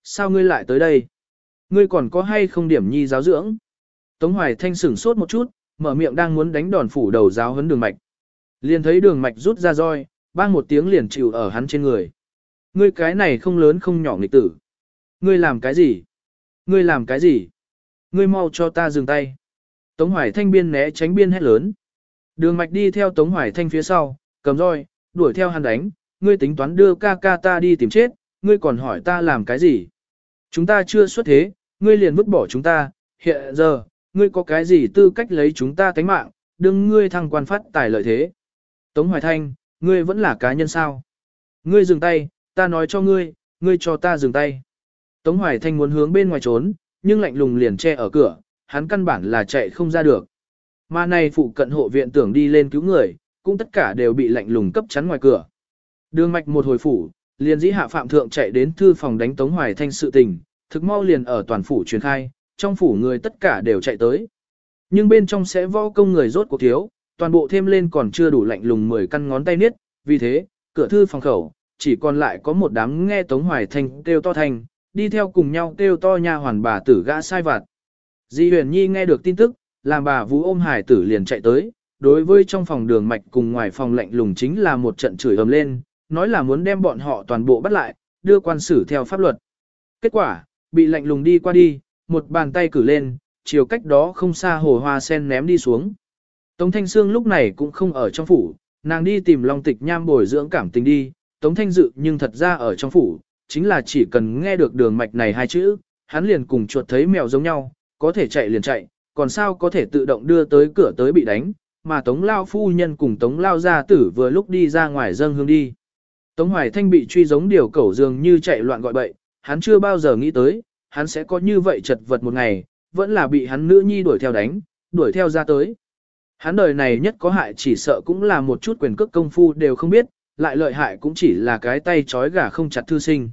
sao ngươi lại tới đây? Ngươi còn có hay không điểm nhi giáo dưỡng? Tống Hoài Thanh sửng sốt một chút, mở miệng đang muốn đánh đòn phủ đầu giáo huấn Đường Mạch. Liền thấy Đường Mạch rút ra roi, bang một tiếng liền chịu ở hắn trên người. Ngươi cái này không lớn không nhỏ nghịch tử. Ngươi làm cái gì? Ngươi làm cái gì? Ngươi mau cho ta dừng tay. Tống Hoài Thanh biên né tránh biên hét lớn. Đường Mạch đi theo Tống Hoài Thanh phía sau, cầm roi, đuổi theo hắn đánh. Ngươi tính toán đưa ca ca ta đi tìm chết, ngươi còn hỏi ta làm cái gì? Chúng ta chưa xuất thế, ngươi liền vứt bỏ chúng ta, hiện giờ, ngươi có cái gì tư cách lấy chúng ta tánh mạng, đừng ngươi thăng quan phát tài lợi thế. Tống Hoài Thanh, ngươi vẫn là cá nhân sao? Ngươi dừng tay, ta nói cho ngươi, ngươi cho ta dừng tay. Tống Hoài Thanh muốn hướng bên ngoài trốn, nhưng lạnh lùng liền che ở cửa, hắn căn bản là chạy không ra được. Mà này phụ cận hộ viện tưởng đi lên cứu người, cũng tất cả đều bị lạnh lùng cấp chắn ngoài cửa. Đường Mạch một hồi phủ, liền dĩ hạ phạm thượng chạy đến thư phòng đánh Tống Hoài Thanh sự tình, thực mau liền ở toàn phủ truyền khai, trong phủ người tất cả đều chạy tới. Nhưng bên trong sẽ võ công người rốt cuộc thiếu, toàn bộ thêm lên còn chưa đủ lạnh lùng 10 căn ngón tay niết, vì thế, cửa thư phòng khẩu, chỉ còn lại có một đám nghe Tống Hoài Thanh kêu to thành, đi theo cùng nhau kêu to nha hoàn bà tử gã sai vặt. Di Huyền Nhi nghe được tin tức, làm bà Vũ ôm hải tử liền chạy tới, đối với trong phòng Đường Mạch cùng ngoài phòng lạnh lùng chính là một trận chửi ầm lên, nói là muốn đem bọn họ toàn bộ bắt lại, đưa quan xử theo pháp luật. Kết quả, bị lạnh lùng đi qua đi, một bàn tay cử lên, chiều cách đó không xa hồ hoa sen ném đi xuống. Tống Thanh Sương lúc này cũng không ở trong phủ, nàng đi tìm Long Tịch Nham bồi dưỡng cảm tình đi, Tống Thanh Dự nhưng thật ra ở trong phủ, chính là chỉ cần nghe được Đường Mạch này hai chữ, hắn liền cùng chuột thấy mèo giống nhau, có thể chạy liền chạy, còn sao có thể tự động đưa tới cửa tới bị đánh, mà Tống Lao phu nhân cùng Tống Lao gia tử vừa lúc đi ra ngoài dâng hương đi. Tống Hoài Thanh bị truy giống điều cẩu dường như chạy loạn gọi bậy, hắn chưa bao giờ nghĩ tới, hắn sẽ có như vậy chật vật một ngày, vẫn là bị hắn nữ nhi đuổi theo đánh, đuổi theo ra tới. Hắn đời này nhất có hại chỉ sợ cũng là một chút quyền cước công phu đều không biết, lại lợi hại cũng chỉ là cái tay trói gà không chặt thư sinh.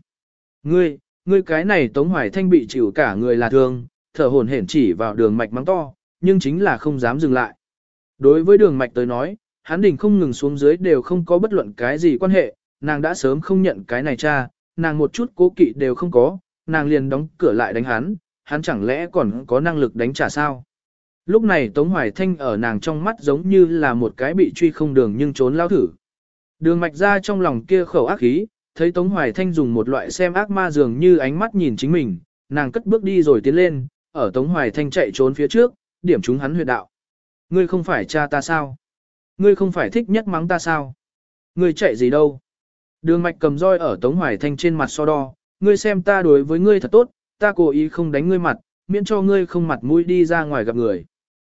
Ngươi cái này Tống Hoài Thanh bị chịu cả người là thương, thở hổn hển chỉ vào Đường Mạch mắng to, nhưng chính là không dám dừng lại. Đối với Đường Mạch tới nói, hắn đỉnh không ngừng xuống dưới đều không có bất luận cái gì quan hệ, nàng đã sớm không nhận cái này cha, nàng một chút cố kỵ đều không có, nàng liền đóng cửa lại đánh hắn chẳng lẽ còn có năng lực đánh trả sao? Lúc này Tống Hoài Thanh ở nàng trong mắt giống như là một cái bị truy không đường nhưng trốn lao thử. Đường Mạch ra trong lòng kia khẩu ác khí, thấy Tống Hoài Thanh dùng một loại xem ác ma dường như ánh mắt nhìn chính mình, nàng cất bước đi rồi tiến lên, ở Tống Hoài Thanh chạy trốn phía trước, điểm trúng hắn huyệt đạo. Ngươi không phải cha ta sao? Ngươi không phải thích nhất mắng ta sao? Ngươi chạy gì đâu? Đường Mạch cầm roi ở Tống Hoài Thanh trên mặt so đo, ngươi xem ta đối với ngươi thật tốt, ta cố ý không đánh ngươi mặt, miễn cho ngươi không mặt mũi đi ra ngoài gặp người.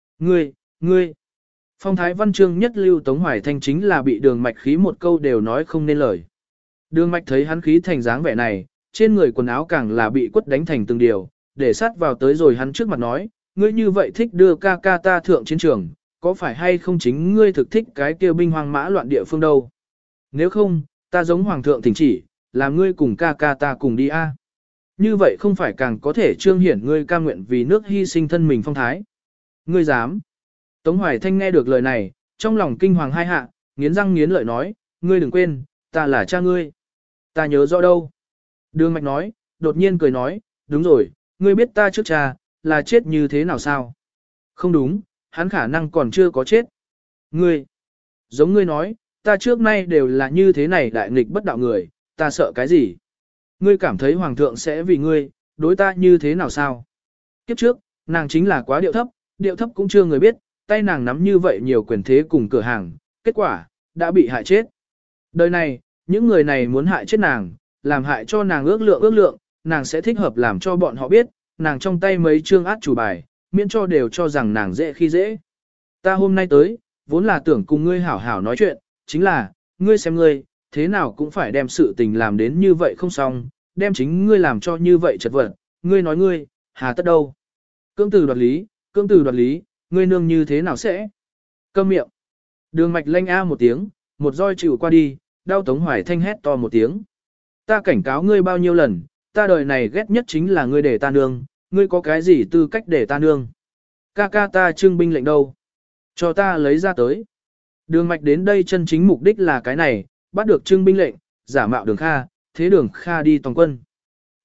Ngươi. Phong thái văn chương nhất lưu Tống Hoài Thanh chính là bị Đường Mạch khí một câu đều nói không nên lời. Đường Mạch thấy hắn khí thành dáng vẻ này, trên người quần áo càng là bị quất đánh thành từng điều, để sát vào tới rồi hắn trước mặt nói, ngươi như vậy thích đưa ca ca ta thượng chiến trường, có phải hay không chính ngươi thực thích cái kia binh hoang mã loạn địa phương đâu? Nếu không, ta giống hoàng thượng thỉnh chỉ, làm ngươi cùng ca ca ta cùng đi a. Như vậy không phải càng có thể trương hiển ngươi ca nguyện vì nước hy sinh thân mình phong thái. Ngươi dám. Tống Hoài Thanh nghe được lời này, trong lòng kinh hoàng hai hạ, nghiến răng nghiến lợi nói, ngươi đừng quên, ta là cha ngươi. Ta nhớ rõ đâu. Đường Mạch nói, đột nhiên cười nói, đúng rồi, ngươi biết ta trước cha, là chết như thế nào sao? Không đúng, hắn khả năng còn chưa có chết. Ngươi, giống ngươi nói, ta trước nay đều là như thế này đại nghịch bất đạo người, ta sợ cái gì? Ngươi cảm thấy hoàng thượng sẽ vì ngươi, đối ta như thế nào sao? Kiếp trước, nàng chính là quá điệu thấp cũng chưa người biết, tay nàng nắm như vậy nhiều quyền thế cùng cửa hàng, kết quả, đã bị hại chết. Đời này, những người này muốn hại chết nàng, làm hại cho nàng ước lượng, nàng sẽ thích hợp làm cho bọn họ biết, nàng trong tay mấy chương át chủ bài, miễn cho đều cho rằng nàng dễ khi dễ. Ta hôm nay tới, vốn là tưởng cùng ngươi hảo hảo nói chuyện, chính là, ngươi xem ngươi, thế nào cũng phải đem sự tình làm đến như vậy không xong, đem chính ngươi làm cho như vậy chật vật, ngươi nói ngươi, hà tất đâu. Cưỡng từ đoạt lý, ngươi nương như thế nào sẽ? Câm miệng. Đường Mạch lanh a một tiếng, một roi chịu qua đi, đau Tống Hoài Thanh hét to một tiếng. Ta cảnh cáo ngươi bao nhiêu lần, ta đời này ghét nhất chính là ngươi để ta nương, ngươi có cái gì tư cách để ta nương? Ca ca ta trưng binh lệnh đâu? Cho ta lấy ra tới. Đường Mạch đến đây chân chính mục đích là cái này, bắt được trưng binh lệnh, giả mạo Đường Kha, thế Đường Kha đi toàn quân.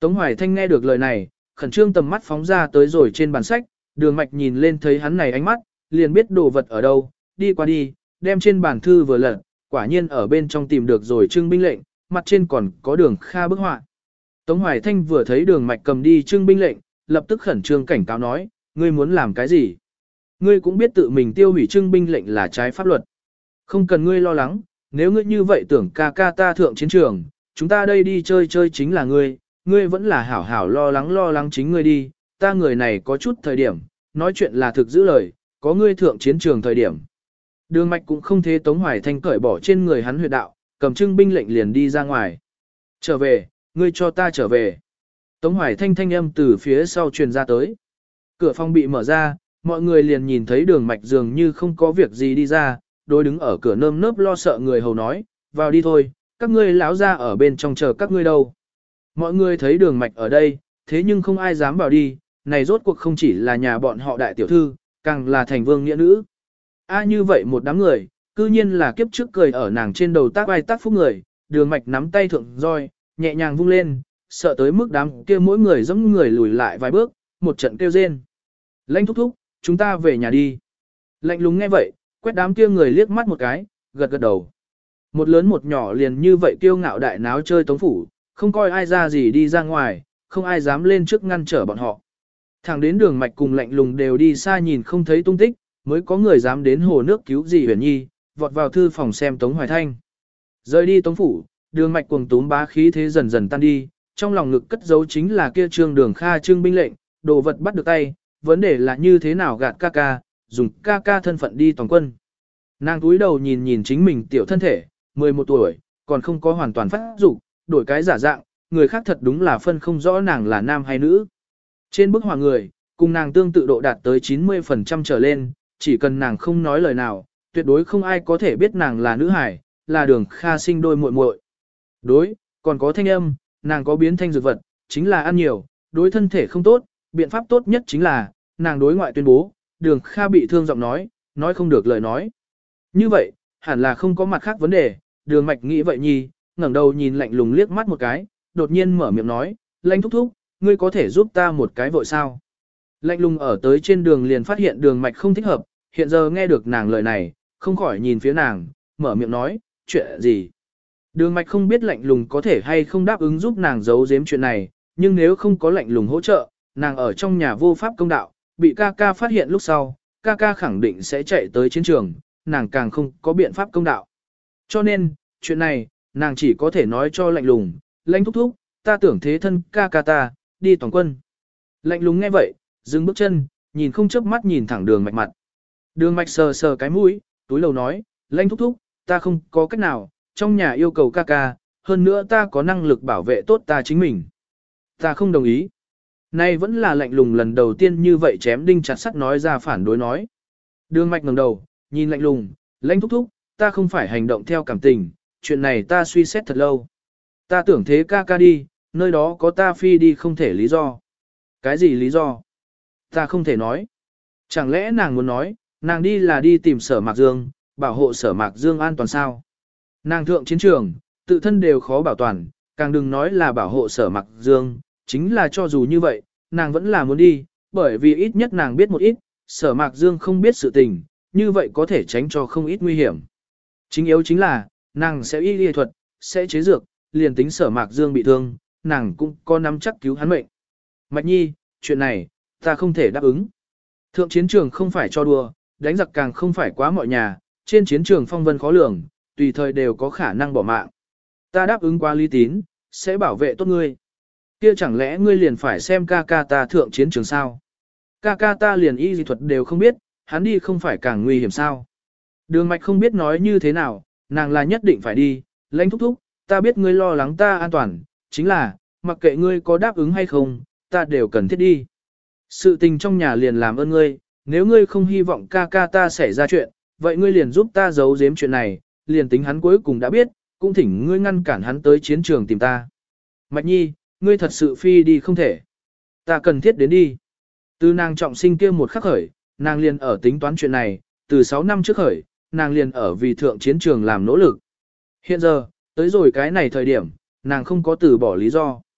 Tống Hoài Thanh nghe được lời này, khẩn trương tầm mắt phóng ra tới rồi trên bàn sách, Đường Mạch nhìn lên thấy hắn này ánh mắt, liền biết đồ vật ở đâu, đi qua đi, đem trên bàn thư vừa lật, quả nhiên ở bên trong tìm được rồi trưng binh lệnh, mặt trên còn có Đường Kha bức họa. Tống Hoài Thanh vừa thấy Đường Mạch cầm đi trưng binh lệnh, lập tức khẩn trương cảnh cáo nói, ngươi muốn làm cái gì? Ngươi cũng biết tự mình tiêu hủy trưng binh lệnh là trái pháp luật. Không cần ngươi lo lắng, nếu ngươi như vậy tưởng ca ca ta thượng chiến trường, chúng ta đây đi chơi chơi chính là ngươi vẫn là hảo hảo lo lắng chính ngươi đi, ta người này có chút thời điểm, nói chuyện là thực giữ lời, có ngươi thượng chiến trường thời điểm. Đường Mạch cũng không thế Tống Hoài Thanh cởi bỏ trên người hắn huyệt đạo, cầm trưng binh lệnh liền đi ra ngoài. Trở về, ngươi cho ta trở về. Tống Hoài Thanh thanh âm từ phía sau truyền ra tới. Cửa phòng bị mở ra, mọi người liền nhìn thấy Đường Mạch dường như không có việc gì đi ra, đối đứng ở cửa nơm nớp lo sợ người hầu nói, vào đi thôi, các ngươi lão ra ở bên trong chờ các ngươi đâu. Mọi người thấy Đường Mạch ở đây, thế nhưng không ai dám vào đi, này rốt cuộc không chỉ là nhà bọn họ đại tiểu thư, càng là thành vương nghĩa nữ. Như vậy một đám người, cư nhiên là kiếp trước cười ở nàng trên đầu tác ai tác phúc người, Đường Mạch nắm tay thượng roi, nhẹ nhàng vung lên, sợ tới mức đám kia mỗi người giẫm người lùi lại vài bước, một trận kêu rên. Lãnh thúc thúc, chúng ta về nhà đi. Lạnh lùng nghe vậy, quét đám kia người liếc mắt một cái, gật gật đầu. Một lớn một nhỏ liền như vậy kiêu ngạo đại náo chơi tống phủ, không coi ai ra gì đi ra ngoài, không ai dám lên trước ngăn trở bọn họ. Thẳng đến Đường Mạch cùng Lạnh Lùng đều đi xa nhìn không thấy tung tích, mới có người dám đến hồ nước cứu dì Huyền Nhi, vọt vào thư phòng xem Tống Hoài Thanh. Rời đi Tống phủ, Đường Mạch cuồng túm bá khí thế dần dần tan đi, trong lòng ngực cất giấu chính là kia trương Đường Kha trương binh lệnh, đồ vật bắt được tay, vấn đề là như thế nào gạt ca ca, dùng ca ca thân phận đi toàn quân. Nàng túi đầu nhìn nhìn chính mình tiểu thân thể, 11 tuổi, còn không có hoàn toàn phát dục, đổi cái giả dạng, người khác thật đúng là phân không rõ nàng là nam hay nữ. Trên bức họa người, cùng nàng tương tự độ đạt tới 90% trở lên, chỉ cần nàng không nói lời nào, tuyệt đối không ai có thể biết nàng là nữ hải, là Đường Kha sinh đôi muội muội. Đối, còn có thanh âm, nàng có biến thanh dược vật, chính là ăn nhiều, đối thân thể không tốt, biện pháp tốt nhất chính là, nàng đối ngoại tuyên bố, Đường Kha bị thương giọng nói không được lời nói. Như vậy, hẳn là không có mặt khác vấn đề, Đường Mạch nghĩ vậy nhi, ngẩng đầu nhìn Lạnh Lùng liếc mắt một cái, đột nhiên mở miệng nói, Lãnh thúc thúc, ngươi có thể giúp ta một cái vội sao? Lạnh Lùng ở tới trên đường liền phát hiện Đường Mạch không thích hợp, hiện giờ nghe được nàng lời này, không khỏi nhìn phía nàng, mở miệng nói, chuyện gì? Đường Mạch không biết Lạnh Lùng có thể hay không đáp ứng giúp nàng giấu giếm chuyện này, nhưng nếu không có Lạnh Lùng hỗ trợ, nàng ở trong nhà vô pháp công đạo, bị ca ca phát hiện lúc sau, ca ca khẳng định sẽ chạy tới chiến trường, nàng càng không có biện pháp công đạo. Cho nên, chuyện này, nàng chỉ có thể nói cho Lạnh Lùng, Lãnh thúc thúc, ta tưởng thế thân ca ca ta, đi toàn quân. Lạnh Lùng nghe vậy, dừng bước chân, nhìn không chớp mắt nhìn thẳng Đường Mạch mặt. Đường Mạch sờ sờ cái mũi, túi lầu nói, Lãnh thúc thúc, ta không có cách nào, trong nhà yêu cầu ca ca, hơn nữa ta có năng lực bảo vệ tốt ta chính mình. Ta không đồng ý. Nay vẫn là Lạnh Lùng lần đầu tiên như vậy chém đinh chặt sắt nói ra phản đối nói. Đường Mạch ngẩng đầu, nhìn Lạnh Lùng, Lãnh thúc thúc, ta không phải hành động theo cảm tình, chuyện này ta suy xét thật lâu. Ta tưởng thế ca ca đi, nơi đó có ta phi đi không thể lý do. Cái gì lý do? Ta không thể nói. Chẳng lẽ nàng muốn nói, nàng đi là đi tìm Sở Mạc Dương, bảo hộ Sở Mạc Dương an toàn sao? Nàng thượng chiến trường, tự thân đều khó bảo toàn, càng đừng nói là bảo hộ Sở Mạc Dương, chính là cho dù như vậy, nàng vẫn là muốn đi, bởi vì ít nhất nàng biết một ít, Sở Mạc Dương không biết sự tình, như vậy có thể tránh cho không ít nguy hiểm. Chính yếu chính là, nàng sẽ y y thuật, sẽ chế dược, liền tính Sở Mạc Dương bị thương, nàng cũng có nắm chắc cứu hắn mệnh. Mạch Nhi, chuyện này, ta không thể đáp ứng. Thượng chiến trường không phải cho đùa, đánh giặc càng không phải quá mọi nhà, trên chiến trường phong vân khó lường, tùy thời đều có khả năng bỏ mạng. Ta đáp ứng qua Lý Tín, sẽ bảo vệ tốt ngươi. Kia chẳng lẽ ngươi liền phải xem ca ca ta thượng chiến trường sao? Ca ca ta liền y dị thuật đều không biết, hắn đi không phải càng nguy hiểm sao? Đường Mạch không biết nói như thế nào, nàng là nhất định phải đi, Lãnh thúc thúc, ta biết ngươi lo lắng ta an toàn, chính là, mặc kệ ngươi có đáp ứng hay không, ta đều cần thiết đi. Sự tình trong nhà liền làm ơn ngươi, nếu ngươi không hy vọng ca ca ta xảy ra chuyện, vậy ngươi liền giúp ta giấu giếm chuyện này, liền tính hắn cuối cùng đã biết, cũng thỉnh ngươi ngăn cản hắn tới chiến trường tìm ta. Mạch Nhi, ngươi thật sự phi đi không thể. Ta cần thiết đến đi. Từ nàng trọng sinh kia một khắc khởi, nàng liền ở tính toán chuyện này, từ 6 năm trước khởi, nàng liền ở vì thượng chiến trường làm nỗ lực. Hiện giờ, tới rồi cái này thời điểm, nàng không có từ bỏ lý do.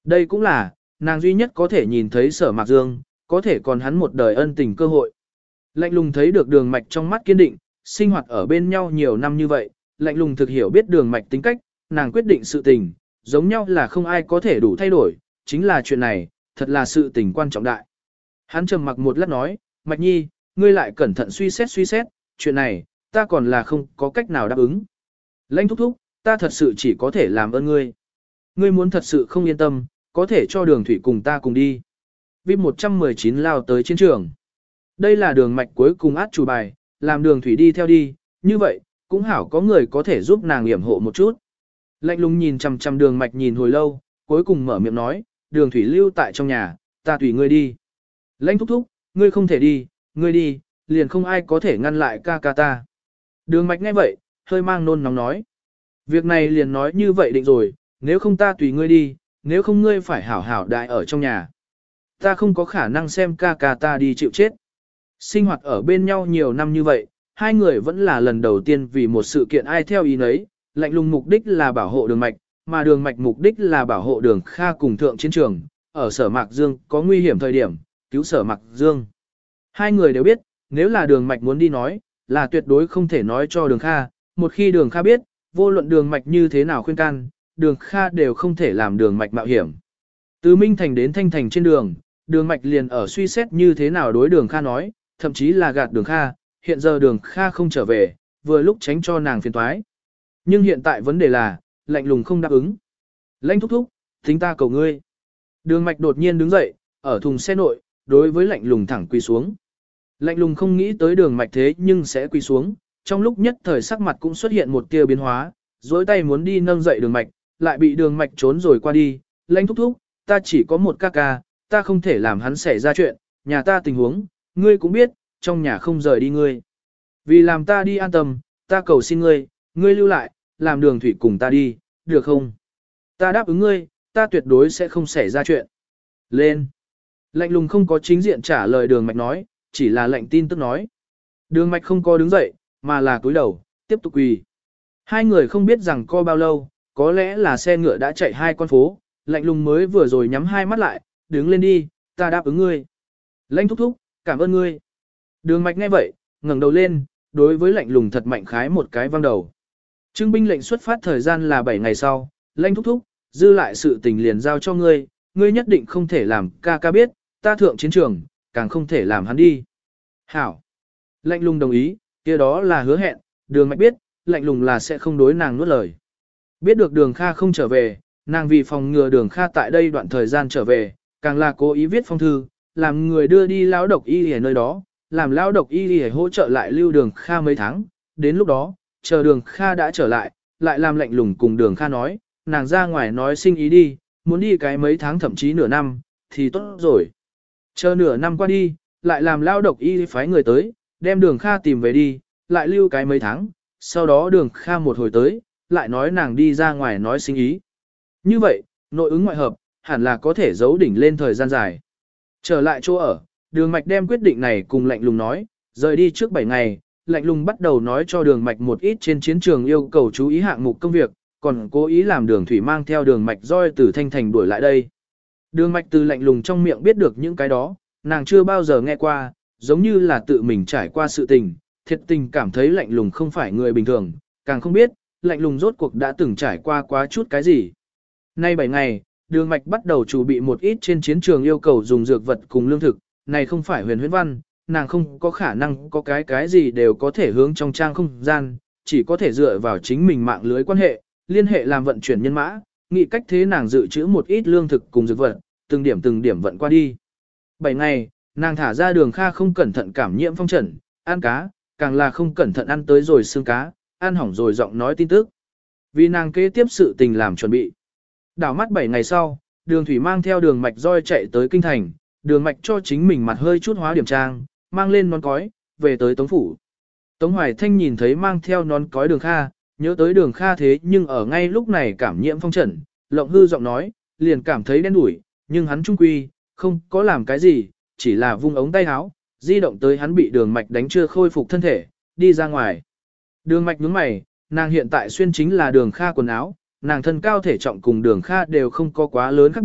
Đây cũng là, nàng duy nhất có thể nhìn thấy Sở Mạc Dương, có thể còn hắn một đời ân tình cơ hội. Lạnh lùng thấy được Đường Mạch trong mắt kiên định, sinh hoạt ở bên nhau nhiều năm như vậy, lạnh lùng thực hiểu biết Đường Mạch tính cách, nàng quyết định sự tình, giống nhau là không ai có thể đủ thay đổi, chính là chuyện này, thật là sự tình quan trọng đại. Hắn trầm mặc một lát nói, Mạch Nhi, ngươi lại cẩn thận suy xét, chuyện này, ta còn là không có cách nào đáp ứng. Lãnh thúc thúc, ta thật sự chỉ có thể làm ơn ngươi. Ngươi muốn thật sự không yên tâm, có thể cho Đường Thủy cùng ta cùng đi. VIP 119 lao tới chiến trường. Đây là Đường Mạch cuối cùng át chủ bài, làm Đường Thủy đi theo đi, như vậy, cũng hảo có người có thể giúp nàng yểm hộ một chút. Lạnh lùng nhìn chằm chằm Đường Mạch nhìn hồi lâu, cuối cùng mở miệng nói, Đường Thủy lưu tại trong nhà, ta tùy ngươi đi. Lãnh thúc thúc, ngươi không thể đi, ngươi đi, liền không ai có thể ngăn lại ca ca ta. Đường Mạch nghe vậy, hơi mang nôn nóng nói. Việc này liền nói như vậy định rồi, nếu không ta tùy ngươi đi, nếu không ngươi phải hảo hảo đại ở trong nhà. Ta không có khả năng xem ca ca ta đi chịu chết. Sinh hoạt ở bên nhau nhiều năm như vậy, hai người vẫn là lần đầu tiên vì một sự kiện ai theo ý nấy, lạnh lùng mục đích là bảo hộ Đường Mạch, mà Đường Mạch mục đích là bảo hộ Đường Kha cùng thượng chiến trường, ở Sở Mạc Dương có nguy hiểm thời điểm, cứu Sở Mạc Dương. Hai người đều biết, nếu là Đường Mạch muốn đi nói, là tuyệt đối không thể nói cho Đường Kha, một khi Đường Kha biết, vô luận Đường Mạch như thế nào khuyên can, Đường Kha đều không thể làm Đường Mạch mạo hiểm. Từ Minh Thành đến Thanh Thành trên đường, Đường Mạch liền ở suy xét như thế nào đối Đường Kha nói, thậm chí là gạt Đường Kha, hiện giờ Đường Kha không trở về, vừa lúc tránh cho nàng phiền toái. Nhưng hiện tại vấn đề là, lạnh lùng không đáp ứng. Lãnh thúc thúc, tính ta cầu ngươi. Đường Mạch đột nhiên đứng dậy, ở thùng xe nội, đối với lạnh lùng thẳng quỳ xuống. Lạnh lùng không nghĩ tới Đường Mạch thế nhưng sẽ quỳ xuống, trong lúc nhất thời sắc mặt cũng xuất hiện một tia biến hóa, dối tay muốn đi nâng dậy Đường Mạch, lại bị Đường Mạch trốn rồi qua đi. Lãnh thúc thúc, ta chỉ có một ca ca, ta không thể làm hắn xảy ra chuyện, nhà ta tình huống, ngươi cũng biết, trong nhà không rời đi ngươi. Vì làm ta đi an tâm, ta cầu xin ngươi, ngươi lưu lại, làm Đường Thủy cùng ta đi, được không? Ta đáp ứng ngươi, ta tuyệt đối sẽ không xảy ra chuyện. Lên. Lạnh lùng không có chính diện trả lời Đường Mạch nói, chỉ là lệnh tin tức nói. Đường Mạch không có đứng dậy, mà là cúi đầu, tiếp tục quỳ. Hai người không biết rằng co bao lâu, có lẽ là xe ngựa đã chạy hai con phố, lạnh lùng mới vừa rồi nhắm hai mắt lại, đứng lên đi, ta đáp ứng ngươi. Lãnh thúc thúc, cảm ơn ngươi. Đường Mạch nghe vậy, ngẩng đầu lên, đối với lạnh lùng thật mạnh khái một cái văng đầu. Trưng binh lệnh xuất phát thời gian là 7 ngày sau, lãnh thúc thúc, dư lại sự tình liền giao cho ngươi, ngươi nhất định không thể làm ca ca biết, ta thượng chiến trường, càng không thể làm hắn đi. Hảo. Lạnh lùng đồng ý, kia đó là hứa hẹn, Đường Mạch biết, lạnh lùng là sẽ không đối nàng nuốt lời. Biết được Đường Kha không trở về, nàng vì phòng ngừa Đường Kha tại đây đoạn thời gian trở về, càng là cố ý viết phong thư, làm người đưa đi lão độc y ở nơi đó, làm lão độc y để hỗ trợ lại lưu Đường Kha mấy tháng, đến lúc đó, chờ Đường Kha đã trở lại, lại làm lạnh lùng cùng Đường Kha nói, nàng ra ngoài nói sinh ý đi, muốn đi cái mấy tháng thậm chí nửa năm, thì tốt rồi. Chờ nửa năm qua đi, lại làm lão độc y phái người tới, đem Đường Kha tìm về đi, lại lưu cái mấy tháng, sau đó Đường Kha một hồi tới, lại nói nàng đi ra ngoài nói sinh ý. Như vậy, nội ứng ngoại hợp, hẳn là có thể giấu đỉnh lên thời gian dài. Trở lại chỗ ở, Đường Mạch đem quyết định này cùng lạnh lùng nói, rời đi trước 7 ngày, lạnh lùng bắt đầu nói cho Đường Mạch một ít trên chiến trường yêu cầu chú ý hạng mục công việc, còn cố ý làm Đường Thủy mang theo Đường Mạch roi từ Thanh Thành đuổi lại đây. Đường Mạch từ lạnh lùng trong miệng biết được những cái đó, nàng chưa bao giờ nghe qua, giống như là tự mình trải qua sự tình, thiệt tình cảm thấy lạnh lùng không phải người bình thường, càng không biết, lạnh lùng rốt cuộc đã từng trải qua quá chút cái gì. Nay 7 ngày, Đường Mạch bắt đầu chuẩn bị một ít trên chiến trường yêu cầu dùng dược vật cùng lương thực, này không phải huyền huyễn văn, nàng không có khả năng có cái gì đều có thể hướng trong trang không gian, chỉ có thể dựa vào chính mình mạng lưới quan hệ, liên hệ làm vận chuyển nhân mã, nghĩ cách thế nàng dự trữ một ít lương thực cùng dược vật, từng điểm vận qua đi. 7 ngày, nàng thả ra Đường Kha không cẩn thận cảm nhiễm phong trần, ăn cá, càng là không cẩn thận ăn tới rồi xương cá, ăn hỏng rồi giọng nói tin tức. Vì nàng kế tiếp sự tình làm chuẩn bị. Đảo mắt 7 ngày sau, Đường Thủy mang theo Đường Mạch roi chạy tới kinh thành, Đường Mạch cho chính mình mặt hơi chút hóa điểm trang, mang lên nón cói, về tới Tống phủ. Tống Hoài Thanh nhìn thấy mang theo nón cói Đường Kha, nhớ tới Đường Kha thế nhưng ở ngay lúc này cảm nhiễm phong trần, lộng hư giọng nói, liền cảm thấy đen đủi, nhưng hắn trung quy, không có làm cái gì, chỉ là vung ống tay áo, di động tới hắn bị Đường Mạch đánh chưa khôi phục thân thể, đi ra ngoài. Đường Mạch nhướng mày, nàng hiện tại xuyên chính là Đường Kha quần áo, nàng thân cao thể trọng cùng Đường Kha đều không có quá lớn khác biệt,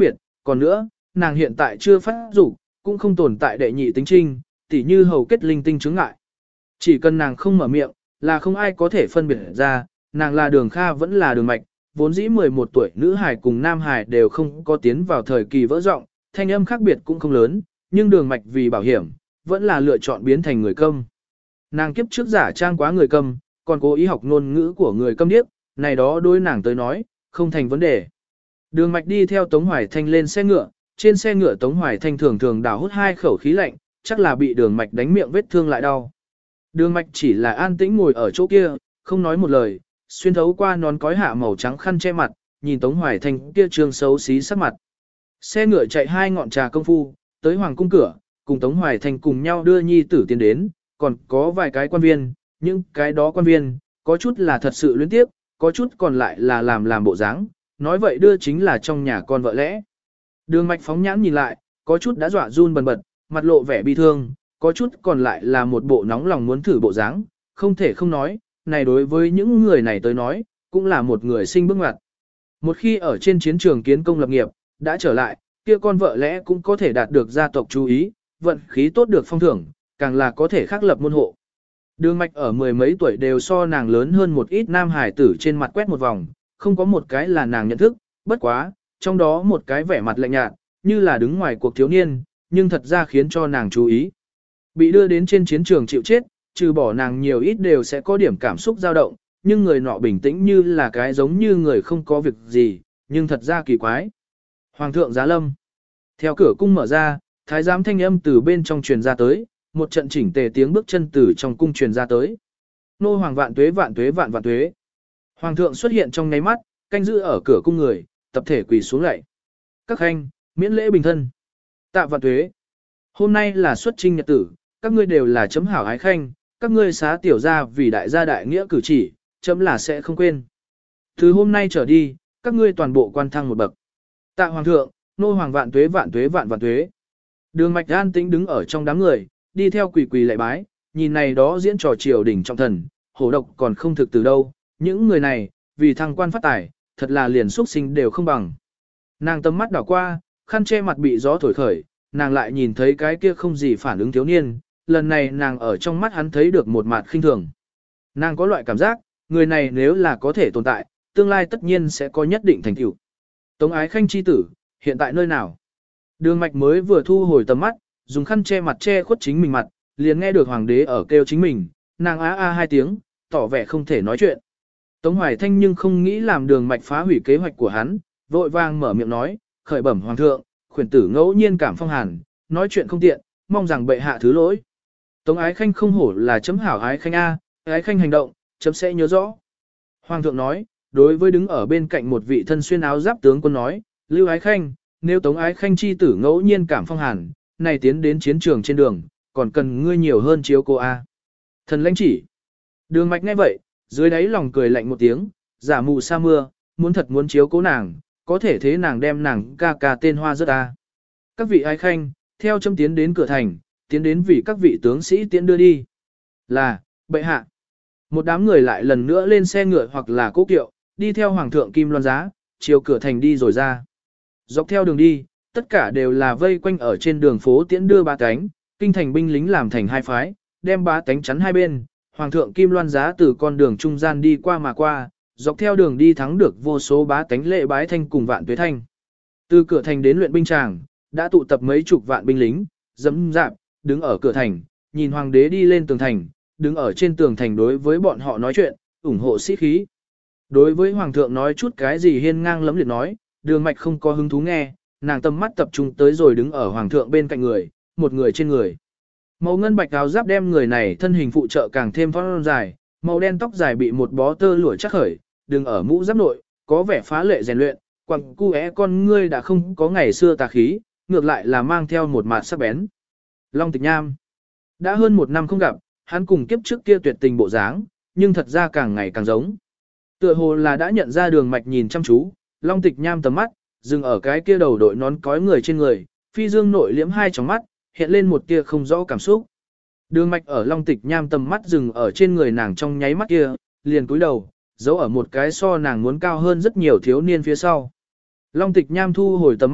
còn nữa, nàng hiện tại chưa phát dục, cũng không tồn tại đệ nhị tính trinh, tỉ như hầu kết linh tinh chứng ngại. Chỉ cần nàng không mở miệng, là không ai có thể phân biệt ra, nàng là Đường Kha vẫn là Đường Mạch, vốn dĩ 11 tuổi nữ hài cùng nam hài đều không có tiến vào thời kỳ vỡ rộng, thanh âm khác biệt cũng không lớn, nhưng Đường Mạch vì bảo hiểm, vẫn là lựa chọn biến thành người câm. Nàng kiếp trước giả trang quá người câm, còn cố ý học ngôn ngữ của người câm điếc, này đó đối nàng tới nói, không thành vấn đề. Đường Mạch đi theo Tống Hoài Thanh lên xe ngựa, trên xe ngựa Tống Hoài Thanh thường thường đào hút 2 khẩu khí lạnh, chắc là bị Đường Mạch đánh miệng vết thương lại đau. Đường Mạch chỉ là an tĩnh ngồi ở chỗ kia, không nói một lời, xuyên thấu qua nón cói hạ màu trắng khăn che mặt, nhìn Tống Hoài Thanh kia trương xấu xí sắc mặt. Xe ngựa chạy 2 ngọn trà công phu, tới hoàng cung cửa, cùng Tống Hoài Thanh cùng nhau đưa nhi tử tiến đến, còn có vài cái quan viên, những cái đó quan viên, có chút là thật sự luyến tiếp, có chút còn lại là làm bộ dáng, nói vậy đưa chính là trong nhà con vợ lẽ. Đường Mạch phóng nhãn nhìn lại, có chút đã dọa run bần bật, mặt lộ vẻ bi thương, có chút còn lại là một bộ nóng lòng muốn thử bộ dáng, không thể không nói, này đối với những người này tới nói, cũng là một người sinh bước ngoặt. Một khi ở trên chiến trường kiến công lập nghiệp, đã trở lại, kia con vợ lẽ cũng có thể đạt được gia tộc chú ý, vận khí tốt được phong thưởng, càng là có thể khắc lập môn hộ. Đường Mạch ở 10 mấy tuổi đều so nàng lớn hơn một ít nam hải tử trên mặt quét một vòng, không có một cái là nàng nhận thức, bất quá, trong đó một cái vẻ mặt lạnh nhạt, như là đứng ngoài cuộc thiếu niên, nhưng thật ra khiến cho nàng chú ý. Bị đưa đến trên chiến trường chịu chết, trừ bỏ nàng nhiều ít đều sẽ có điểm cảm xúc dao động, nhưng người nọ bình tĩnh như là cái giống như người không có việc gì, nhưng thật ra kỳ quái. Hoàng thượng giá lâm. Theo cửa cung mở ra, thái giám thanh âm từ bên trong truyền ra tới, một trận chỉnh tề tiếng bước chân từ trong cung truyền ra tới. Nô hoàng vạn tuế vạn tuế vạn vạn tuế. Hoàng thượng xuất hiện trong nháy mắt, canh giữ ở cửa cung người, tập thể quỳ xuống lạy. Các khanh, miễn lễ bình thân. Tạ vạn tuế. Hôm nay là xuất trinh nhật tử, các ngươi đều là chấm hảo ái khanh, các ngươi xá tiểu ra vì đại gia đại nghĩa cử chỉ, chấm là sẽ không quên. Từ hôm nay trở đi, các ngươi toàn bộ quan thăng một bậc. Tạ hoàng thượng, nô hoàng vạn tuế vạn tuế vạn vạn tuế. Đường Mạch an tĩnh đứng ở trong đám người, đi theo quỳ quỳ lạy bái, nhìn này đó diễn trò triều đỉnh trọng thần, hổ độc còn không thực từ đâu, những người này, vì thăng quan phát tài, thật là liền xuất sinh đều không bằng. Nàng tầm mắt đảo qua, khăn che mặt bị gió thổi khởi, nàng lại nhìn thấy cái kia không gì phản ứng thiếu niên, lần này nàng ở trong mắt hắn thấy được một mặt khinh thường. Nàng có loại cảm giác, người này nếu là có thể tồn tại, tương lai tất nhiên sẽ có nhất định thành tựu. Tống ái khanh chi tử, hiện tại nơi nào? Đường Mạch mới vừa thu hồi tầm mắt, dùng khăn che mặt che khuất chính mình mặt, liền nghe được hoàng đế ở kêu chính mình, nàng á a 2 tiếng, tỏ vẻ không thể nói chuyện. Tống Hoài Thanh nhưng không nghĩ làm Đường Mạch phá hủy kế hoạch của hắn, vội vàng mở miệng nói, khởi bẩm hoàng thượng, khuyển tử ngẫu nhiên cảm phong hàn, nói chuyện không tiện, mong rằng bệ hạ thứ lỗi. Tống ái khanh không hổ là chấm hảo ái khanh A, ái khanh hành động, chấm sẽ nhớ rõ. Hoàng thượng nói, đối với đứng ở bên cạnh một vị thân xuyên áo giáp tướng quân nói, lưu ái khanh, nếu tống ái khanh chi tử ngẫu nhiên cảm phong hàn, này tiến đến chiến trường trên đường, còn cần ngươi nhiều hơn chiếu cô A. Thần lãnh chỉ. Đường Mạch nghe vậy, dưới đáy lòng cười lạnh một tiếng, giả mù sa mưa, muốn chiếu cố nàng, có thể thế nàng đem nàng ca ca tên hoa rớt A. Các vị ái khanh, theo chấm tiến đến cửa thành, tiến đến vì các vị tướng sĩ tiễn đưa đi. Là, bệ hạ. Một đám người lại lần nữa lên xe ngựa hoặc là cố kiệu, đi theo hoàng thượng Kim Loan Giá, chiều cửa thành đi rồi ra. Dọc theo đường đi, tất cả đều là vây quanh ở trên đường phố tiễn đưa bá tánh, kinh thành binh lính làm thành 2 phái, đem bá tánh chắn hai bên. Hoàng thượng Kim Loan Giá từ con đường trung gian đi qua mà qua, dọc theo đường đi thắng được vô số bá tánh lệ bái thanh cùng vạn tuế thanh. Từ cửa thành đến luyện binh tràng, đã tụ tập mấy chục vạn binh lính, dẫm dạp, đứng ở cửa thành, nhìn hoàng đế đi lên tường thành, đứng ở trên tường thành đối với bọn họ nói chuyện, ủng hộ sĩ khí. Đối với hoàng thượng nói chút cái gì hiên ngang lẫm liệt nói, Đường Mạch không có hứng thú nghe, nàng tầm mắt tập trung tới rồi đứng ở hoàng thượng bên cạnh người, một người trên người. Màu ngân bạch áo giáp đem người này thân hình phụ trợ càng thêm phong dài, màu đen tóc dài bị một bó tơ lụa chắc khởi, đứng ở mũ giáp nội, có vẻ phá lệ rèn luyện, quặng cu é con ngươi đã không có ngày xưa tà khí, ngược lại là mang theo một mạt sắc bén. Long Tịch Nham. Đã hơn 1 năm không gặp, hắn cùng kiếp trước kia tuyệt tình bộ dáng, nhưng thật ra càng ngày càng giống. Tựa hồ là đã nhận ra Đường Mạch nhìn chăm chú, Long Tịch Nham tầm mắt, dừng ở cái kia đầu đội nón cói người trên người, phi dương nội liễm 2 tròng mắt, hiện lên một tia không rõ cảm xúc. Đường Mạch ở Long Tịch Nham tầm mắt dừng ở trên người nàng trong nháy mắt kia, liền cúi đầu, giấu ở một cái so nàng muốn cao hơn rất nhiều thiếu niên phía sau. Long Tịch Nham thu hồi tầm mắt,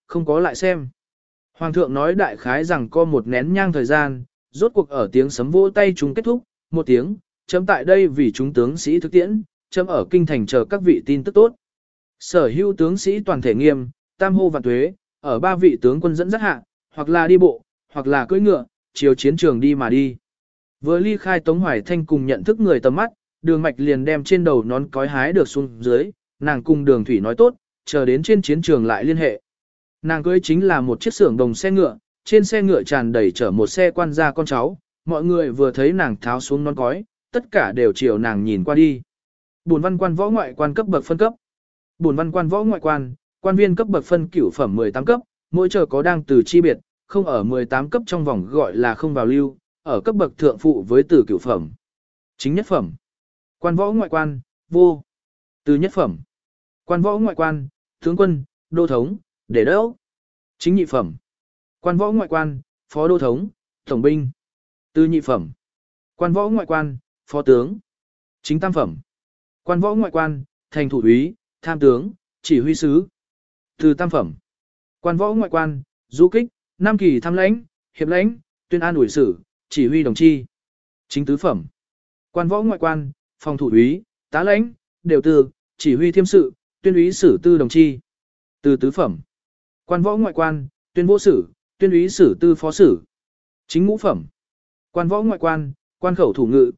không có lại xem. Hoàng thượng nói đại khái rằng có một nén nhang thời gian, rốt cuộc ở tiếng sấm vỗ tay chúng kết thúc, một tiếng, chấm tại đây vì chúng tướng sĩ thực tiễn, chấm ở kinh thành chờ các vị tin tức tốt. Sở hữu tướng sĩ toàn thể nghiêm, tam hô vạn tuế, ở ba vị tướng quân dẫn dắt hạ, hoặc là đi bộ, hoặc là cưỡi ngựa, chiều chiến trường đi mà đi. Vừa ly khai Tống Hoài Thanh cùng nhận thức người tầm mắt, Đường Mạch liền đem trên đầu nón cói hái được xuống dưới, nàng cùng Đường Thủy nói tốt, chờ đến trên chiến trường lại liên hệ. Nàng cưới chính là một chiếc xưởng đồng xe ngựa, trên xe ngựa tràn đầy chở một xe quan gia con cháu, mọi người vừa thấy nàng tháo xuống nón cói, tất cả đều chiều nàng nhìn qua đi. Bổn văn quan võ ngoại quan cấp bậc phân cấp. Bổn văn quan võ ngoại quan, quan viên cấp bậc phân cửu phẩm 18 cấp, mỗi chờ có đang từ chi biệt, không ở 18 cấp trong vòng gọi là không vào lưu, ở cấp bậc thượng phụ với từ cửu phẩm. Chính nhất phẩm. Quan võ ngoại quan, vô. Từ nhất phẩm. Quan võ ngoại quan, tướng quân, đô thống, để đốc. Chính nhị phẩm. Quan võ ngoại quan, phó đô thống, tổng binh. Từ nhị phẩm. Quan võ ngoại quan, phó tướng. Chính tam phẩm. Quan võ ngoại quan, thành thủ úy, tham tướng, chỉ huy sứ. Từ tam phẩm. Quan võ ngoại quan, du kích, nam kỳ tham lãnh, hiệp lãnh, tuyên an ủi sử, chỉ huy đồng chi. Chính tứ phẩm. Quan võ ngoại quan, phòng thủ úy, tá lãnh, đều tư, chỉ huy thiêm sự, tuyên úy sử tư đồng chi. Từ tứ phẩm. Quan võ ngoại quan, tuyên vô sử, tuyên úy sử tư phó sử. Chính ngũ phẩm. Quan võ ngoại quan, quan khẩu thủ ngự,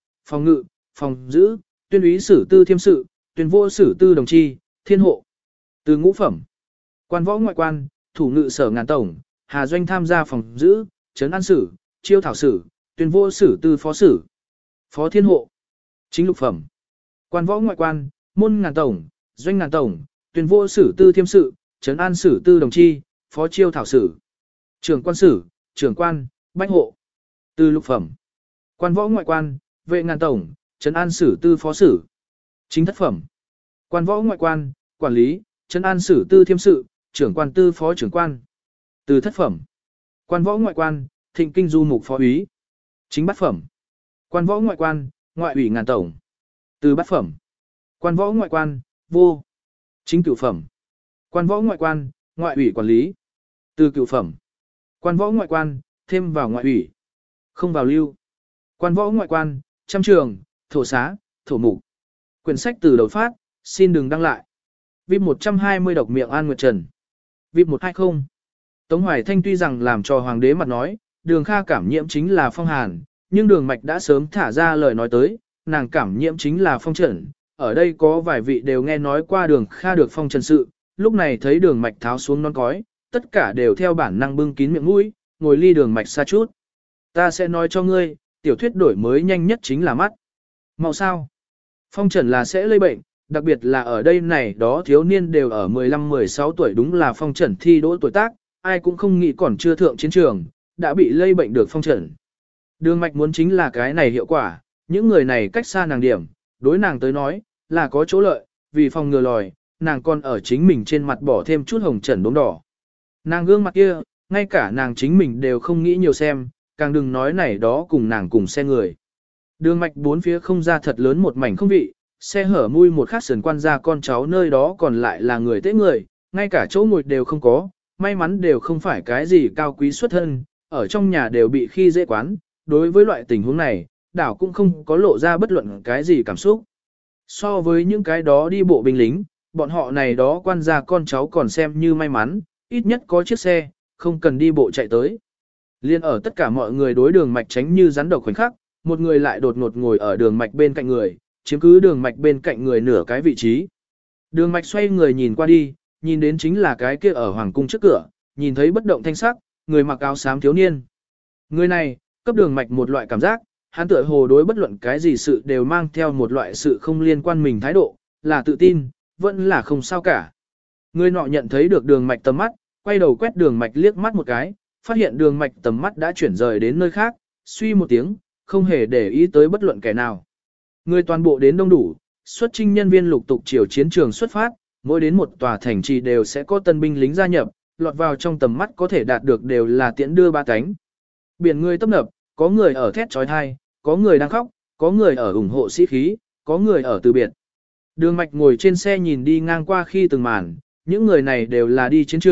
phòng giữ, tuyên úy sử tư thiêm sự, tuyên vô sử tư đồng chi, thiên hộ. Từ ngũ phẩm. Quan võ ngoại quan, thủ ngự sở ngàn tổng, hà doanh tham gia phòng giữ, trấn an sử, chiêu thảo sử, tuyên vô sử tư phó sử. Phó thiên hộ. Chính lục phẩm. Quan võ ngoại quan, môn ngàn tổng, doanh ngàn tổng, tuyên vô sử tư thiêm sự, trấn an sử tư đồng chi, phó chiêu thảo sử. Trưởng quan sử, trưởng quan, bách hộ. Từ lục phẩm. Quan võ ngoại quan, vệ ngàn tổng, trấn an sử tư phó sử. Chính thất phẩm. Quan võ ngoại quan, quản lý, trấn an sử tư thiêm sự, trưởng quan tư phó trưởng quan. Từ thất phẩm. Quan võ ngoại quan, thịnh kinh du mục phó úy. Chính bát phẩm. Quan võ ngoại quan, ngoại ủy ngàn tổng. Từ bát phẩm. Quan võ ngoại quan, vô. Chính cửu phẩm. Quan võ ngoại quan, ngoại ủy quản lý. Từ cửu phẩm. Quan võ ngoại quan, thêm vào ngoại ủy. Không vào lưu. Quan võ ngoại quan, trăm trường, thổ xá, thổ mục. Quyển sách từ đầu phát, xin đừng đăng lại. VIP 120 độc miệng An Nguyệt Trần. VIP 120. Tống Hoài Thanh tuy rằng làm cho hoàng đế mặt nói, Đường Kha cảm nhiễm chính là phong hàn, nhưng Đường Mạch đã sớm thả ra lời nói tới, nàng cảm nhiễm chính là phong trần. Ở đây có vài vị đều nghe nói qua Đường Kha được phong trần sự, lúc này thấy Đường Mạch tháo xuống nón cói, tất cả đều theo bản năng bưng kín miệng mũi, ngồi ly Đường Mạch xa chút. Ta sẽ nói cho ngươi, tiểu thuyết đổi mới nhanh nhất chính là mắt. Màu sao? Phong trần là sẽ lây bệnh, đặc biệt là ở đây này đó thiếu niên đều ở 15-16 tuổi, đúng là phong trần thi đỗ tuổi tác, ai cũng không nghĩ còn chưa thượng chiến trường, đã bị lây bệnh được phong trần. Đường Mạch muốn chính là cái này hiệu quả, những người này cách xa nàng điểm, đối nàng tới nói, là có chỗ lợi, vì phòng ngừa lòi, nàng còn ở chính mình trên mặt bỏ thêm chút hồng trần đốm đỏ. Nàng gương mặt kia, ngay cả nàng chính mình đều không nghĩ nhiều xem, càng đừng nói này đó cùng nàng cùng xe người. Đường Mạch bốn phía không ra thật lớn một mảnh không vị, xe hở mui một khắc sườn quan ra con cháu nơi đó còn lại là người tế người, ngay cả chỗ ngồi đều không có, may mắn đều không phải cái gì cao quý xuất thân, ở trong nhà đều bị khi dễ quán, đối với loại tình huống này, đảo cũng không có lộ ra bất luận cái gì cảm xúc. So với những cái đó đi bộ binh lính, bọn họ này đó quan gia con cháu còn xem như may mắn, ít nhất có chiếc xe, không cần đi bộ chạy tới. Liên ở tất cả mọi người đối Đường Mạch tránh như rắn độc khoảnh khắc, một người lại đột ngột ngồi ở Đường Mạch bên cạnh người, chiếm cứ Đường Mạch bên cạnh người nửa cái vị trí. Đường Mạch xoay người nhìn qua đi, nhìn đến chính là cái kia ở hoàng cung trước cửa, nhìn thấy bất động thanh sắc, người mặc áo xám thiếu niên. Người này, cấp Đường Mạch một loại cảm giác, hắn tựa hồ đối bất luận cái gì sự đều mang theo một loại sự không liên quan mình thái độ, là tự tin, vẫn là không sao cả. Người nọ nhận thấy được Đường Mạch tầm mắt, quay đầu quét Đường Mạch liếc mắt một cái, phát hiện Đường Mạch tầm mắt đã chuyển rời đến nơi khác, suy một tiếng, không hề để ý tới bất luận kẻ nào. Người toàn bộ đến đông đủ, xuất chinh nhân viên lục tục chiều chiến trường xuất phát, mỗi đến một tòa thành trì đều sẽ có tân binh lính gia nhập, lọt vào trong tầm mắt có thể đạt được đều là tiễn đưa ba cánh. Biển người tấp nập, có người ở thét trói thai, có người đang khóc, có người ở ủng hộ sĩ khí, có người ở từ biệt. Đường Mạch ngồi trên xe nhìn đi ngang qua khi từng màn, những người này đều là đi chiến trường,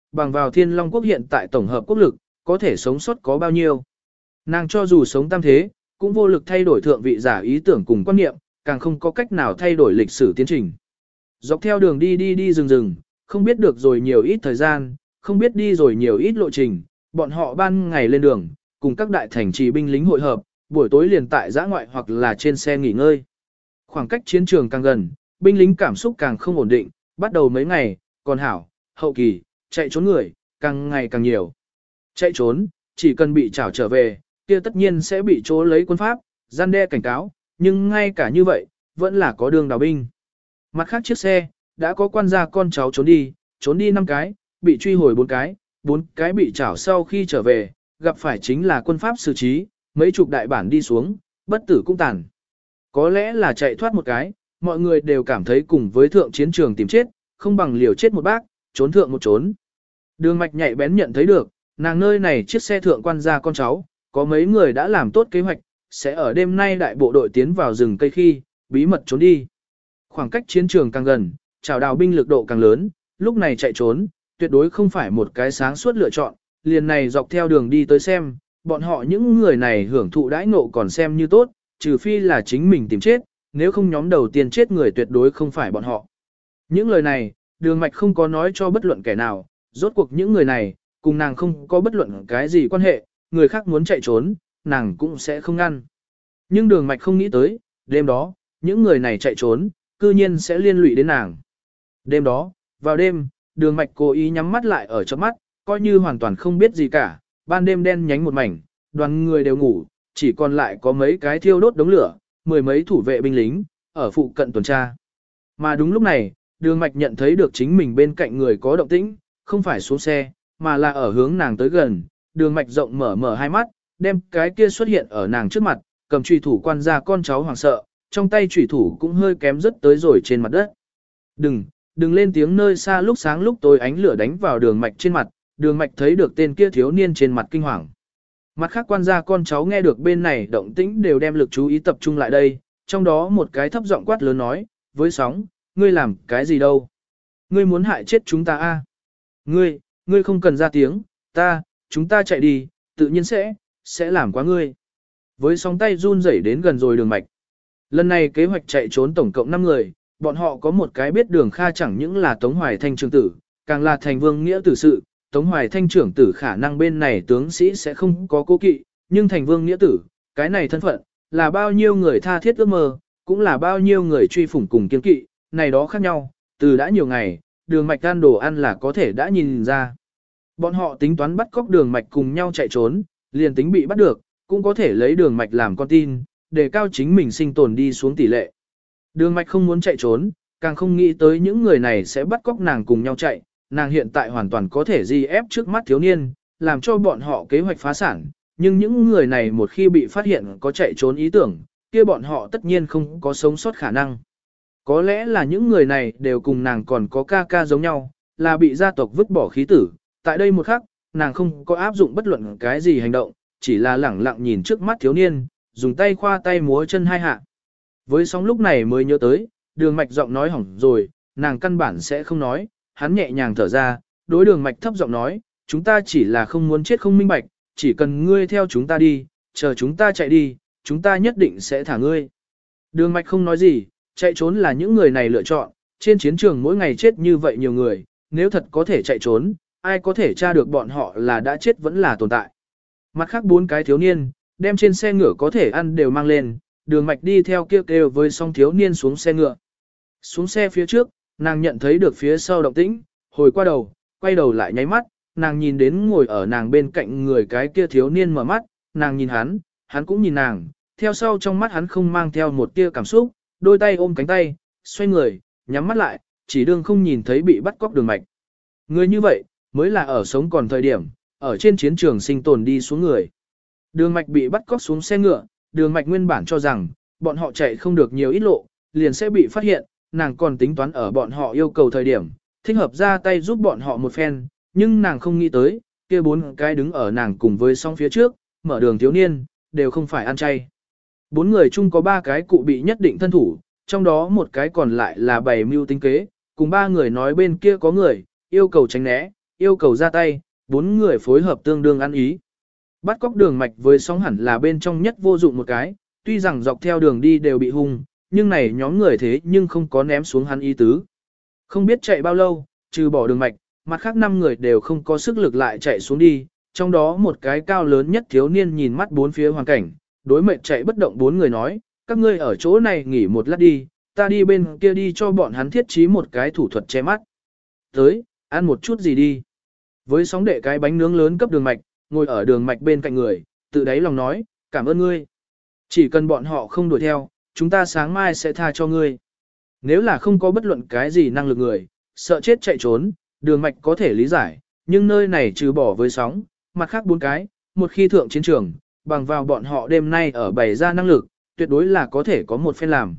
bằng vào Thiên Long Quốc hiện tại tổng hợp quốc lực, có thể sống sót có bao nhiêu. Nàng cho dù sống tam thế, cũng vô lực thay đổi thượng vị giả ý tưởng cùng quan niệm, càng không có cách nào thay đổi lịch sử tiến trình. Dọc theo đường đi rừng, không biết được rồi nhiều ít thời gian, không biết đi rồi nhiều ít lộ trình, bọn họ ban ngày lên đường, cùng các đại thành trì binh lính hội hợp, buổi tối liền tại giã ngoại hoặc là trên xe nghỉ ngơi. Khoảng cách chiến trường càng gần, binh lính cảm xúc càng không ổn định, bắt đầu mấy ngày, còn hảo, hậu kỳ, chạy trốn người, càng ngày càng nhiều. Chạy trốn, chỉ cần bị trảo trở về, kia tất nhiên sẽ bị trố lấy quân pháp, gian đe cảnh cáo, nhưng ngay cả như vậy, vẫn là có đường đào binh. Mặt khác chiếc xe, đã có quan gia con cháu trốn đi 5 cái, bị truy hồi 4 cái bị trảo sau khi trở về, gặp phải chính là quân pháp xử trí, mấy chục đại bản đi xuống, bất tử cũng tàn. Có lẽ là chạy thoát một cái, mọi người đều cảm thấy cùng với thượng chiến trường tìm chết, không bằng liều chết một bác, trốn thượng một trốn. Đường Mạch nhạy bén nhận thấy được, nàng nơi này chiếc xe thượng quan gia con cháu, có mấy người đã làm tốt kế hoạch, sẽ ở đêm nay đại bộ đội tiến vào rừng cây khi, bí mật trốn đi. Khoảng cách chiến trường càng gần, chào đào binh lực độ càng lớn, lúc này chạy trốn, tuyệt đối không phải một cái sáng suốt lựa chọn, liền này dọc theo đường đi tới xem, bọn họ những người này hưởng thụ đãi ngộ còn xem như tốt, trừ phi là chính mình tìm chết, nếu không nhóm đầu tiên chết người tuyệt đối không phải bọn họ. Những lời này, Đường Mạch không có nói cho bất luận kẻ nào, rốt cuộc những người này, cùng nàng không có bất luận cái gì quan hệ, người khác muốn chạy trốn, nàng cũng sẽ không ngăn. Nhưng Đường Mạch không nghĩ tới, đêm đó, những người này chạy trốn, cư nhiên sẽ liên lụy đến nàng. Đêm đó, vào đêm, Đường Mạch cố ý nhắm mắt lại ở chớp mắt, coi như hoàn toàn không biết gì cả, ban đêm đen nhánh một mảnh, đoàn người đều ngủ, chỉ còn lại có mấy cái thiêu đốt đống lửa, mười mấy thủ vệ binh lính, ở phụ cận tuần tra. Mà đúng lúc này, Đường Mạch nhận thấy được chính mình bên cạnh người có động tĩnh, không phải xuống xe, mà là ở hướng nàng tới gần. Đường Mạch rộng mở hai mắt, đem cái kia xuất hiện ở nàng trước mặt, cầm chùy thủ quan ra con cháu hoảng sợ, trong tay chùy thủ cũng hơi kém rớt tới rồi trên mặt đất. Đừng lên tiếng, nơi xa lúc sáng lúc tối ánh lửa đánh vào Đường Mạch trên mặt, Đường Mạch thấy được tên kia thiếu niên trên mặt kinh hoàng. Mặt khác quan gia con cháu nghe được bên này động tĩnh đều đem lực chú ý tập trung lại đây, trong đó một cái thấp giọng quát lớn nói, với Sóng, ngươi làm cái gì đâu? Ngươi muốn hại chết chúng ta a? Ngươi không cần ra tiếng, chúng ta chạy đi, tự nhiên sẽ làm quá ngươi. Với Sóng tay run rẩy đến gần rồi Đường Mạch. Lần này kế hoạch chạy trốn tổng cộng 5 người, bọn họ có một cái biết Đường Kha chẳng những là Tống Hoài Thanh trưởng tử, càng là Thành Vương nghĩa tử sự. Tống Hoài Thanh trưởng tử khả năng bên này tướng sĩ sẽ không có cố kỵ, nhưng Thành Vương nghĩa tử, cái này thân phận, là bao nhiêu người tha thiết ước mơ, cũng là bao nhiêu người truy phủng cùng kiên kỵ, này đó khác nhau, từ đã nhiều ngày, Đường Mạch ăn đồ ăn là có thể đã nhìn ra. Bọn họ tính toán bắt cóc Đường Mạch cùng nhau chạy trốn, liền tính bị bắt được, cũng có thể lấy Đường Mạch làm con tin, để cao chính mình sinh tồn đi xuống tỷ lệ. Đường Mạch không muốn chạy trốn, càng không nghĩ tới những người này sẽ bắt cóc nàng cùng nhau chạy, nàng hiện tại hoàn toàn có thể di ép trước mắt thiếu niên, làm cho bọn họ kế hoạch phá sản, nhưng những người này một khi bị phát hiện có chạy trốn ý tưởng, kia bọn họ tất nhiên không có sống sót khả năng. Có lẽ là những người này đều cùng nàng còn có ca giống nhau, là bị gia tộc vứt bỏ khí tử, tại đây một khắc, nàng không có áp dụng bất luận cái gì hành động, chỉ là lẳng lặng nhìn trước mắt thiếu niên, dùng tay khoa tay múa chân hai hạ. Với Sóng lúc này mới nhớ tới, Đường Mạch giọng nói hỏng rồi, nàng căn bản sẽ không nói, hắn nhẹ nhàng thở ra, đối Đường Mạch thấp giọng nói, chúng ta chỉ là không muốn chết không minh bạch, chỉ cần ngươi theo chúng ta đi, chờ chúng ta chạy đi, chúng ta nhất định sẽ thả ngươi. Đường Mạch không nói gì, chạy trốn là những người này lựa chọn, trên chiến trường mỗi ngày chết như vậy nhiều người, nếu thật có thể chạy trốn, ai có thể tra được bọn họ là đã chết vẫn là tồn tại. Mặt khác 4 cái thiếu niên, đem trên xe ngựa có thể ăn đều mang lên, Đường Mạch đi theo kêu với Song thiếu niên xuống xe ngựa. Xuống xe phía trước, nàng nhận thấy được phía sau động tĩnh, hồi qua đầu, quay đầu lại nháy mắt, nàng nhìn đến ngồi ở nàng bên cạnh người cái kia thiếu niên mở mắt, nàng nhìn hắn cũng nhìn nàng, theo sau trong mắt hắn không mang theo một tia cảm xúc, đôi tay ôm cánh tay, xoay người, nhắm mắt lại, chỉ đương không nhìn thấy bị bắt cóc Đường Mạch. Người như vậy, mới là ở sống còn thời điểm, ở trên chiến trường sinh tồn đi xuống người. Đường Mạch bị bắt cóc xuống xe ngựa, Đường Mạch nguyên bản cho rằng, bọn họ chạy không được nhiều ít lộ, liền sẽ bị phát hiện, nàng còn tính toán ở bọn họ yêu cầu thời điểm, thích hợp ra tay giúp bọn họ một phen, nhưng nàng không nghĩ tới, kia 4 cái đứng ở nàng cùng với Song phía trước, mở đường thiếu niên, đều không phải ăn chay. 4 người chung có 3 cái cụ bị nhất định thân thủ, trong đó một cái còn lại là bày mưu tính kế, cùng 3 người nói bên kia có người, yêu cầu tránh né, yêu cầu ra tay, 4 người phối hợp tương đương ăn ý. Bắt cóc Đường Mạch với sóng hẳn là bên trong nhất vô dụng một cái, tuy rằng dọc theo đường đi đều bị hung, nhưng này nhóm người thế nhưng không có ném xuống hắn ý tứ. Không biết chạy bao lâu, trừ bỏ Đường Mạch, mặt khác 5 người đều không có sức lực lại chạy xuống đi, trong đó một cái cao lớn nhất thiếu niên nhìn mắt bốn phía hoàn cảnh, đối mệnh chạy bất động 4 người nói, các ngươi ở chỗ này nghỉ một lát đi, ta đi bên kia đi cho bọn hắn thiết trí một cái thủ thuật che mắt. Tới, ăn một chút gì đi. Với sóng đệ cái bánh nướng lớn cấp Đường Mạch, ngồi ở Đường Mạch bên cạnh người, tự đáy lòng nói, cảm ơn ngươi. Chỉ cần bọn họ không đuổi theo, chúng ta sáng mai sẽ tha cho ngươi. Nếu là không có bất luận cái gì năng lực người, sợ chết chạy trốn, Đường Mạch có thể lý giải, nhưng nơi này trừ bỏ với sóng, mặt khác 4 cái, một khi thượng chiến trường, bằng vào bọn họ đêm nay ở bày ra năng lực, tuyệt đối là có thể có một phen làm.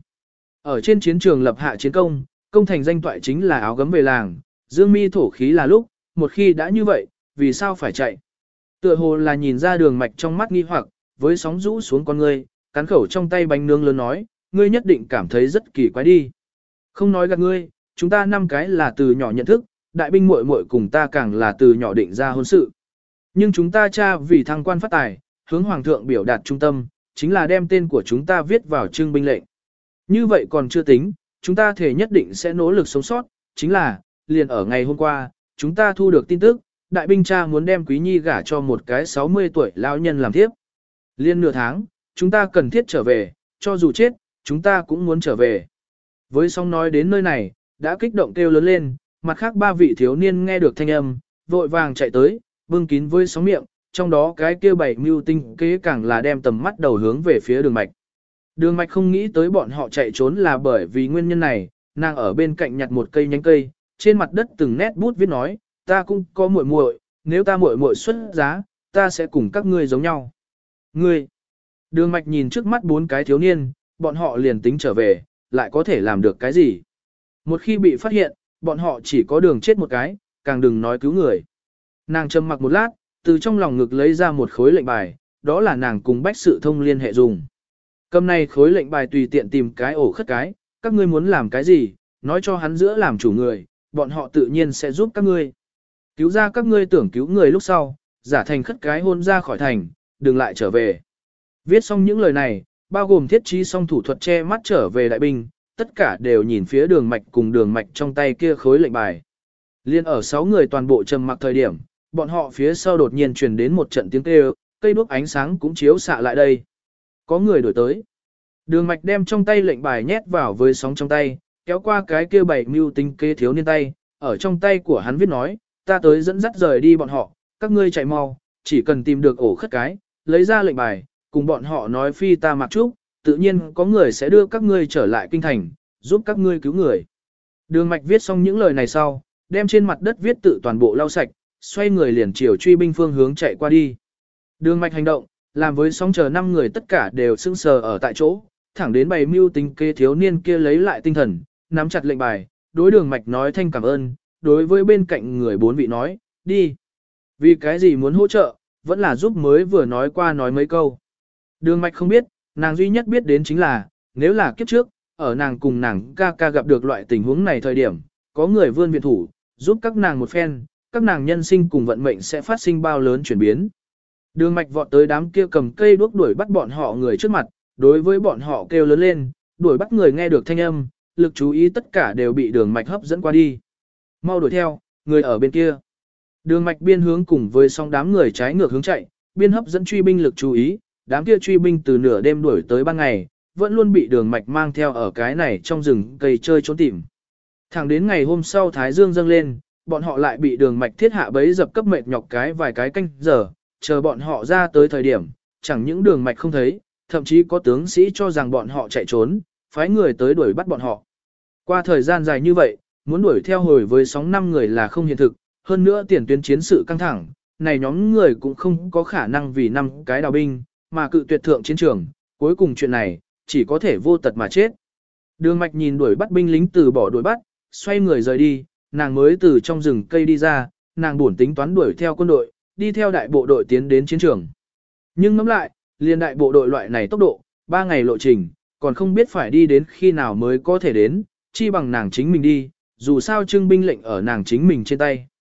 Ở trên chiến trường lập hạ chiến công, công thành danh toại chính là áo gấm về làng, dương mi thổ khí là lúc, một khi đã như vậy, vì sao phải chạy? Tựa hồ là nhìn ra Đường Mạch trong mắt nghi hoặc, với sóng rũ xuống con ngươi, cắn khẩu trong tay bánh nướng lớn nói, ngươi nhất định cảm thấy rất kỳ quái đi. Không nói gạt ngươi, chúng ta 5 cái là từ nhỏ nhận thức, đại binh muội muội cùng ta càng là từ nhỏ định ra hôn sự. Nhưng chúng ta cha vì thăng quan phát tài, hướng hoàng thượng biểu đạt trung tâm, chính là đem tên của chúng ta viết vào trương binh lệnh. Như vậy còn chưa tính, chúng ta thể nhất định sẽ nỗ lực sống sót, chính là, liền ở ngày hôm qua, chúng ta thu được tin tức, đại binh cha muốn đem Quý Nhi gả cho một cái 60 tuổi lão nhân làm thiếp. Liên nửa tháng, chúng ta cần thiết trở về, cho dù chết, chúng ta cũng muốn trở về. Với song nói đến nơi này, đã kích động kêu lớn lên, mặt khác 3 vị thiếu niên nghe được thanh âm, vội vàng chạy tới, bưng kín với sóng miệng, trong đó cái kia bảy mưu tinh kế càng là đem tầm mắt đầu hướng về phía Đường Mạch. Đường Mạch không nghĩ tới bọn họ chạy trốn là bởi vì nguyên nhân này, nàng ở bên cạnh nhặt một cây nhánh cây, trên mặt đất từng nét bút viết nói, ta cũng có muội muội, nếu ta muội muội xuất giá, ta sẽ cùng các ngươi giống nhau. Ngươi! Đường Mạch nhìn trước mắt 4 cái thiếu niên, bọn họ liền tính trở về, lại có thể làm được cái gì? Một khi bị phát hiện, bọn họ chỉ có đường chết một cái, càng đừng nói cứu người. Nàng trầm mặc một lát, từ trong lòng ngực lấy ra một khối lệnh bài, đó là nàng cùng bách sự thông liên hệ dùng. Cầm này khối lệnh bài tùy tiện tìm cái ổ khất cái, các ngươi muốn làm cái gì, nói cho hắn giữa làm chủ người, bọn họ tự nhiên sẽ giúp các ngươi. Cứu ra các ngươi tưởng cứu người lúc sau, giả thành khất cái hôn ra khỏi thành, đừng lại trở về. Viết xong những lời này, bao gồm thiết trí xong thủ thuật che mắt trở về đại binh, tất cả đều nhìn phía Đường Mạch cùng Đường Mạch trong tay kia khối lệnh bài. Liên ở 6 người toàn bộ trầm mặc thời điểm, bọn họ phía sau đột nhiên truyền đến một trận tiếng kêu, cây đuốc ánh sáng cũng chiếu xạ lại đây. Có người đổi tới. Đường Mạch đem trong tay lệnh bài nhét vào với sóng trong tay, kéo qua cái kia bảy mưu tinh kế thiếu niên tay, ở trong tay của hắn viết nói, ta tới dẫn dắt rời đi bọn họ, các ngươi chạy mau, chỉ cần tìm được ổ khất cái, lấy ra lệnh bài, cùng bọn họ nói phi ta mặc trúc, tự nhiên có người sẽ đưa các ngươi trở lại kinh thành, giúp các ngươi cứu người. Đường Mạch viết xong những lời này sau, đem trên mặt đất viết tự toàn bộ lau sạch, xoay người liền chiều truy binh phương hướng chạy qua đi. Đường Mạch hành động, làm với sóng chờ 5 người tất cả đều sững sờ ở tại chỗ, thẳng đến bày mưu tính kế thiếu niên kia lấy lại tinh thần, nắm chặt lệnh bài, đối Đường Mạch nói thanh cảm ơn, đối với bên cạnh người 4 vị nói, đi. Vì cái gì muốn hỗ trợ, vẫn là giúp mới vừa nói qua nói mấy câu. Đường Mạch không biết, nàng duy nhất biết đến chính là, nếu là kiếp trước, ở nàng cùng nàng ca ca gặp được loại tình huống này thời điểm, có người vươn viện thủ, giúp các nàng một phen, các nàng nhân sinh cùng vận mệnh sẽ phát sinh bao lớn chuyển biến. Đường Mạch vọt tới đám kia cầm cây đuốc đuổi bắt bọn họ người trước mặt, đối với bọn họ kêu lớn lên, đuổi bắt người nghe được thanh âm, lực chú ý tất cả đều bị Đường Mạch hấp dẫn qua đi. Mau đuổi theo, người ở bên kia. Đường Mạch biên hướng cùng với song đám người trái ngược hướng chạy, biên hấp dẫn truy binh lực chú ý, đám kia truy binh từ nửa đêm đuổi tới ban ngày, vẫn luôn bị Đường Mạch mang theo ở cái này trong rừng cây chơi trốn tìm. Thẳng đến ngày hôm sau Thái Dương dâng lên, bọn họ lại bị Đường Mạch thiết hạ bấy dập cấp mệt nhọc cái vài cái canh giờ, chờ bọn họ ra tới thời điểm, chẳng những Đường Mạch không thấy, thậm chí có tướng sĩ cho rằng bọn họ chạy trốn, phái người tới đuổi bắt bọn họ. Qua thời gian dài như vậy, muốn đuổi theo hồi với sóng 5 người là không hiện thực, hơn nữa tiền tuyến chiến sự căng thẳng, này nhóm người cũng không có khả năng vì 5 cái đào binh, mà cự tuyệt thượng chiến trường, cuối cùng chuyện này, chỉ có thể vô tật mà chết. Đường Mạch nhìn đuổi bắt binh lính từ bỏ đuổi bắt, xoay người rời đi, nàng mới từ trong rừng cây đi ra, nàng buồn tính toán đuổi theo quân đội, đi theo đại bộ đội tiến đến chiến trường. Nhưng ngẫm lại, liên đại bộ đội loại này tốc độ, 3 ngày lộ trình, còn không biết phải đi đến khi nào mới có thể đến, chi bằng nàng chính mình đi, dù sao trưng binh lệnh ở nàng chính mình trên tay.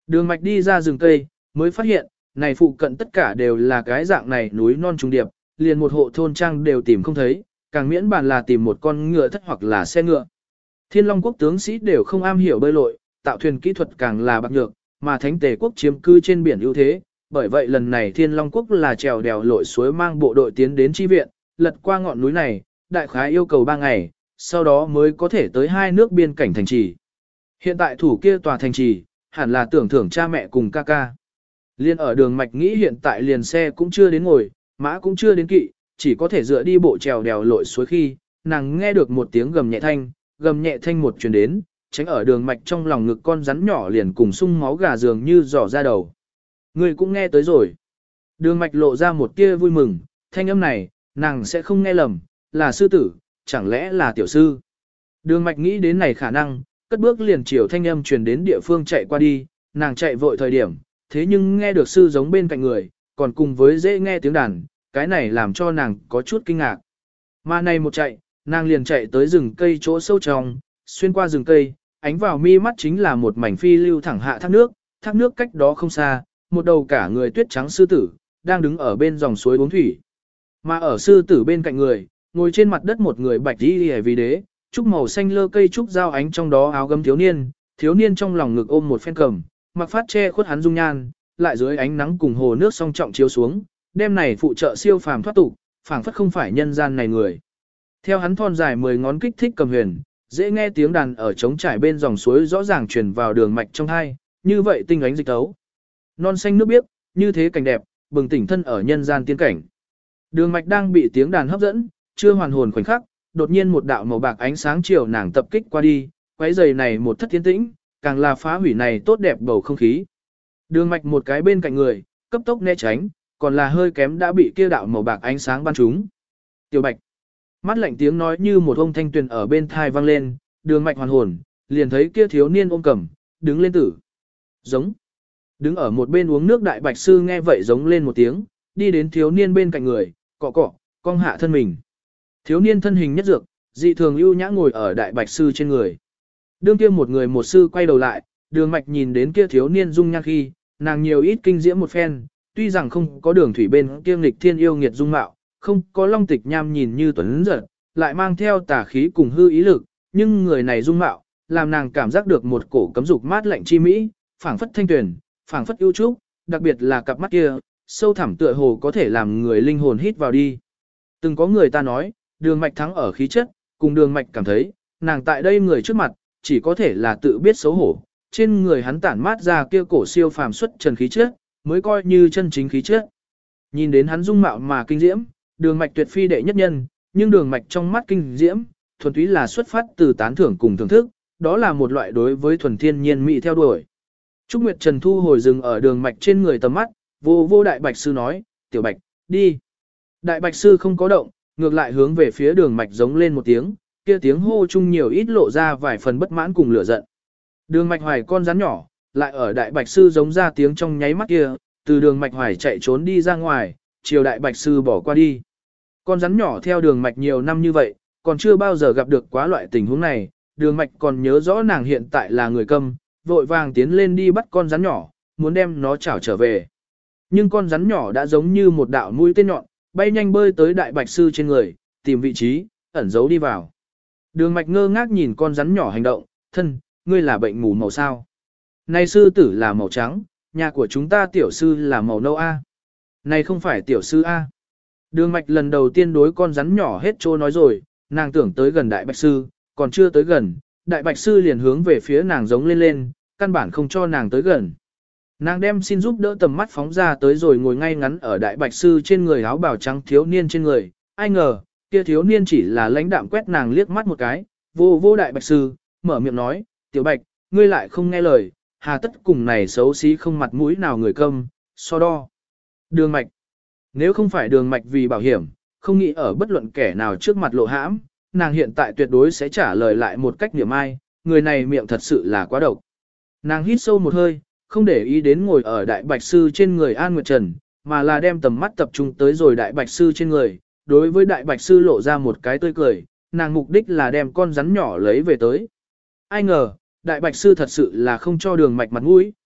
Đường mạch đi ra rừng cây, mới phát hiện, này phụ cận tất cả đều là cái dạng này núi non trùng điệp, liền một hộ thôn trang đều tìm không thấy, càng miễn bàn là tìm một con ngựa thất hoặc là xe ngựa. Thiên Long quốc tướng sĩ đều không am hiểu bơi lội, tạo thuyền kỹ thuật càng là bạc nhược, mà Thánh Tề quốc chiếm cư trên biển ưu thế, bởi vậy lần này Thiên Long quốc là trèo đèo lội suối mang bộ đội tiến đến chi viện, lật qua ngọn núi này, đại khái yêu cầu 3 ngày, sau đó mới có thể tới hai nước biên cảnh thành trì. Hiện tại thủ kia tòa thành trì, hẳn là tưởng thưởng cha mẹ cùng ca ca. Liên ở đường mạch nghĩ hiện tại liền xe cũng chưa đến ngồi, mã cũng chưa đến kỵ, chỉ có thể dựa đi bộ trèo đèo lội suối khi, nàng nghe được một tiếng gầm nhẹ thanh một truyền đến, tránh ở đường mạch trong lòng ngực con rắn nhỏ liền cùng sung máu gà dường như dò ra đầu. Người cũng nghe tới rồi. Đường mạch lộ ra một tia vui mừng, thanh âm này, nàng sẽ không nghe lầm, là sư tử, chẳng lẽ là tiểu sư. Đường mạch nghĩ đến này khả năng, cất bước liền chiều thanh âm truyền đến địa phương chạy qua đi, nàng chạy vội thời điểm, thế nhưng nghe được sư giống bên cạnh người, còn cùng với dễ nghe tiếng đàn, cái này làm cho nàng có chút kinh ngạc. Mà này một chạy, nàng liền chạy tới rừng cây chỗ sâu trong, xuyên qua rừng cây, ánh vào mi mắt chính là một mảnh phi lưu thẳng hạ thác nước cách đó không xa, một đầu cả người tuyết trắng sư tử, đang đứng ở bên dòng suối uống thủy. Mà ở sư tử bên cạnh người, ngồi trên mặt đất một người bạch y hề vì đế, trúc màu xanh lơ cây trúc dao ánh trong đó áo gấm thiếu niên trong lòng ngực ôm một phen cầm, mặc phát che khuất hắn dung nhan, lại dưới ánh nắng cùng hồ nước song trọng chiếu xuống, đêm này phụ trợ siêu phàm thoát tục, phảng phất không phải nhân gian này người. Theo hắn thon dài 10 ngón kích thích cầm huyền, dễ nghe tiếng đàn ở trống trải bên dòng suối rõ ràng truyền vào đường mạch trong hai, như vậy tinh ánh dịch tấu. Non xanh nước biếc, như thế cảnh đẹp, bừng tỉnh thân ở nhân gian tiên cảnh. Đường mạch đang bị tiếng đàn hấp dẫn, chưa hoàn hồn khoảnh khắc, đột nhiên một đạo màu bạc ánh sáng chiều nàng tập kích qua đi, quấy giày này một thất thiên tĩnh, càng là phá hủy này tốt đẹp bầu không khí. Đường mạch một cái bên cạnh người, cấp tốc né tránh, còn là hơi kém đã bị kia đạo màu bạc ánh sáng ban trúng. Tiểu Bạch, mắt lạnh tiếng nói như một ông thanh tuyền ở bên thai vang lên, đường mạch hoàn hồn, liền thấy kia thiếu niên ôm cầm, đứng lên tử. Giống. Đứng ở một bên uống nước đại bạch sư nghe vậy giống lên một tiếng, đi đến thiếu niên bên cạnh người, cọ cọ, cong hạ thân mình. Thiếu niên thân hình nhất dược, dị thường ưu nhã ngồi ở đại bạch sư trên người. Đương kia một người một sư quay đầu lại, đường mạch nhìn đến kia thiếu niên dung nhan khi, nàng nhiều ít kinh diễm một phen, tuy rằng không có đường thủy bên kia nghịch thiên yêu nghiệt dung mạo, không có long tịch nham nhìn như tuấn giật, lại mang theo tà khí cùng hư ý lực, nhưng người này dung mạo, làm nàng cảm giác được một cổ cấm dục mát lạnh chi mỹ, phảng phất thanh tuyển, phảng phất ưu trúc, đặc biệt là cặp mắt kia, sâu thẳm tựa hồ có thể làm người linh hồn hít vào đi. Từng có người ta nói, đường mạch thắng ở khí chất, cùng đường mạch cảm thấy, nàng tại đây người trước mặt, chỉ có thể là tự biết xấu hổ, trên người hắn tản mát ra kia cổ siêu phàm xuất trần khí chất, mới coi như chân chính khí chất. Nhìn đến hắn dung mạo mà kinh diễm, đường mạch tuyệt phi đệ nhất nhân, nhưng đường mạch trong mắt kinh diễm, thuần túy là xuất phát từ tán thưởng cùng thưởng thức, đó là một loại đối với thuần thiên nhiên mỹ theo đuổi. Trúc Nguyệt Trần thu hồi dừng ở đường mạch trên người tầm mắt, vô đại bạch sư nói, tiểu bạch, đi. Đại bạch sư không có động, ngược lại hướng về phía đường mạch giống lên một tiếng, kia tiếng hô chung nhiều ít lộ ra vài phần bất mãn cùng lửa giận. Đường mạch hoài con rắn nhỏ, lại ở đại bạch sư giống ra tiếng trong nháy mắt kia, từ đường mạch hoài chạy trốn đi ra ngoài, chiều đại bạch sư bỏ qua đi. Con rắn nhỏ theo đường mạch nhiều năm như vậy, còn chưa bao giờ gặp được quá loại tình huống này, đường mạch còn nhớ rõ nàng hiện tại là người câm, vội vàng tiến lên đi bắt con rắn nhỏ, muốn đem nó chảo trở về. Nhưng con rắn nhỏ đã giống như một đạo mũi tên nhọn, bay nhanh bơi tới đại bạch sư trên người, tìm vị trí, ẩn giấu đi vào. Đường mạch ngơ ngác nhìn con rắn nhỏ hành động, thân, ngươi là bệnh mù màu sao? Này sư tử là màu trắng, nhà của chúng ta tiểu sư là màu nâu A. Này không phải tiểu sư A. Đường mạch lần đầu tiên đối con rắn nhỏ hết trô nói rồi, nàng tưởng tới gần đại bạch sư, còn chưa tới gần, đại bạch sư liền hướng về phía nàng giống lên, căn bản không cho nàng tới gần. Nàng đem xin giúp đỡ tầm mắt phóng ra tới rồi ngồi ngay ngắn ở đại bạch sư trên người áo bào trắng thiếu niên trên người, ai ngờ, kia thiếu niên chỉ là lãnh đạm quét nàng liếc mắt một cái, vô đại bạch sư, mở miệng nói, tiểu bạch, ngươi lại không nghe lời, hà tất cùng này xấu xí không mặt mũi nào người câm, so đo. Đường mạch, nếu không phải đường mạch vì bảo hiểm, không nghĩ ở bất luận kẻ nào trước mặt lộ hãm, nàng hiện tại tuyệt đối sẽ trả lời lại một cách niệm ai, người này miệng thật sự là quá độc. Nàng hít sâu một hơi, không để ý đến ngồi ở đại bạch sư trên người An Nguyệt Trần, mà là đem tầm mắt tập trung tới rồi đại bạch sư trên người, đối với đại bạch sư lộ ra một cái tươi cười, nàng mục đích là đem con rắn nhỏ lấy về tới. Ai ngờ, đại bạch sư thật sự là không cho đường mạch mặt mũi,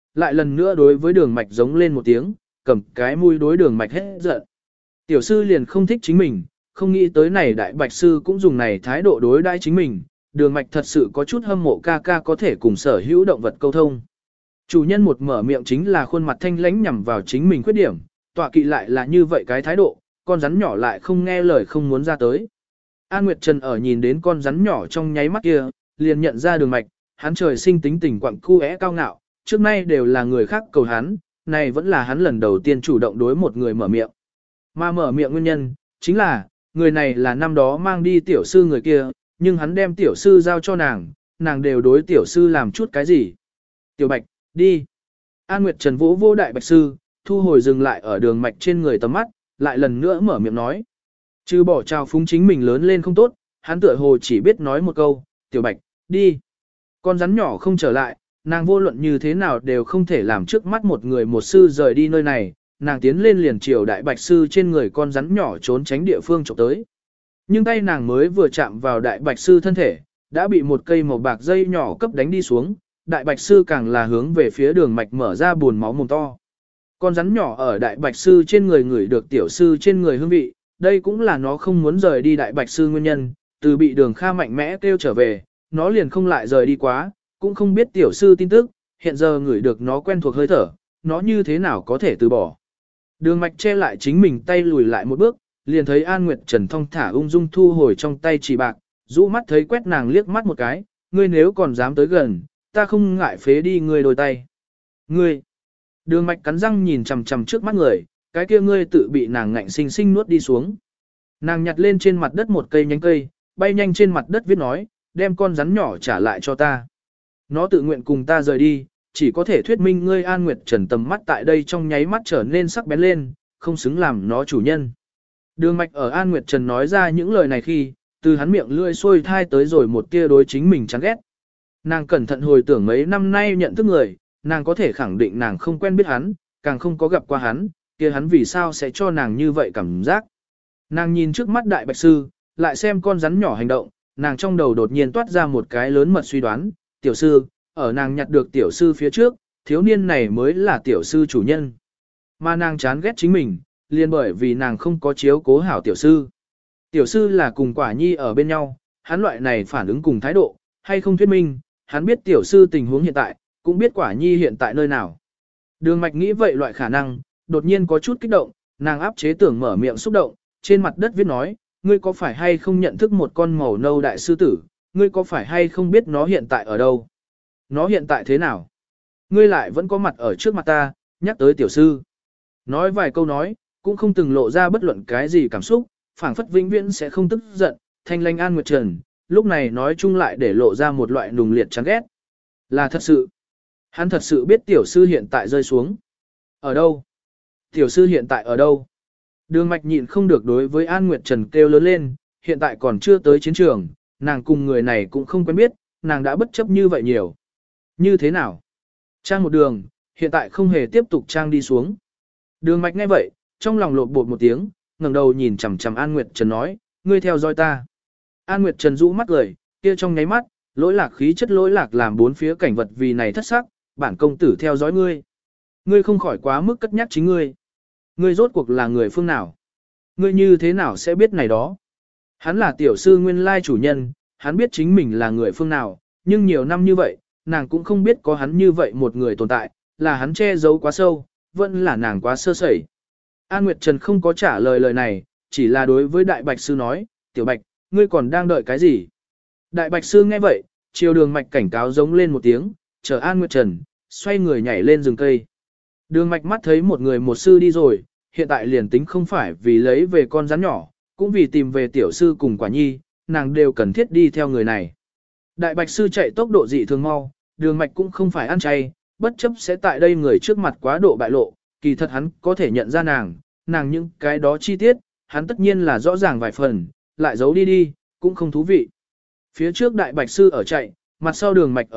lại lần nữa đối với đường mạch giống lên một tiếng, cầm cái mũi đối đường mạch hết giận. Tiểu sư liền không thích chính mình, không nghĩ tới này đại bạch sư cũng dùng này thái độ đối đãi chính mình, đường mạch thật sự có chút hâm mộ ca ca có thể cùng sở hữu động vật câu thông. Chủ nhân một mở miệng chính là khuôn mặt thanh lãnh nhằm vào chính mình khuyết điểm, tọa kỵ lại là như vậy cái thái độ, con rắn nhỏ lại không nghe lời không muốn ra tới. An Nguyệt Trần ở nhìn đến con rắn nhỏ trong nháy mắt kia, liền nhận ra đường mạch, hắn trời sinh tính tình quặng cu é cao ngạo, trước nay đều là người khác cầu hắn, này vẫn là hắn lần đầu tiên chủ động đối một người mở miệng. Mà mở miệng nguyên nhân, chính là, người này là năm đó mang đi tiểu sư người kia, nhưng hắn đem tiểu sư giao cho nàng đều đối tiểu sư làm chút cái gì. Tiểu Bạch, đi. An Nguyệt Trần vỗ vô đại bạch sư, thu hồi dừng lại ở đường mạch trên người tầm mắt, lại lần nữa mở miệng nói. Chứ bỏ trao phúng chính mình lớn lên không tốt, hắn tựa hồ chỉ biết nói một câu, Tiểu Bạch, đi. Con rắn nhỏ không trở lại, nàng vô luận như thế nào đều không thể làm trước mắt một người một sư rời đi nơi này, nàng tiến lên liền chiều đại bạch sư trên người con rắn nhỏ trốn tránh địa phương chụp tới. Nhưng tay nàng mới vừa chạm vào đại bạch sư thân thể, đã bị một cây màu bạc dây nhỏ cấp đánh đi xuống, đại bạch sư càng là hướng về phía đường mạch mở ra buồn máu mồm to. Con rắn nhỏ ở đại bạch sư trên người ngửi được tiểu sư trên người hương vị, đây cũng là nó không muốn rời đi đại bạch sư nguyên nhân, từ bị đường Kha mạnh mẽ kêu trở về, nó liền không lại rời đi quá, cũng không biết tiểu sư tin tức, hiện giờ ngửi được nó quen thuộc hơi thở, nó như thế nào có thể từ bỏ. Đường mạch che lại chính mình tay lùi lại một bước, liền thấy An Nguyệt Trần thong thả ung dung thu hồi trong tay chỉ bạc, rũ mắt thấy quét nàng liếc mắt một cái, ngươi nếu còn dám tới gần, ta không ngại phế đi ngươi đôi tay. Ngươi! Đường mạch cắn răng nhìn chằm chằm trước mắt người, cái kia ngươi tự bị nàng ngạnh sinh sinh nuốt đi xuống. Nàng nhặt lên trên mặt đất một cây nhánh cây, bay nhanh trên mặt đất viết nói, đem con rắn nhỏ trả lại cho ta. Nó tự nguyện cùng ta rời đi, chỉ có thể thuyết minh ngươi An Nguyệt Trần tầm mắt tại đây trong nháy mắt trở nên sắc bén lên, không xứng làm nó chủ nhân. Đường mạch ở An Nguyệt Trần nói ra những lời này khi, từ hắn miệng lưỡi xuôi thai tới rồi một tia đối chính mình chán ghét. Nàng cẩn thận hồi tưởng mấy năm nay nhận thức người, nàng có thể khẳng định nàng không quen biết hắn, càng không có gặp qua hắn, kia hắn vì sao sẽ cho nàng như vậy cảm giác. Nàng nhìn trước mắt đại bạch sư, lại xem con rắn nhỏ hành động, nàng trong đầu đột nhiên toát ra một cái lớn mật suy đoán, tiểu sư, ở nàng nhặt được tiểu sư phía trước, thiếu niên này mới là tiểu sư chủ nhân. Mà nàng chán ghét chính mình, liền bởi vì nàng không có chiếu cố hảo tiểu sư. Tiểu sư là cùng quả nhi ở bên nhau, hắn loại này phản ứng cùng thái độ, hay không thuyết minh, hắn biết tiểu sư tình huống hiện tại, cũng biết quả nhi hiện tại nơi nào. Đường mạch nghĩ vậy loại khả năng, đột nhiên có chút kích động, nàng áp chế tưởng mở miệng xúc động, trên mặt đất viết nói, ngươi có phải hay không nhận thức một con màu nâu đại sư tử, ngươi có phải hay không biết nó hiện tại ở đâu? Nó hiện tại thế nào? Ngươi lại vẫn có mặt ở trước mặt ta, nhắc tới tiểu sư. Nói vài câu nói, cũng không từng lộ ra bất luận cái gì cảm xúc, phảng phất vĩnh viễn sẽ không tức giận, thanh lanh An Nguyệt Trần, lúc này nói chung lại để lộ ra một loại nùng liệt chán ghét. Là thật sự. Hắn thật sự biết tiểu sư hiện tại rơi xuống. Ở đâu? Tiểu sư hiện tại ở đâu? Đường mạch nhịn không được đối với An Nguyệt Trần kêu lớn lên, hiện tại còn chưa tới chiến trường, nàng cùng người này cũng không quen biết, nàng đã bất chấp như vậy nhiều. Như thế nào? Trang một đường, hiện tại không hề tiếp tục trang đi xuống. Đường mạch nghe vậy, trong lòng lột bột một tiếng, ngẩng đầu nhìn chằm chằm An Nguyệt Trần nói, ngươi theo dõi ta. An Nguyệt Trần rũ mắt cười, kia trong nháy mắt, lỗi lạc khí chất lỗi lạc làm bốn phía cảnh vật vì này thất sắc, bản công tử theo dõi ngươi. Ngươi không khỏi quá mức cất nhắc chính ngươi. Ngươi rốt cuộc là người phương nào? Ngươi như thế nào sẽ biết này đó? Hắn là tiểu sư nguyên lai chủ nhân, hắn biết chính mình là người phương nào, nhưng nhiều năm như vậy, nàng cũng không biết có hắn như vậy một người tồn tại, là hắn che giấu quá sâu, vẫn là nàng quá sơ sẩy. An Nguyệt Trần không có trả lời lời này, chỉ là đối với Đại Bạch Sư nói, Tiểu Bạch, ngươi còn đang đợi cái gì? Đại Bạch Sư nghe vậy, chiều đường mạch cảnh cáo giống lên một tiếng, chờ An Nguyệt Trần, xoay người nhảy lên rừng cây. Đường mạch mắt thấy một người một sư đi rồi, hiện tại liền tính không phải vì lấy về con rắn nhỏ, cũng vì tìm về tiểu sư cùng quả nhi, nàng đều cần thiết đi theo người này. Đại Bạch Sư chạy tốc độ dị thường mau, đường mạch cũng không phải ăn chay, bất chấp sẽ tại đây người trước mặt quá độ bại lộ, kỳ thật hắn có thể nhận ra nàng những cái đó chi tiết, hắn tất nhiên là rõ ràng vài phần, lại giấu đi, cũng không thú vị. Phía trước Đại Bạch Sư ở chạy, mặt sau đường mạch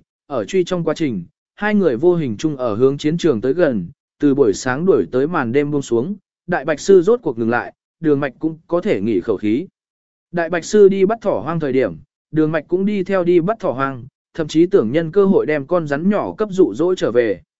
ở truy trong quá trình, hai người vô hình chung ở hướng chiến trường tới gần, từ buổi sáng đuổi tới màn đêm buông xuống, Đại Bạch Sư rốt cuộc ngừng lại, đường mạch cũng có thể nghỉ khẩu khí. Đại Bạch Sư đi bắt thỏ hoang thời điểm, đường mạch cũng đi theo đi bắt thỏ hoang, thậm chí tưởng nhân cơ hội đem con rắn nhỏ cấp dụ dỗ trở về.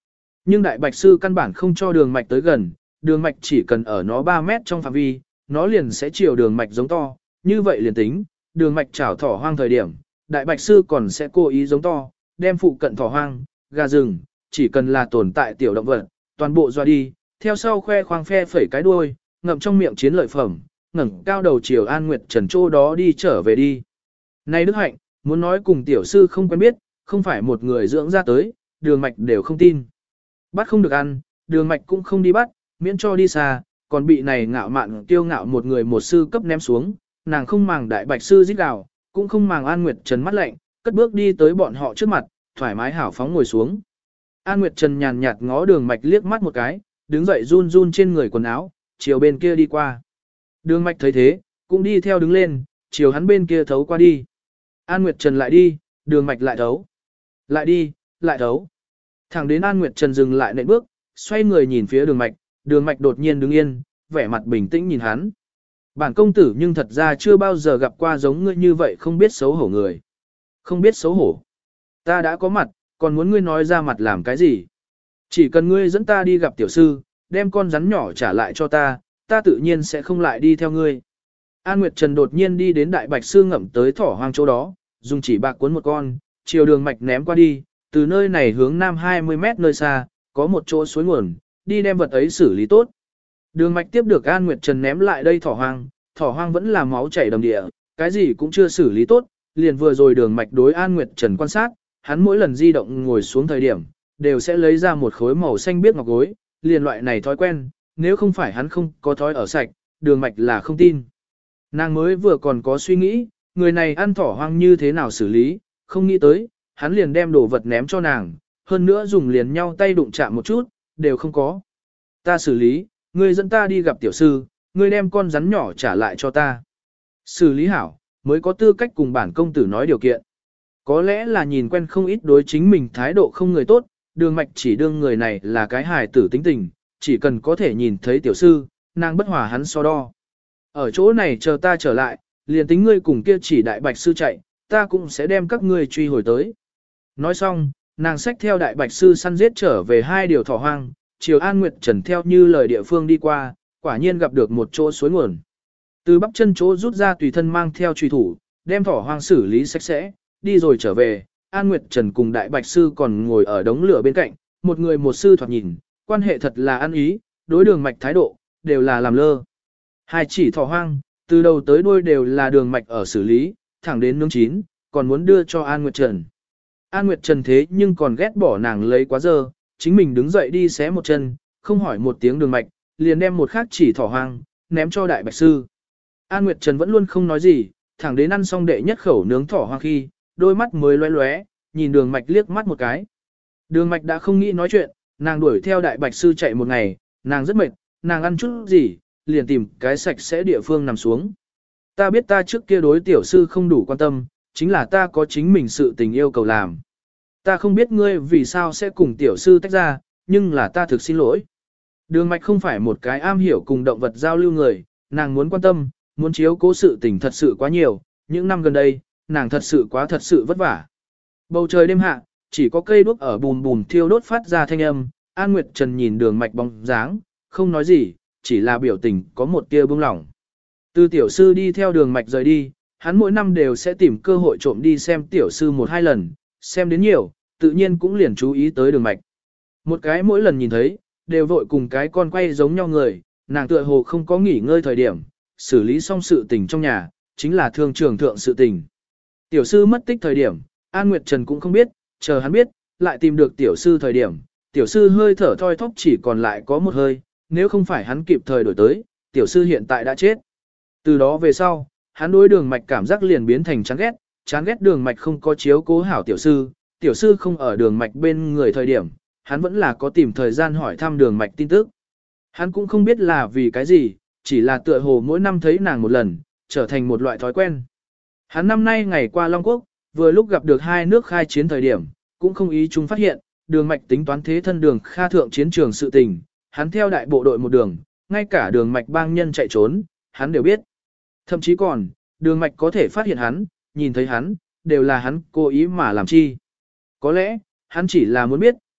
Nhưng đại bạch sư căn bản không cho đường mạch tới gần, đường mạch chỉ cần ở nó 3 mét trong phạm vi, nó liền sẽ chiều đường mạch giống to, như vậy liền tính, đường mạch chảo thỏ hoang thời điểm, đại bạch sư còn sẽ cố ý giống to, đem phụ cận thỏ hoang, gà rừng, chỉ cần là tồn tại tiểu động vật, toàn bộ doa đi, theo sau khoe khoang phe phẩy cái đuôi, ngậm trong miệng chiến lợi phẩm, ngẩng cao đầu chiều An Nguyệt Trần chỗ đó đi trở về đi. Này Đức Hạnh, muốn nói cùng tiểu sư không quen biết, không phải một người dưỡng ra tới, đường mạch đều không tin. Bắt không được ăn, đường mạch cũng không đi bắt, miễn cho đi xa, còn bị này ngạo mạn kiêu ngạo một người một sư cấp ném xuống, nàng không màng đại bạch sư giết gào, cũng không màng An Nguyệt Trần mắt lạnh, cất bước đi tới bọn họ trước mặt, thoải mái hảo phóng ngồi xuống. An Nguyệt Trần nhàn nhạt ngó đường mạch liếc mắt một cái, đứng dậy run run trên người quần áo, chiều bên kia đi qua. Đường mạch thấy thế, cũng đi theo đứng lên, chiều hắn bên kia thấu qua đi. An Nguyệt Trần lại đi, đường mạch lại thấu. Lại đi, lại thấu. Thẳng đến An Nguyệt Trần dừng lại nện bước, xoay người nhìn phía đường mạch đột nhiên đứng yên, vẻ mặt bình tĩnh nhìn hắn. Bản công tử nhưng thật ra chưa bao giờ gặp qua giống ngươi như vậy không biết xấu hổ người. Không biết xấu hổ. Ta đã có mặt, còn muốn ngươi nói ra mặt làm cái gì? Chỉ cần ngươi dẫn ta đi gặp tiểu sư, đem con rắn nhỏ trả lại cho ta, ta tự nhiên sẽ không lại đi theo ngươi. An Nguyệt Trần đột nhiên đi đến đại bạch sư ngậm tới thỏ hoang chỗ đó, dùng chỉ bạc cuốn một con, chiều đường mạch ném qua đi, từ nơi này hướng nam 20 mét nơi xa, có một chỗ suối nguồn, đi đem vật ấy xử lý tốt. Đường mạch tiếp được An Nguyệt Trần ném lại đây thỏ hoang vẫn là máu chảy đầm địa, cái gì cũng chưa xử lý tốt, liền vừa rồi đường mạch đối An Nguyệt Trần quan sát, hắn mỗi lần di động ngồi xuống thời điểm, đều sẽ lấy ra một khối màu xanh biếc ngọc gối, liền loại này thói quen, nếu không phải hắn không có thói ở sạch, đường mạch là không tin. Nàng mới vừa còn có suy nghĩ, người này ăn thỏ hoang như thế nào xử lý, không nghĩ tới, hắn liền đem đồ vật ném cho nàng, hơn nữa dùng liền nhau tay đụng chạm một chút, đều không có. Ta xử lý, ngươi dẫn ta đi gặp tiểu sư, ngươi đem con rắn nhỏ trả lại cho ta. Xử lý hảo, mới có tư cách cùng bản công tử nói điều kiện. Có lẽ là nhìn quen không ít đối chính mình thái độ không người tốt, đường mạch chỉ đương người này là cái hài tử tính tình, chỉ cần có thể nhìn thấy tiểu sư, nàng bất hòa hắn so đo. Ở chỗ này chờ ta trở lại, liền tính ngươi cùng kia chỉ đại bạch sư chạy, ta cũng sẽ đem các ngươi truy hồi tới. Nói xong, nàng xách theo đại bạch sư săn giết trở về 2 điều thỏ hoang, chiều An Nguyệt Trần theo như lời địa phương đi qua, quả nhiên gặp được một chỗ suối nguồn. Từ bắp chân chỗ rút ra tùy thân mang theo truy thủ, đem thỏ hoang xử lý sạch sẽ, đi rồi trở về, An Nguyệt Trần cùng đại bạch sư còn ngồi ở đống lửa bên cạnh, một người một sư thoạt nhìn, quan hệ thật là ăn ý, đối đường mạch thái độ, đều là làm lơ. 2 chỉ thỏ hoang, từ đầu tới đuôi đều là đường mạch ở xử lý, thẳng đến nướng chín, còn muốn đưa cho An Nguyệt Trần. An Nguyệt Trần thế nhưng còn ghét bỏ nàng lấy quá dơ, chính mình đứng dậy đi xé một chân, không hỏi một tiếng đường mạch, liền đem một khác chỉ thỏ hoang, ném cho đại bạch sư. An Nguyệt Trần vẫn luôn không nói gì, thẳng đến ăn xong đệ nhất khẩu nướng thỏ hoang khi, đôi mắt mới lóe lóe, nhìn đường mạch liếc mắt một cái. Đường mạch đã không nghĩ nói chuyện, nàng đuổi theo đại bạch sư chạy một ngày, nàng rất mệt, nàng ăn chút gì, liền tìm cái sạch sẽ địa phương nằm xuống. Ta biết ta trước kia đối tiểu sư không đủ quan tâm, chính là ta có chính mình sự tình yêu cầu làm. Ta không biết ngươi vì sao sẽ cùng tiểu sư tách ra, nhưng là ta thực xin lỗi. Đường mạch không phải một cái am hiểu cùng động vật giao lưu người, nàng muốn quan tâm, muốn chiếu cố sự tình thật sự quá nhiều, những năm gần đây, nàng thật sự vất vả. Bầu trời đêm hạ, chỉ có cây đuốc ở bùn bùn thiêu đốt phát ra thanh âm, An Nguyệt Trần nhìn đường mạch bóng dáng, không nói gì, chỉ là biểu tình có một tia bưng lỏng. Từ tiểu sư đi theo đường mạch rời đi, hắn mỗi năm đều sẽ tìm cơ hội trộm đi xem tiểu sư 1-2 lần, xem đến nhiều, tự nhiên cũng liền chú ý tới đường mạch. Một cái mỗi lần nhìn thấy, đều vội cùng cái con quay giống nhau người, nàng tựa hồ không có nghỉ ngơi thời điểm, xử lý xong sự tình trong nhà, chính là thương trường thượng sự tình. Tiểu sư mất tích thời điểm, An Nguyệt Trần cũng không biết, chờ hắn biết, lại tìm được tiểu sư thời điểm, tiểu sư hơi thở thoi thóp chỉ còn lại có một hơi, nếu không phải hắn kịp thời đổi tới, tiểu sư hiện tại đã chết. Từ đó về sau, hắn đối đường mạch cảm giác liền biến thành chán ghét đường mạch không có chiếu cố hảo tiểu sư không ở đường mạch bên người thời điểm, hắn vẫn là có tìm thời gian hỏi thăm đường mạch tin tức. Hắn cũng không biết là vì cái gì, chỉ là tựa hồ mỗi năm thấy nàng một lần, trở thành một loại thói quen. Hắn năm nay ngày qua Long Quốc, vừa lúc gặp được 2 nước khai chiến thời điểm, cũng không ý chúng phát hiện, đường mạch tính toán thế thân đường kha thượng chiến trường sự tình, hắn theo đại bộ đội một đường, ngay cả đường mạch bang nhân chạy trốn, hắn đều biết. Thậm chí còn, đường mạch có thể phát hiện hắn, nhìn thấy hắn, đều là hắn cố ý mà làm chi. Có lẽ, hắn chỉ là muốn biết,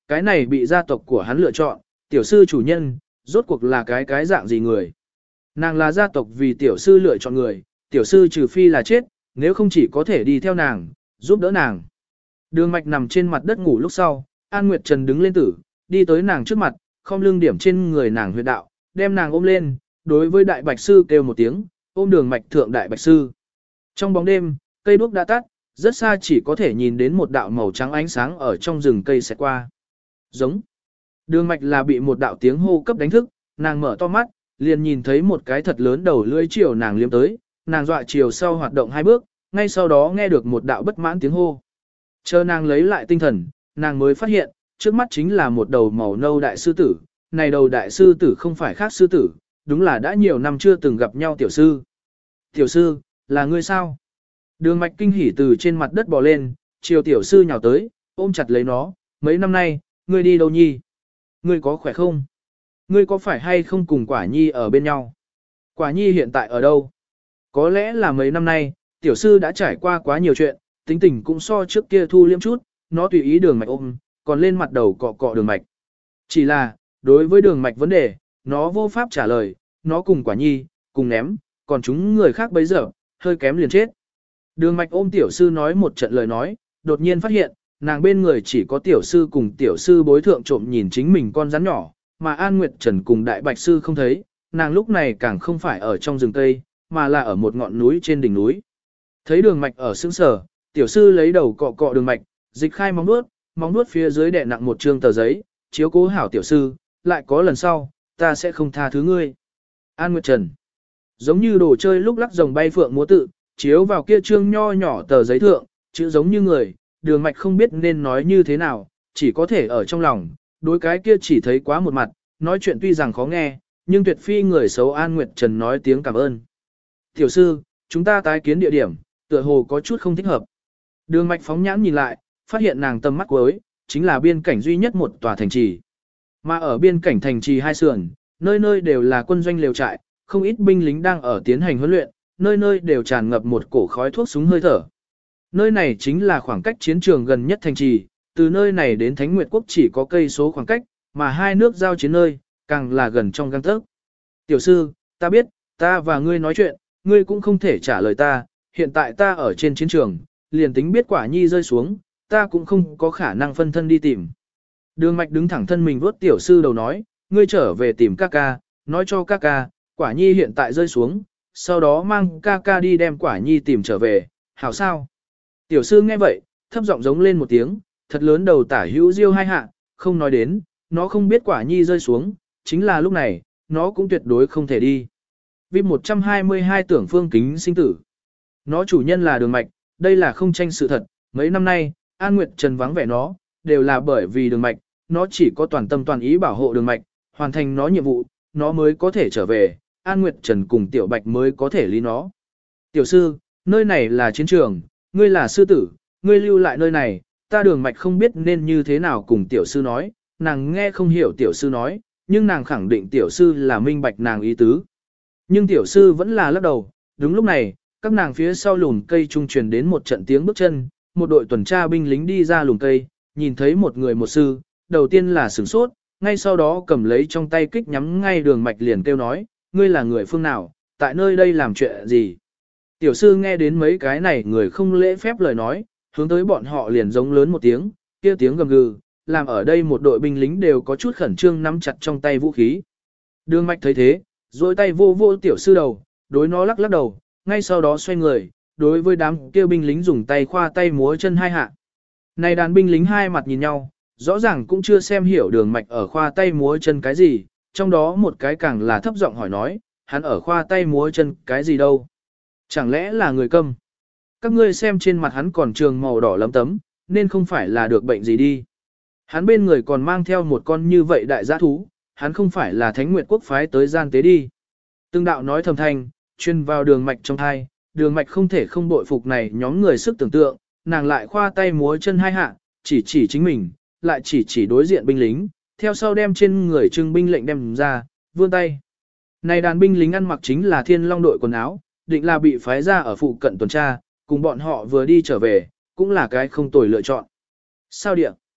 cái này bị gia tộc của hắn lựa chọn, tiểu sư chủ nhân, rốt cuộc là cái dạng gì người. Nàng là gia tộc vì tiểu sư lựa chọn người, tiểu sư trừ phi là chết, nếu không chỉ có thể đi theo nàng, giúp đỡ nàng. Đường mạch nằm trên mặt đất ngủ lúc sau, An Nguyệt Trần đứng lên tử, đi tới nàng trước mặt, khom lưng điểm trên người nàng huyệt đạo, đem nàng ôm lên, đối với đại bạch sư kêu một tiếng, ôm đường mạch thượng đại bạch sư. Trong bóng đêm, cây đuốc đã tắt, rất xa chỉ có thể nhìn đến một đạo màu trắng ánh sáng ở trong rừng cây xẹt qua. Giống. Đường mạch là bị một đạo tiếng hô cấp đánh thức, nàng mở to mắt, liền nhìn thấy một cái thật lớn đầu lưỡi chiều nàng liếm tới, nàng dọa chiều sau hoạt động hai bước, ngay sau đó nghe được một đạo bất mãn tiếng hô. Chờ nàng lấy lại tinh thần, nàng mới phát hiện, trước mắt chính là một đầu màu nâu đại sư tử, này đầu đại sư tử không phải khác sư tử, đúng là đã nhiều năm chưa từng gặp nhau tiểu sư. Tiểu sư, là ngươi sao? Đường mạch kinh hỉ từ trên mặt đất bò lên, chiều tiểu sư nhào tới, ôm chặt lấy nó, mấy năm nay, ngươi đi đâu nhi? Ngươi có khỏe không? Ngươi có phải hay không cùng Quả Nhi ở bên nhau? Quả Nhi hiện tại ở đâu? Có lẽ là mấy năm nay, tiểu sư đã trải qua quá nhiều chuyện, tính tình cũng so trước kia thu liêm chút, nó tùy ý đường mạch ôm, còn lên mặt đầu cọ cọ đường mạch. Chỉ là, đối với đường mạch vấn đề, nó vô pháp trả lời, nó cùng Quả Nhi, cùng ném, còn chúng người khác bấy giờ, hơi kém liền chết. Đường mạch ôm tiểu sư nói một trận lời nói, đột nhiên phát hiện, nàng bên người chỉ có tiểu sư cùng tiểu sư bối thượng trộm nhìn chính mình con rắn nhỏ, mà An Nguyệt Trần cùng đại bạch sư không thấy, nàng lúc này càng không phải ở trong rừng cây, mà là ở một ngọn núi trên đỉnh núi. Thấy đường mạch ở sững sờ, tiểu sư lấy đầu cọ cọ đường mạch, dịch khai móng nuốt phía dưới đè nặng một trương tờ giấy, chiếu cố hảo tiểu sư, lại có lần sau, ta sẽ không tha thứ ngươi. An Nguyệt Trần, giống như đồ chơi lúc lắc rồng bay phượng múa tự, chiếu vào kia trương nho nhỏ tờ giấy thượng, chữ giống như người, đường mạch không biết nên nói như thế nào, chỉ có thể ở trong lòng, đối cái kia chỉ thấy quá một mặt, nói chuyện tuy rằng khó nghe, nhưng tuyệt phi người xấu An Nguyệt Trần nói tiếng cảm ơn. Tiểu sư, chúng ta tái kiến địa điểm, tựa hồ có chút không thích hợp. Đường mạch phóng nhãn nhìn lại, phát hiện nàng tầm mắt cuối, chính là biên cảnh duy nhất một tòa thành trì. Mà ở biên cảnh thành trì hai sườn, nơi nơi đều là quân doanh lều trại, không ít binh lính đang ở tiến hành huấn luyện, nơi nơi đều tràn ngập một cổ khói thuốc súng hơi thở. Nơi này chính là khoảng cách chiến trường gần nhất thành trì, từ nơi này đến Thánh Nguyệt Quốc chỉ có cây số khoảng cách, mà hai nước giao chiến nơi, càng là gần trong gang tấc. Tiểu sư, ta biết, ta và ngươi nói chuyện, ngươi cũng không thể trả lời ta, hiện tại ta ở trên chiến trường, liền tính biết Quả Nhi rơi xuống, ta cũng không có khả năng phân thân đi tìm. Đường mạch đứng thẳng thân mình vuốt tiểu sư đầu nói, ngươi trở về tìm ca ca, nói cho ca ca, Quả Nhi hiện tại rơi xuống, sau đó mang ca ca đi đem Quả Nhi tìm trở về, hảo sao? Tiểu sư nghe vậy, thấp giọng giống lên một tiếng, thật lớn đầu tả hữu diêu hai hạ, không nói đến, nó không biết Quả Nhi rơi xuống, chính là lúc này, nó cũng tuyệt đối không thể đi. Vì 122 tưởng phương kính sinh tử. Nó chủ nhân là đường mạch, đây là không tranh sự thật, mấy năm nay, An Nguyệt Trần vắng vẻ nó, đều là bởi vì đường mạch, nó chỉ có toàn tâm toàn ý bảo hộ đường mạch, hoàn thành nó nhiệm vụ, nó mới có thể trở về, An Nguyệt Trần cùng Tiểu Bạch mới có thể lý nó. Tiểu sư, nơi này là chiến trường, ngươi là sư tử, ngươi lưu lại nơi này, ta đường mạch không biết nên như thế nào cùng tiểu sư nói, nàng nghe không hiểu tiểu sư nói, nhưng nàng khẳng định tiểu sư là minh bạch nàng ý tứ. Nhưng tiểu sư vẫn là lắc đầu, đúng lúc này, các nàng phía sau lùm cây trung truyền đến một trận tiếng bước chân, một đội tuần tra binh lính đi ra lùm cây, nhìn thấy một người một sư, đầu tiên là sửng sốt, ngay sau đó cầm lấy trong tay kích nhắm ngay đường mạch liền kêu nói, ngươi là người phương nào, tại nơi đây làm chuyện gì. Tiểu sư nghe đến mấy cái này người không lễ phép lời nói, hướng tới bọn họ liền giống lớn một tiếng, kia tiếng gầm gừ, làm ở đây một đội binh lính đều có chút khẩn trương nắm chặt trong tay vũ khí. Đường mạch thấy thế, duỗi tay vô vô tiểu sư đầu, đối nó lắc lắc đầu, ngay sau đó xoay người, đối với đám kia binh lính dùng tay khoa tay múa chân hai hạ. Này đàn binh lính hai mặt nhìn nhau, rõ ràng cũng chưa xem hiểu đường mạch ở khoa tay múa chân cái gì, trong đó một cái càng là thấp giọng hỏi nói, hắn ở khoa tay múa chân cái gì đâu. Chẳng lẽ là người câm? Các ngươi xem trên mặt hắn còn trường màu đỏ lấm tấm, nên không phải là được bệnh gì đi. Hắn bên người còn mang theo một con như vậy đại giã thú, hắn không phải là Thánh Nguyệt Quốc phái tới gian tế đi. Từng đạo nói thầm thanh, chuyên vào đường mạch trong thai, đường mạch không thể không bội phục này nhóm người sức tưởng tượng, nàng lại khoa tay múa chân hai hạ, chỉ chính mình, lại chỉ đối diện binh lính, theo sau đem trên người trưng binh lệnh đem ra, vươn tay. Này đàn binh lính ăn mặc chính là Thiên Long đội quần áo, định là bị phái ra ở phụ cận tuần tra, cùng bọn họ vừa đi trở về, cũng là cái không tồi lựa chọn. Sao địa?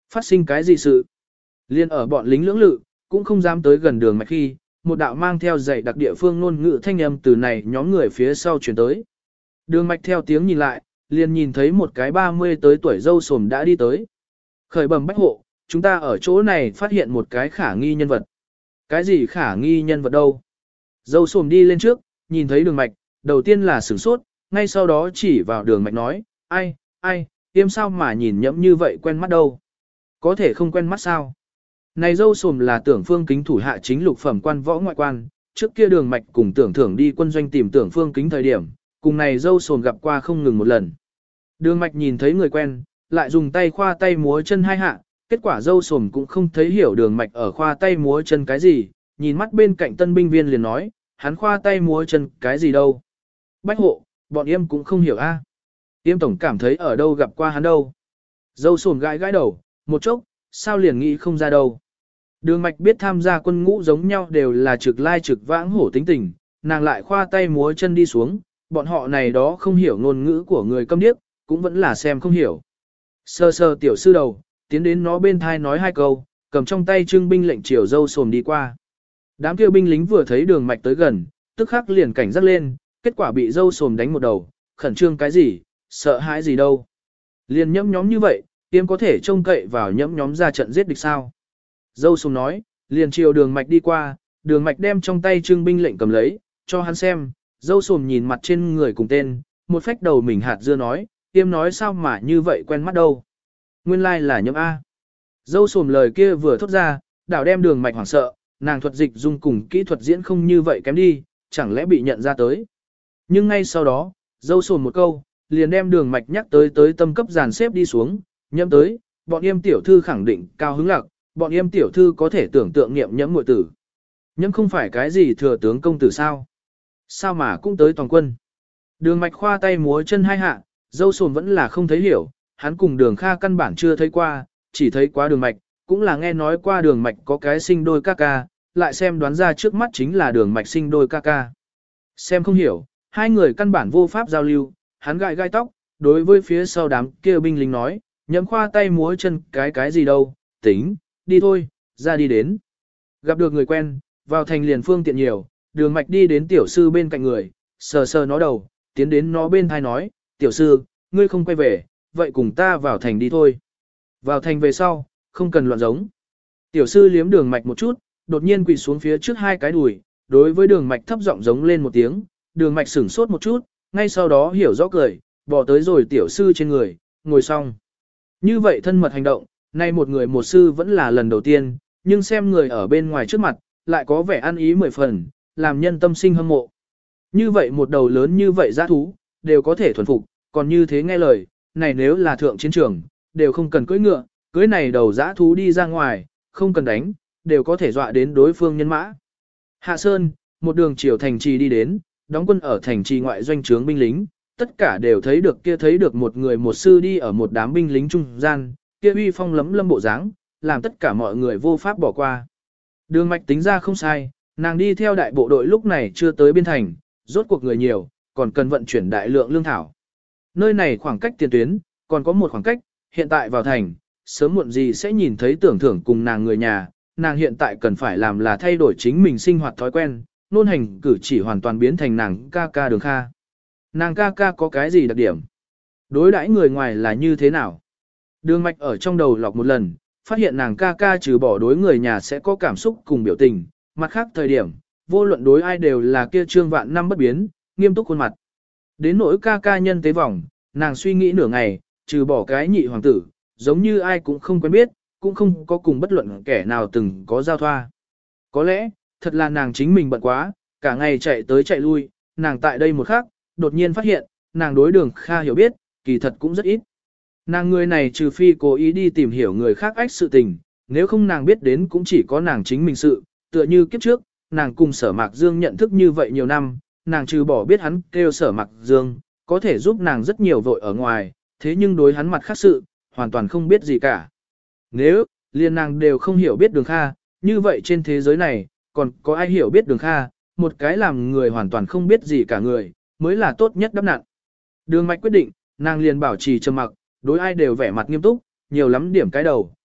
Phát sinh cái gì sự? Liên ở bọn lính lưỡng lự, cũng không dám tới gần đường mạch khi, một đạo mang theo dạy đặc địa phương ngôn ngữ thanh âm từ này nhóm người phía sau chuyển tới. Đường mạch theo tiếng nhìn lại, liền nhìn thấy một cái 30 tới tuổi dâu sồm đã đi tới. Khởi bẩm bách hộ, chúng ta ở chỗ này phát hiện một cái khả nghi nhân vật. Cái gì khả nghi nhân vật đâu? Dâu sồm đi lên trước, nhìn thấy đường mạch, đầu tiên là sửng sốt, ngay sau đó chỉ vào đường mạch nói, ai, tiêm sao mà nhìn nhẫm như vậy quen mắt đâu? Có thể không quen mắt sao? Này dâu sồm là Tưởng Phương Kính thủ hạ chính lục phẩm quan võ ngoại quan, trước kia đường mạch cùng Tưởng Thưởng đi quân doanh tìm Tưởng Phương Kính thời điểm, cùng này dâu sồm gặp qua không ngừng một lần. Đường mạch nhìn thấy người quen, lại dùng tay khoa tay múa chân hai hạ, kết quả dâu sồm cũng không thấy hiểu đường mạch ở khoa tay múa chân cái gì, nhìn mắt bên cạnh tân binh viên liền nói, hắn khoa tay múa chân cái gì đâu. Bách hộ, bọn em cũng không hiểu a. Yêm tổng cảm thấy ở đâu gặp qua hắn đâu. Dâu sồm gãi gãi đầu, một chốc, sao liền nghĩ không ra đâu. Đường mạch biết tham gia quân ngũ giống nhau đều là trực lai trực vãng hổ tính tình, nàng lại khoa tay múa chân đi xuống, bọn họ này đó không hiểu ngôn ngữ của người câm điếc, cũng vẫn là xem không hiểu. Sơ sơ tiểu sư đầu, tiến đến nó bên thai nói hai câu, cầm trong tay trưng binh lệnh chiều dâu sồm đi qua. Đám kêu binh lính vừa thấy đường mạch tới gần, tức khắc liền cảnh giác lên, kết quả bị dâu sồm đánh một đầu, khẩn trương cái gì, sợ hãi gì đâu. Liền nhẫm nhóm như vậy, tiêm có thể trông cậy vào nhẫm nhóm ra trận giết địch sao. Dâu sồm nói, liền chiều đường mạch đi qua, đường mạch đem trong tay trưng binh lệnh cầm lấy, cho hắn xem, dâu sồm nhìn mặt trên người cùng tên, một phách đầu mình hạt dưa nói, tiêm nói sao mà như vậy quen mắt đâu. Nguyên lai là nhẫm A. Dâu sồm lời kia vừa thốt ra, đảo đem đường mạch hoảng sợ, nàng thuật dịch dung cùng kỹ thuật diễn không như vậy kém đi, chẳng lẽ bị nhận ra tới. Nhưng ngay sau đó, dâu sồm một câu, liền đem đường mạch nhắc tới tâm cấp dàn xếp đi xuống, nhẫm tới, bọn em tiểu thư khẳng định cao hứng lạc, bọn em tiểu thư có thể tưởng tượng niệm nhẫm muội tử. Nhẫm không phải cái gì thừa tướng công tử sao? Sao mà cũng tới toàn quân? Đường mạch khoa tay múa chân hai hạ, dâu sồm vẫn là không thấy hiểu, hắn cùng đường kha căn bản chưa thấy qua, chỉ thấy qua đường mạch, cũng là nghe nói qua đường mạch có cái sinh đôi ca ca, lại xem đoán ra trước mắt chính là đường mạch sinh đôi ca ca. Xem không hiểu, hai người căn bản vô pháp giao lưu, hắn gãi gai tóc, đối với phía sau đám kia binh lính nói, nhẫm khoa tay múa chân cái gì đâu, tính, đi thôi, ra đi đến. Gặp được người quen, vào thành liền phương tiện nhiều, đường mạch đi đến tiểu sư bên cạnh người, sờ sờ nó đầu, tiến đến nó bên thai nói, tiểu sư, ngươi không quay về, vậy cùng ta vào thành đi thôi. Vào thành về sau, không cần loạn giống. Tiểu sư liếm đường mạch một chút, đột nhiên quỳ xuống phía trước hai cái đùi, đối với đường mạch thấp giọng giống lên một tiếng, đường mạch sửng sốt một chút, ngay sau đó hiểu rõ cười, bỏ tới rồi tiểu sư trên người, ngồi xong. Như vậy thân mật hành động, nay một người một sư vẫn là lần đầu tiên, nhưng xem người ở bên ngoài trước mặt, lại có vẻ ăn ý mười phần, làm nhân tâm sinh hâm mộ. Như vậy một đầu lớn như vậy dã thú, đều có thể thuần phục, còn như thế nghe lời, này nếu là thượng chiến trường, đều không cần cưỡi ngựa, cưỡi này đầu dã thú đi ra ngoài, không cần đánh, đều có thể dọa đến đối phương nhân mã. Hạ Sơn, một đường chiều thành trì đi đến, đóng quân ở thành trì ngoại doanh trướng binh lính, tất cả đều thấy được một người một sư đi ở một đám binh lính trung gian, kia uy phong lấm lâm bộ dáng, làm tất cả mọi người vô pháp bỏ qua. Đường mạch tính ra không sai, nàng đi theo đại bộ đội lúc này chưa tới biên thành, rốt cuộc người nhiều, còn cần vận chuyển đại lượng lương thảo. Nơi này khoảng cách tiền tuyến, còn có một khoảng cách, hiện tại vào thành, sớm muộn gì sẽ nhìn thấy tưởng thưởng cùng nàng người nhà, nàng hiện tại cần phải làm là thay đổi chính mình sinh hoạt thói quen, nôn hành cử chỉ hoàn toàn biến thành nàng ca ca đường kha. Nàng ca ca có cái gì đặc điểm? Đối đãi người ngoài là như thế nào? Đường mạch ở trong đầu lọc một lần, phát hiện nàng ca ca trừ bỏ đối người nhà sẽ có cảm xúc cùng biểu tình, mặt khác thời điểm, vô luận đối ai đều là kia trương vạn năm bất biến, nghiêm túc khuôn mặt. Đến nỗi ca ca nhân tế vòng, nàng suy nghĩ nửa ngày, trừ bỏ cái nhị hoàng tử, giống như ai cũng không quen biết, cũng không có cùng bất luận kẻ nào từng có giao thoa. Có lẽ, thật là nàng chính mình bận quá, cả ngày chạy tới chạy lui, nàng tại đây một khắc, đột nhiên phát hiện, nàng đối đường Kha hiểu biết, kỳ thật cũng rất ít. Nàng người này trừ phi cố ý đi tìm hiểu người khác ách sự tình, nếu không nàng biết đến cũng chỉ có nàng chính mình sự, tựa như kiếp trước, nàng cùng Sở Mạc Dương nhận thức như vậy nhiều năm, nàng trừ bỏ biết hắn kêu Sở Mạc Dương, có thể giúp nàng rất nhiều vội ở ngoài, thế nhưng đối hắn mặt khác sự, hoàn toàn không biết gì cả. Nếu, liền nàng đều không hiểu biết đường Kha, như vậy trên thế giới này, còn có ai hiểu biết đường Kha, một cái làm người hoàn toàn không biết gì cả người, mới là tốt nhất đáp nạn. Đường mạch quyết định, nàng liền bảo trì trầm mặc, đối ai đều vẻ mặt nghiêm túc, nhiều lắm điểm cái đầu,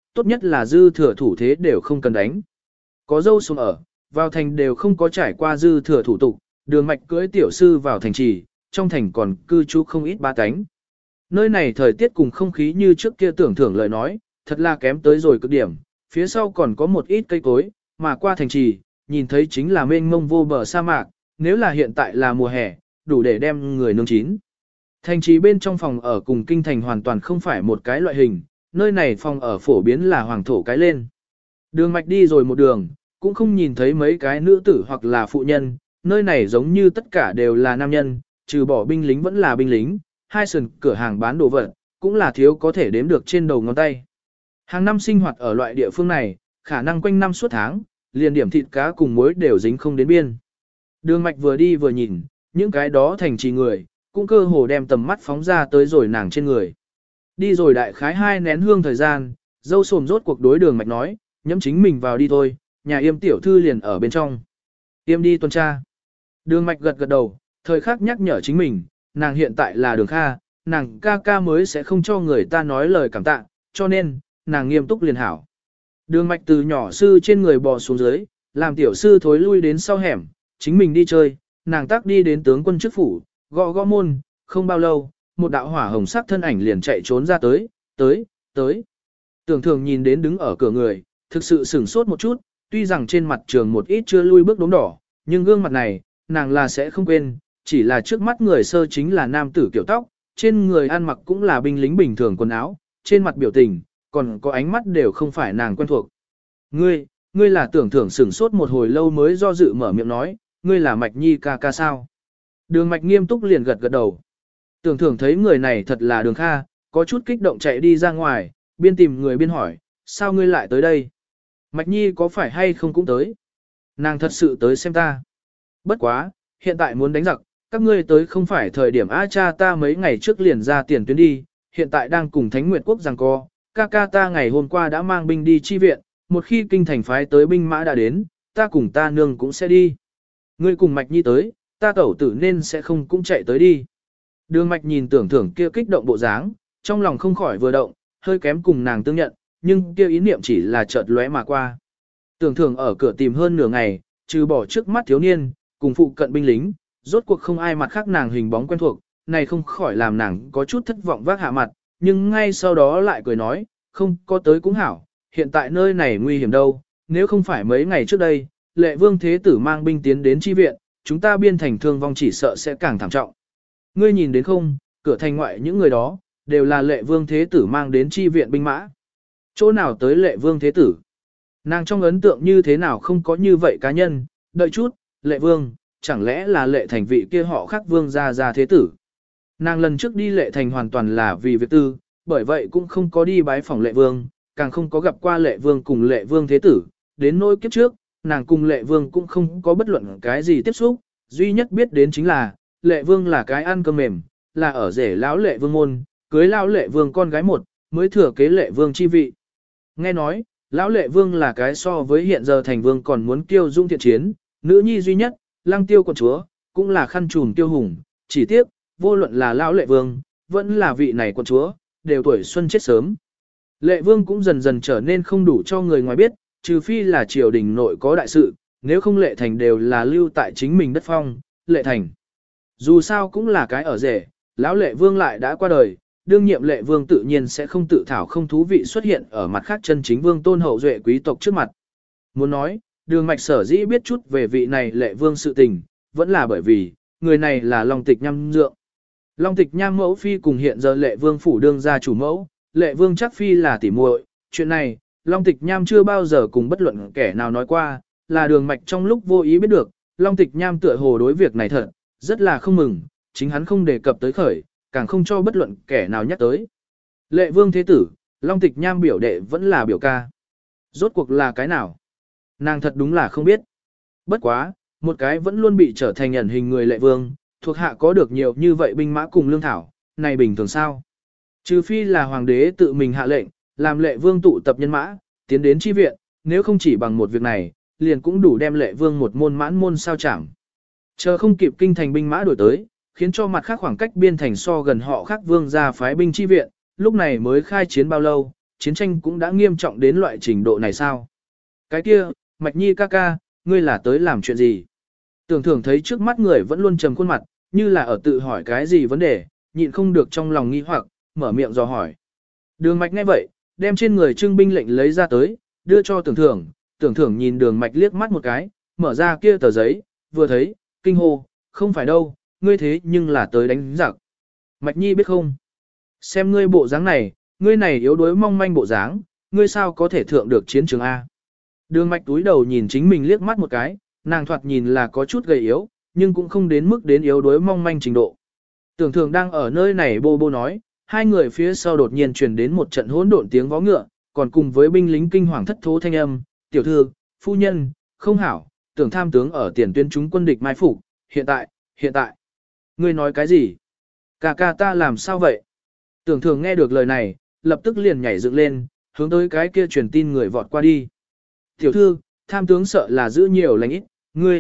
tốt nhất là dư thừa thủ thế đều không cần đánh. Có dâu xuống ở, vào thành đều không có trải qua dư thừa thủ tục, Đường Mạch cưỡi tiểu sư vào thành trì, trong thành còn cư trú không ít ba cánh. Nơi này thời tiết cùng không khí như trước kia tưởng thưởng lời nói, thật là kém tới rồi cực điểm, phía sau còn có một ít cây cối, mà qua thành trì, nhìn thấy chính là mênh mông vô bờ sa mạc, nếu là hiện tại là mùa hè, đủ để đem người nướng chín. Thành trì bên trong phòng ở cùng kinh thành hoàn toàn không phải một cái loại hình, nơi này phòng ở phổ biến là hoàng thổ cái lên. Đường Mạch đi rồi một đường, cũng không nhìn thấy mấy cái nữ tử hoặc là phụ nhân, nơi này giống như tất cả đều là nam nhân, trừ bỏ binh lính vẫn là binh lính, hai sườn cửa hàng bán đồ vật, cũng là thiếu có thể đếm được trên đầu ngón tay. Hàng năm sinh hoạt ở loại địa phương này, khả năng quanh năm suốt tháng, liền điểm thịt cá cùng muối đều dính không đến biên. Đường Mạch vừa đi vừa nhìn, những cái đó thành trì người, cũng cơ hồ đem tầm mắt phóng ra tới rồi nàng trên người. Đi rồi đại khái 2 nén hương thời gian, dâu xồm rốt cuộc đối Đường Mạch nói, nhẫm chính mình vào đi thôi, nhà Yêm tiểu thư liền ở bên trong. Yêm đi tuần tra. Đường Mạch gật gật đầu, thời khắc nhắc nhở chính mình, nàng hiện tại là Đường Kha, nàng ca ca mới sẽ không cho người ta nói lời cảm tạ, cho nên, nàng nghiêm túc liền hảo. Đường Mạch từ nhỏ sư trên người bò xuống dưới, làm tiểu sư thối lui đến sau hẻm, chính mình đi chơi, nàng tác đi đến tướng quân chức phủ, gõ gõ môn, không bao lâu, một đạo hỏa hồng sắc thân ảnh liền chạy trốn ra tới. Tưởng thường nhìn đến đứng ở cửa người, thực sự sửng sốt một chút, tuy rằng trên mặt trường một ít chưa lui bước đốm đỏ, nhưng gương mặt này, nàng là sẽ không quên, chỉ là trước mắt người sơ chính là nam tử kiểu tóc, trên người ăn mặc cũng là binh lính bình thường quần áo, trên mặt biểu tình, còn có ánh mắt đều không phải nàng quen thuộc. Ngươi là tưởng thưởng sửng sốt một hồi lâu mới do dự mở miệng nói, ngươi là Mạch Nhi ca ca sao? Đường Mạch nghiêm túc liền gật gật đầu. Tưởng thưởng thấy người này thật là Đường Kha, có chút kích động chạy đi ra ngoài, biên tìm người biên hỏi, sao ngươi lại tới đây? Mạch Nhi có phải hay không cũng tới? Nàng thật sự tới xem ta. Bất quá, hiện tại muốn đánh giặc, các ngươi tới không phải thời điểm cha ta mấy ngày trước liền ra tiền tuyến đi, hiện tại đang cùng Thánh Nguyệt Quốc giằng co, ca ca ta ngày hôm qua đã mang binh đi chi viện, một khi kinh thành phái tới binh mã đã đến, ta cùng ta nương cũng sẽ đi. Ngươi cùng Mạch Nhi tới, ta tẩu tử nên sẽ không cũng chạy tới đi. Đường Mạch nhìn tưởng thưởng kia kích động bộ dáng, trong lòng không khỏi vừa động, hơi kém cùng nàng tương nhận, nhưng kia ý niệm chỉ là chợt lóe mà qua. Tưởng thưởng ở cửa tìm hơn nửa ngày, trừ bỏ trước mắt thiếu niên, cùng phụ cận binh lính, rốt cuộc không ai mặt khác nàng hình bóng quen thuộc, này không khỏi làm nàng có chút thất vọng vác hạ mặt, nhưng ngay sau đó lại cười nói, không có tới cũng hảo, hiện tại nơi này nguy hiểm đâu, nếu không phải mấy ngày trước đây, Lệ Vương Thế Tử mang binh tiến đến chi viện, chúng ta biên thành thương vong chỉ sợ sẽ càng thảm trọng. Ngươi nhìn đến không, cửa thành ngoại những người đó, đều là Lệ Vương Thế Tử mang đến chi viện binh mã. Chỗ nào tới Lệ Vương Thế Tử? Nàng trong ấn tượng như thế nào không có như vậy cá nhân, đợi chút, Lệ Vương, chẳng lẽ là Lệ Thành vị kia họ khác Vương gia Thế Tử? Nàng lần trước đi Lệ Thành hoàn toàn là vì việc tư, bởi vậy cũng không có đi bái phỏng Lệ Vương, càng không có gặp qua Lệ Vương cùng Lệ Vương Thế Tử, đến nỗi kiếp trước, nàng cùng Lệ Vương cũng không có bất luận cái gì tiếp xúc, duy nhất biết đến chính là, Lệ Vương là cái ăn cơm mềm, là ở rể lão Lệ Vương môn, cưới lão Lệ Vương con gái một, mới thừa kế Lệ Vương chi vị. Nghe nói, lão Lệ Vương là cái so với hiện giờ thành vương còn muốn kiêu dung thiện chiến, nữ nhi duy nhất, Lăng Tiêu quận chúa, cũng là khăn trùm tiêu hùng, chỉ tiếc, vô luận là lão Lệ Vương, vẫn là vị này quận chúa, đều tuổi xuân chết sớm. Lệ Vương cũng dần dần trở nên không đủ cho người ngoài biết, trừ phi là triều đình nội có đại sự, nếu không Lệ Thành đều là lưu tại chính mình đất phong, Lệ Thành. Dù sao cũng là cái ở rể, lão Lệ Vương lại đã qua đời, đương nhiệm Lệ Vương tự nhiên sẽ không tự thảo không thú vị xuất hiện ở mặt khác chân chính vương tôn hậu duệ quý tộc trước mặt. Muốn nói, Đường Mạch sở dĩ biết chút về vị này Lệ Vương sự tình, vẫn là bởi vì, người này là Long Tịch Nham dượng. Long Tịch Nham mẫu phi cùng hiện giờ Lệ Vương phủ đương gia chủ mẫu, Lệ Vương chắc phi là tỉ muội. Chuyện này, Long Tịch Nham chưa bao giờ cùng bất luận kẻ nào nói qua, là Đường Mạch trong lúc vô ý biết được, Long Tịch Nham tựa hồ đối việc này thật, rất là không mừng, chính hắn không đề cập tới khởi, càng không cho bất luận kẻ nào nhắc tới. Lệ Vương Thế Tử, Long Tịch Nham biểu đệ vẫn là biểu ca. Rốt cuộc là cái nào? Nàng thật đúng là không biết. Bất quá, một cái vẫn luôn bị trở thành ẩn hình người Lệ Vương, thuộc hạ có được nhiều như vậy binh mã cùng lương thảo, này bình thường sao? Trừ phi là hoàng đế tự mình hạ lệnh, làm Lệ Vương tụ tập nhân mã, tiến đến chi viện, nếu không chỉ bằng một việc này, liền cũng đủ đem Lệ Vương một môn mãn môn sao chẳng. Chờ không kịp kinh thành binh mã đổi tới, khiến cho mặt khác khoảng cách biên thành so gần họ khác vương ra phái binh chi viện, lúc này mới khai chiến bao lâu, chiến tranh cũng đã nghiêm trọng đến loại trình độ này sao? Cái kia, Mạch Nhi ca ca, ngươi là tới làm chuyện gì? Tưởng Thưởng thấy trước mắt người vẫn luôn trầm khuôn mặt, như là ở tự hỏi cái gì vấn đề, nhịn không được trong lòng nghi hoặc, mở miệng dò hỏi. Đường Mạch nghe vậy, đem trên người trưng binh lệnh lấy ra tới, đưa cho Tưởng Thưởng. Tưởng Thưởng nhìn Đường Mạch liếc mắt một cái, mở ra kia tờ giấy, vừa thấy, kinh hô, không phải đâu, ngươi thế nhưng là tới đánh giặc. Mạch Nhi biết không? Xem ngươi bộ dáng này, ngươi này yếu đuối mong manh bộ dáng, ngươi sao có thể thượng được chiến trường A. Đường Mạch túi đầu nhìn chính mình liếc mắt một cái, nàng thoạt nhìn là có chút gầy yếu, nhưng cũng không đến mức đến yếu đuối mong manh trình độ. Tưởng Thưởng đang ở nơi này bô bô nói, hai người phía sau đột nhiên truyền đến một trận hỗn độn tiếng vó ngựa, còn cùng với binh lính kinh hoàng thất thố thanh âm, tiểu thư, phu nhân, không hảo, Tưởng tham tướng ở tiền tuyến chúng quân địch mai phục, hiện tại, ngươi nói cái gì? Ca ca ta làm sao vậy? Tưởng Thưởng nghe được lời này, lập tức liền nhảy dựng lên, hướng tới cái kia truyền tin người vọt qua đi. Tiểu thư, tham tướng sợ là giữ nhiều lành ít,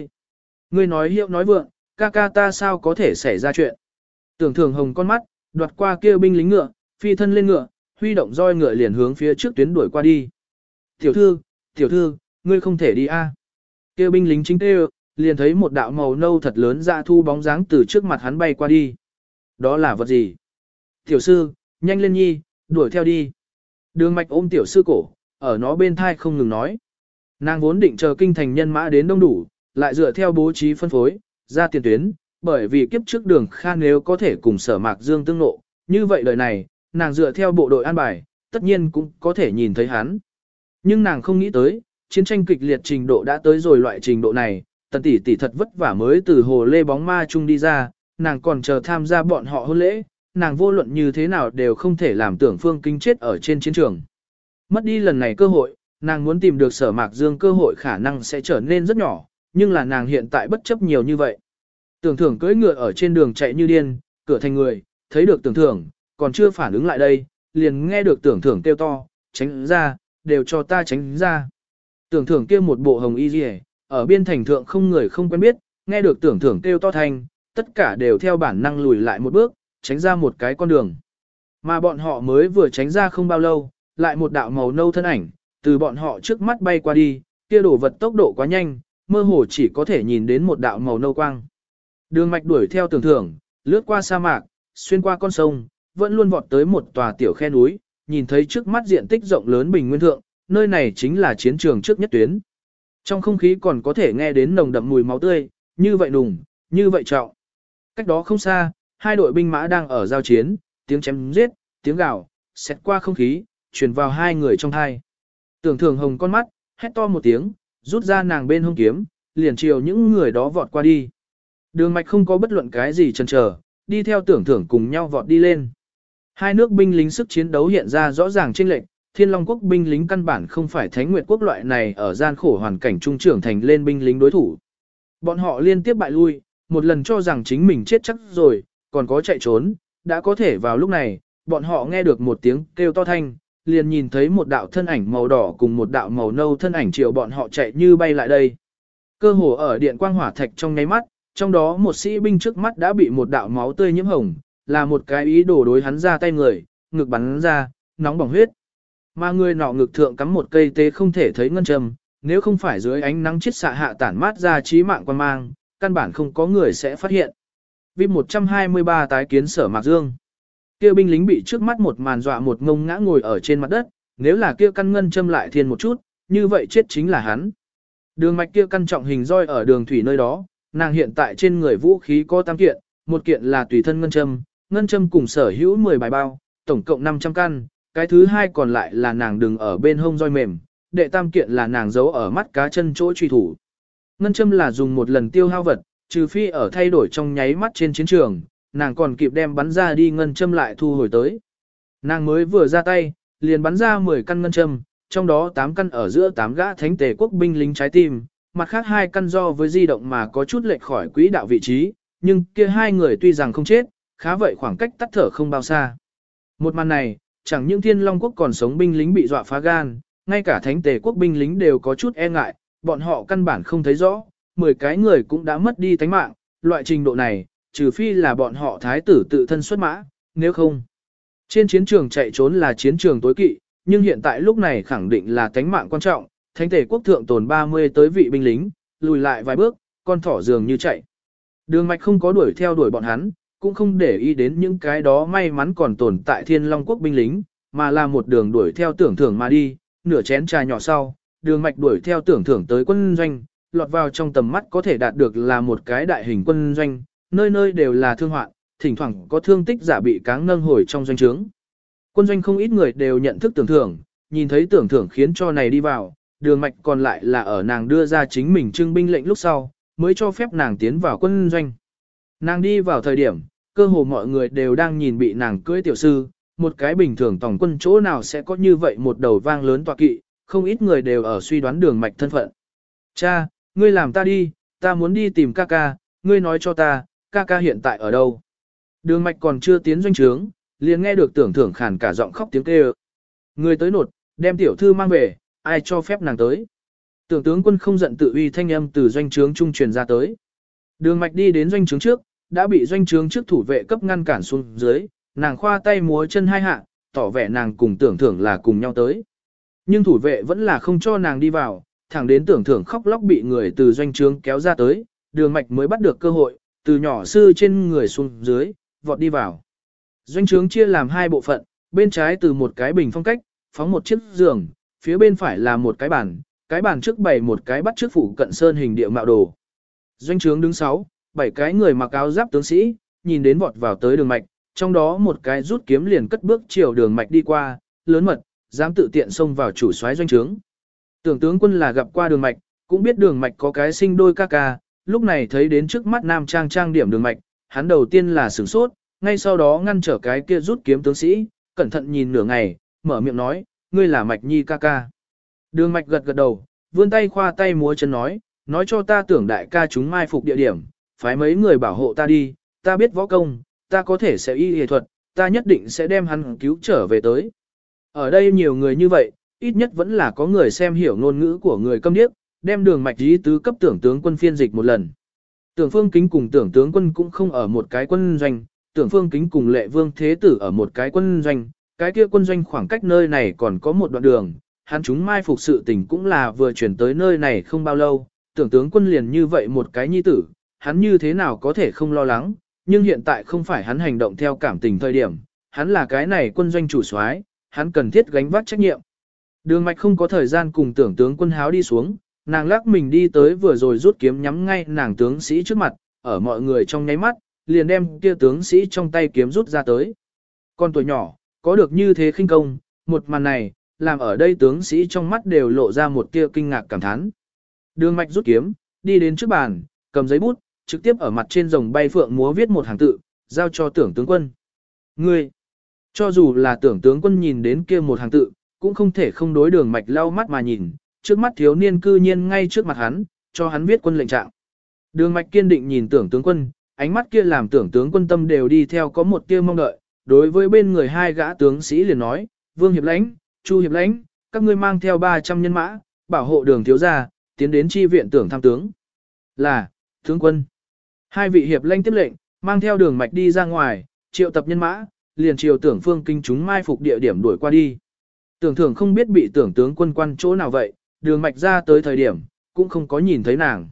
ngươi nói hiệu nói vượng, ca ca ta sao có thể xảy ra chuyện? Tưởng Thưởng hồng con mắt, đoạt qua kia binh lính ngựa, phi thân lên ngựa, huy động roi ngựa liền hướng phía trước tuyến đuổi qua đi. Tiểu thư, ngươi không thể đi a. Kia binh lính chính tê liền thấy một đạo màu nâu thật lớn ra thu bóng dáng từ trước mặt hắn bay qua đi. Đó là vật gì? Tiểu sư, nhanh lên nhi, đuổi theo đi. Đường Mạch ôm tiểu sư cổ, ở nó bên thai không ngừng nói. Nàng vốn định chờ kinh thành nhân mã đến đông đủ, lại dựa theo bố trí phân phối, ra tiền tuyến, bởi vì kiếp trước Đường Khan nếu có thể cùng Sở Mạc Dương tương nộ, như vậy đời này, nàng dựa theo bộ đội an bài, tất nhiên cũng có thể nhìn thấy hắn. Nhưng nàng không nghĩ tới, chiến tranh kịch liệt trình độ đã tới rồi loại trình độ này, Tần tỷ tỷ thật vất vả mới từ hồ lê bóng ma chung đi ra, nàng còn chờ tham gia bọn họ hôn lễ, nàng vô luận như thế nào đều không thể làm Tưởng Phương Kinh chết ở trên chiến trường. Mất đi lần này cơ hội, nàng muốn tìm được Sở Mạc Dương cơ hội khả năng sẽ trở nên rất nhỏ, nhưng là nàng hiện tại bất chấp nhiều như vậy. Tưởng Thưởng cưỡi ngựa ở trên đường chạy như điên, cửa thành người, thấy được Tưởng Thưởng, còn chưa phản ứng lại đây, liền nghe được Tưởng Thưởng kêu to, tránh ra, đều cho ta tránh ra. Tưởng Thưởng kia một bộ hồng y liễu, ở biên thành thượng không người không quen biết, nghe được Tưởng Thưởng kêu to thanh, tất cả đều theo bản năng lùi lại một bước, tránh ra một cái con đường. Mà bọn họ mới vừa tránh ra không bao lâu, lại một đạo màu nâu thân ảnh, từ bọn họ trước mắt bay qua đi, kia đổ vật tốc độ quá nhanh, mơ hồ chỉ có thể nhìn đến một đạo màu nâu quang. Đường Mạch đuổi theo Tưởng Thưởng, lướt qua sa mạc, xuyên qua con sông, vẫn luôn vọt tới một tòa tiểu khe núi, nhìn thấy trước mắt diện tích rộng lớn bình nguyên thượng, nơi này chính là chiến trường trước nhất tuyến. Trong không khí còn có thể nghe đến nồng đậm mùi máu tươi, như vậy nùng, như vậy trọng. Cách đó không xa, hai đội binh mã đang ở giao chiến, tiếng chém giết, tiếng gào, xẹt qua không khí, truyền vào hai người trong tai. Tưởng Thưởng hồng con mắt, hét to một tiếng, rút ra nàng bên hông kiếm, liền chiều những người đó vọt qua đi. Đường Mạch không có bất luận cái gì chần chờ, đi theo Tưởng Thưởng cùng nhau vọt đi lên. Hai nước binh lính sức chiến đấu hiện ra rõ ràng chênh lệch, Thiên Long quốc binh lính căn bản không phải Thánh Nguyệt quốc loại này ở gian khổ hoàn cảnh trung trưởng thành lên binh lính đối thủ. Bọn họ liên tiếp bại lui, một lần cho rằng chính mình chết chắc rồi, còn có chạy trốn, đã có thể vào lúc này, bọn họ nghe được một tiếng kêu to thanh, liền nhìn thấy một đạo thân ảnh màu đỏ cùng một đạo màu nâu thân ảnh chiều bọn họ chạy như bay lại đây. Cơ hồ ở điện quang hỏa thạch trong nháy mắt, trong đó một sĩ binh trước mắt đã bị một đạo máu tươi nhiễm hồng, là một cái ý đồ đối hắn ra tay người, ngực bắn ra, nóng bỏng huyết. Mà người nọ ngực thượng cắm một cây tế không thể thấy ngân châm, nếu không phải dưới ánh nắng chiết xạ hạ tản mát ra chí mạng quan mang, căn bản không có người sẽ phát hiện. VIP 123 tái kiến Sở Mạc Dương. Kia binh lính bị trước mắt một màn dọa một ngông ngã ngồi ở trên mặt đất, nếu là kia căn ngân châm lại thiên một chút, như vậy chết chính là hắn. Đường Mạch kia căn trọng hình roi ở đường thủy nơi đó, nàng hiện tại trên người vũ khí có 8 kiện, một kiện là tùy thân ngân châm cùng sở hữu 10 bài bao, tổng cộng 500 căn, cái thứ hai còn lại là nàng đừng ở bên hông roi mềm, đệ tam kiện là nàng giấu ở mắt cá chân chỗ truy thủ. Ngân châm là dùng một lần tiêu hao vật, trừ phi ở thay đổi trong nháy mắt trên chiến trường, nàng còn kịp đem bắn ra đi ngân châm lại thu hồi tới. Nàng mới vừa ra tay, liền bắn ra 10 căn ngân châm, trong đó 8 căn ở giữa 8 gã thánh tề quốc binh lính trái tim, mặt khác 2 căn do với di động mà có chút lệch khỏi quỹ đạo vị trí, nhưng kia hai người tuy rằng không chết, khá vậy khoảng cách tắt thở không bao xa. Một màn này, chẳng những Thiên Long quốc còn sống binh lính bị dọa phá gan, ngay cả thánh tề quốc binh lính đều có chút e ngại, bọn họ căn bản không thấy rõ, 10 cái người cũng đã mất đi tánh mạng, loại trình độ này, trừ phi là bọn họ thái tử tự thân xuất mã, nếu không. Trên chiến trường chạy trốn là chiến trường tối kỵ, nhưng hiện tại lúc này khẳng định là tánh mạng quan trọng, thánh tể quốc thượng tồn 30 tới vị binh lính, lùi lại vài bước, con thỏ dường như chạy. Đường mạch không có đuổi theo đuổi bọn hắn, cũng không để ý đến những cái đó may mắn còn tồn tại Thiên Long quốc binh lính, mà là một đường đuổi theo tưởng thưởng mà đi, nửa chén trà nhỏ sau, đường mạch đuổi theo tưởng thưởng tới quân doanh, lọt vào trong tầm mắt có thể đạt được là một cái đại hình quân doanh, nơi nơi đều là thương hoạn, thỉnh thoảng có thương tích giả bị cáng nâng hồi trong doanh trướng. Quân doanh không ít người đều nhận thức tưởng thưởng, nhìn thấy tưởng thưởng khiến cho này đi vào, đường mạch còn lại là ở nàng đưa ra chính mình trưng binh lệnh lúc sau, mới cho phép nàng tiến vào quân doanh. Nàng đi vào thời điểm, cơ hồ mọi người đều đang nhìn bị nàng cưỡi tiểu sư, một cái bình thường tổng quân chỗ nào sẽ có như vậy một đầu vang lớn tọa kỵ, không ít người đều ở suy đoán đường mạch thân phận. Cha, ngươi làm ta đi, ta muốn đi tìm ca ca, ngươi nói cho ta, ca ca hiện tại ở đâu? Đường mạch còn chưa tiến doanh trướng, liền nghe được tưởng thưởng khàn cả giọng khóc tiếng kêu. Người tới nột, đem tiểu thư mang về, ai cho phép nàng tới? Tưởng tướng quân không giận tự uy thanh âm từ doanh trướng trung truyền ra tới. Đường mạch đi đến doanh trướng trước, đã bị doanh trướng trước thủ vệ cấp ngăn cản xuống dưới, nàng khoa tay múa chân hai hạ, tỏ vẻ nàng cùng tưởng thưởng là cùng nhau tới. Nhưng thủ vệ vẫn là không cho nàng đi vào, thẳng đến tưởng thưởng khóc lóc bị người từ doanh trướng kéo ra tới, đường mạch mới bắt được cơ hội, từ nhỏ sư trên người xuống dưới, vọt đi vào. Doanh trướng chia làm hai bộ phận, bên trái từ một cái bình phong cách, phóng một chiếc giường, phía bên phải là một cái bàn trước bày một cái bắt trước phủ cận sơn hình địa mạo đồ. Doanh trướng đứng 6, 7 cái người mặc áo giáp tướng sĩ, nhìn đến vọt vào tới đường mạch, trong đó một cái rút kiếm liền cất bước chiều đường mạch đi qua, lớn mật, dám tự tiện xông vào chủ soái doanh trướng. Tưởng tướng quân là gặp qua đường mạch, cũng biết đường mạch có cái sinh đôi ca ca, lúc này thấy đến trước mắt nam trang trang điểm đường mạch, hắn đầu tiên là sửng sốt, ngay sau đó ngăn trở cái kia rút kiếm tướng sĩ, cẩn thận nhìn nửa ngày, mở miệng nói, ngươi là Mạch Nhi ca ca. Đường Mạch gật gật đầu, vươn tay khoa tay múa chân nói cho ta tưởng đại ca chúng mai phục địa điểm, phái mấy người bảo hộ ta đi, ta biết võ công, ta có thể sẽ y y thuật, ta nhất định sẽ đem hắn cứu trở về tới. Ở đây nhiều người như vậy, ít nhất vẫn là có người xem hiểu ngôn ngữ của người câm điếc, đem đường Mạch ý tứ cấp tưởng tướng quân phiên dịch một lần. Tưởng Phương Kính cùng tưởng tướng quân cũng không ở một cái quân doanh, tưởng Phương Kính cùng Lệ Vương Thế Tử ở một cái quân doanh, cái kia quân doanh khoảng cách nơi này còn có một đoạn đường, hắn chúng mai phục sự tình cũng là vừa chuyển tới nơi này không bao lâu, tưởng tướng quân liền như vậy một cái nhi tử, hắn như thế nào có thể không lo lắng, nhưng hiện tại không phải hắn hành động theo cảm tình thời điểm, hắn là cái này quân doanh chủ soái, hắn cần thiết gánh vác trách nhiệm. Đường Mạch không có thời gian cùng tưởng tướng quân háo đi xuống, nàng lắc mình đi tới vừa rồi rút kiếm nhắm ngay nàng tướng sĩ trước mặt, ở mọi người trong nháy mắt, liền đem kia tướng sĩ trong tay kiếm rút ra tới. Con tuổi nhỏ, có được như thế khinh công, một màn này, làm ở đây tướng sĩ trong mắt đều lộ ra một tia kinh ngạc cảm thán. Đường Mạch rút kiếm, đi đến trước bàn, cầm giấy bút, trực tiếp ở mặt trên rồng bay phượng múa viết một hàng tự, giao cho tưởng tướng quân. Ngươi, cho dù là tưởng tướng quân nhìn đến kia một hàng tự, cũng không thể không đối Đường Mạch lau mắt mà nhìn, trước mắt thiếu niên cư nhiên ngay trước mặt hắn, cho hắn viết quân lệnh trạng. Đường Mạch kiên định nhìn tưởng tướng quân, ánh mắt kia làm tưởng tướng quân tâm đều đi theo có một tia mong đợi, đối với bên người hai gã tướng sĩ liền nói, Vương Hiệp Lãnh, Chu Hiệp Lãnh, các ngươi mang theo 300 nhân mã, bảo hộ Đường thiếu gia, tiến đến chi viện tưởng tham tướng. Là, tướng quân. Hai vị Hiệp Lãnh tiếp lệnh, mang theo Đường Mạch đi ra ngoài, triệu tập nhân mã, liền chiều tưởng Phương Kính chúng mai phục địa điểm đuổi qua đi. Tưởng Thưởng không biết bị tưởng tướng quân quan chỗ nào vậy, Đường Mạch ra tới thời điểm, cũng không có nhìn thấy nàng.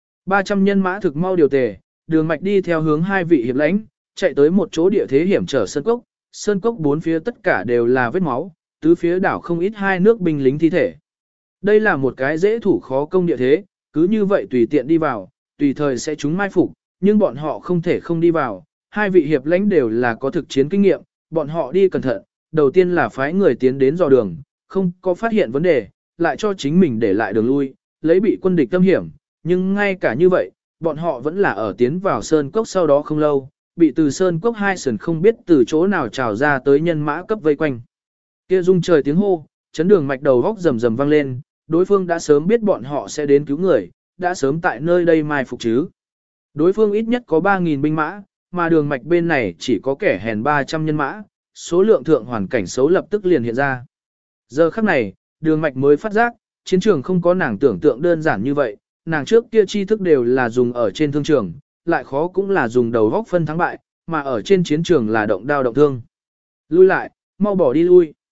300 nhân mã thực mau điều tề, Đường Mạch đi theo hướng hai vị hiệp lãnh, chạy tới một chỗ địa thế hiểm trở sơn cốc bốn phía tất cả đều là vết máu, tứ phía đảo không ít hai nước binh lính thi thể. Đây là một cái dễ thủ khó công địa thế, cứ như vậy tùy tiện đi vào, tùy thời sẽ chúng mai phục, nhưng bọn họ không thể không đi vào, hai vị hiệp lãnh đều là có thực chiến kinh nghiệm, bọn họ đi cẩn thận, đầu tiên là phái người tiến đến dò đường, không có phát hiện vấn đề, lại cho chính mình để lại đường lui, lấy bị quân địch tâm hiểm, nhưng ngay cả như vậy, bọn họ vẫn là ở tiến vào sơn cốc sau đó không lâu, bị từ sơn cốc hai sườn không biết từ chỗ nào trào ra tới nhân mã cấp vây quanh. Kia rung trời tiếng hô, chấn Đường Mạch đầu góc rầm rầm vang lên, đối phương đã sớm biết bọn họ sẽ đến cứu người, đã sớm tại nơi đây mai phục chứ. Đối phương ít nhất có 3.000 binh mã, mà Đường Mạch bên này chỉ có kẻ hèn 300 nhân mã, số lượng thượng hoàn cảnh xấu lập tức liền hiện ra. Giờ khắc này, Đường Mạch mới phát giác, chiến trường không có nàng tưởng tượng đơn giản như vậy, nàng trước kia tri thức đều là dùng ở trên thương trường, lại khó cũng là dùng đầu góc phân thắng bại, mà ở trên chiến trường là động đao động thương. Lui lại, mau bỏ đi lui.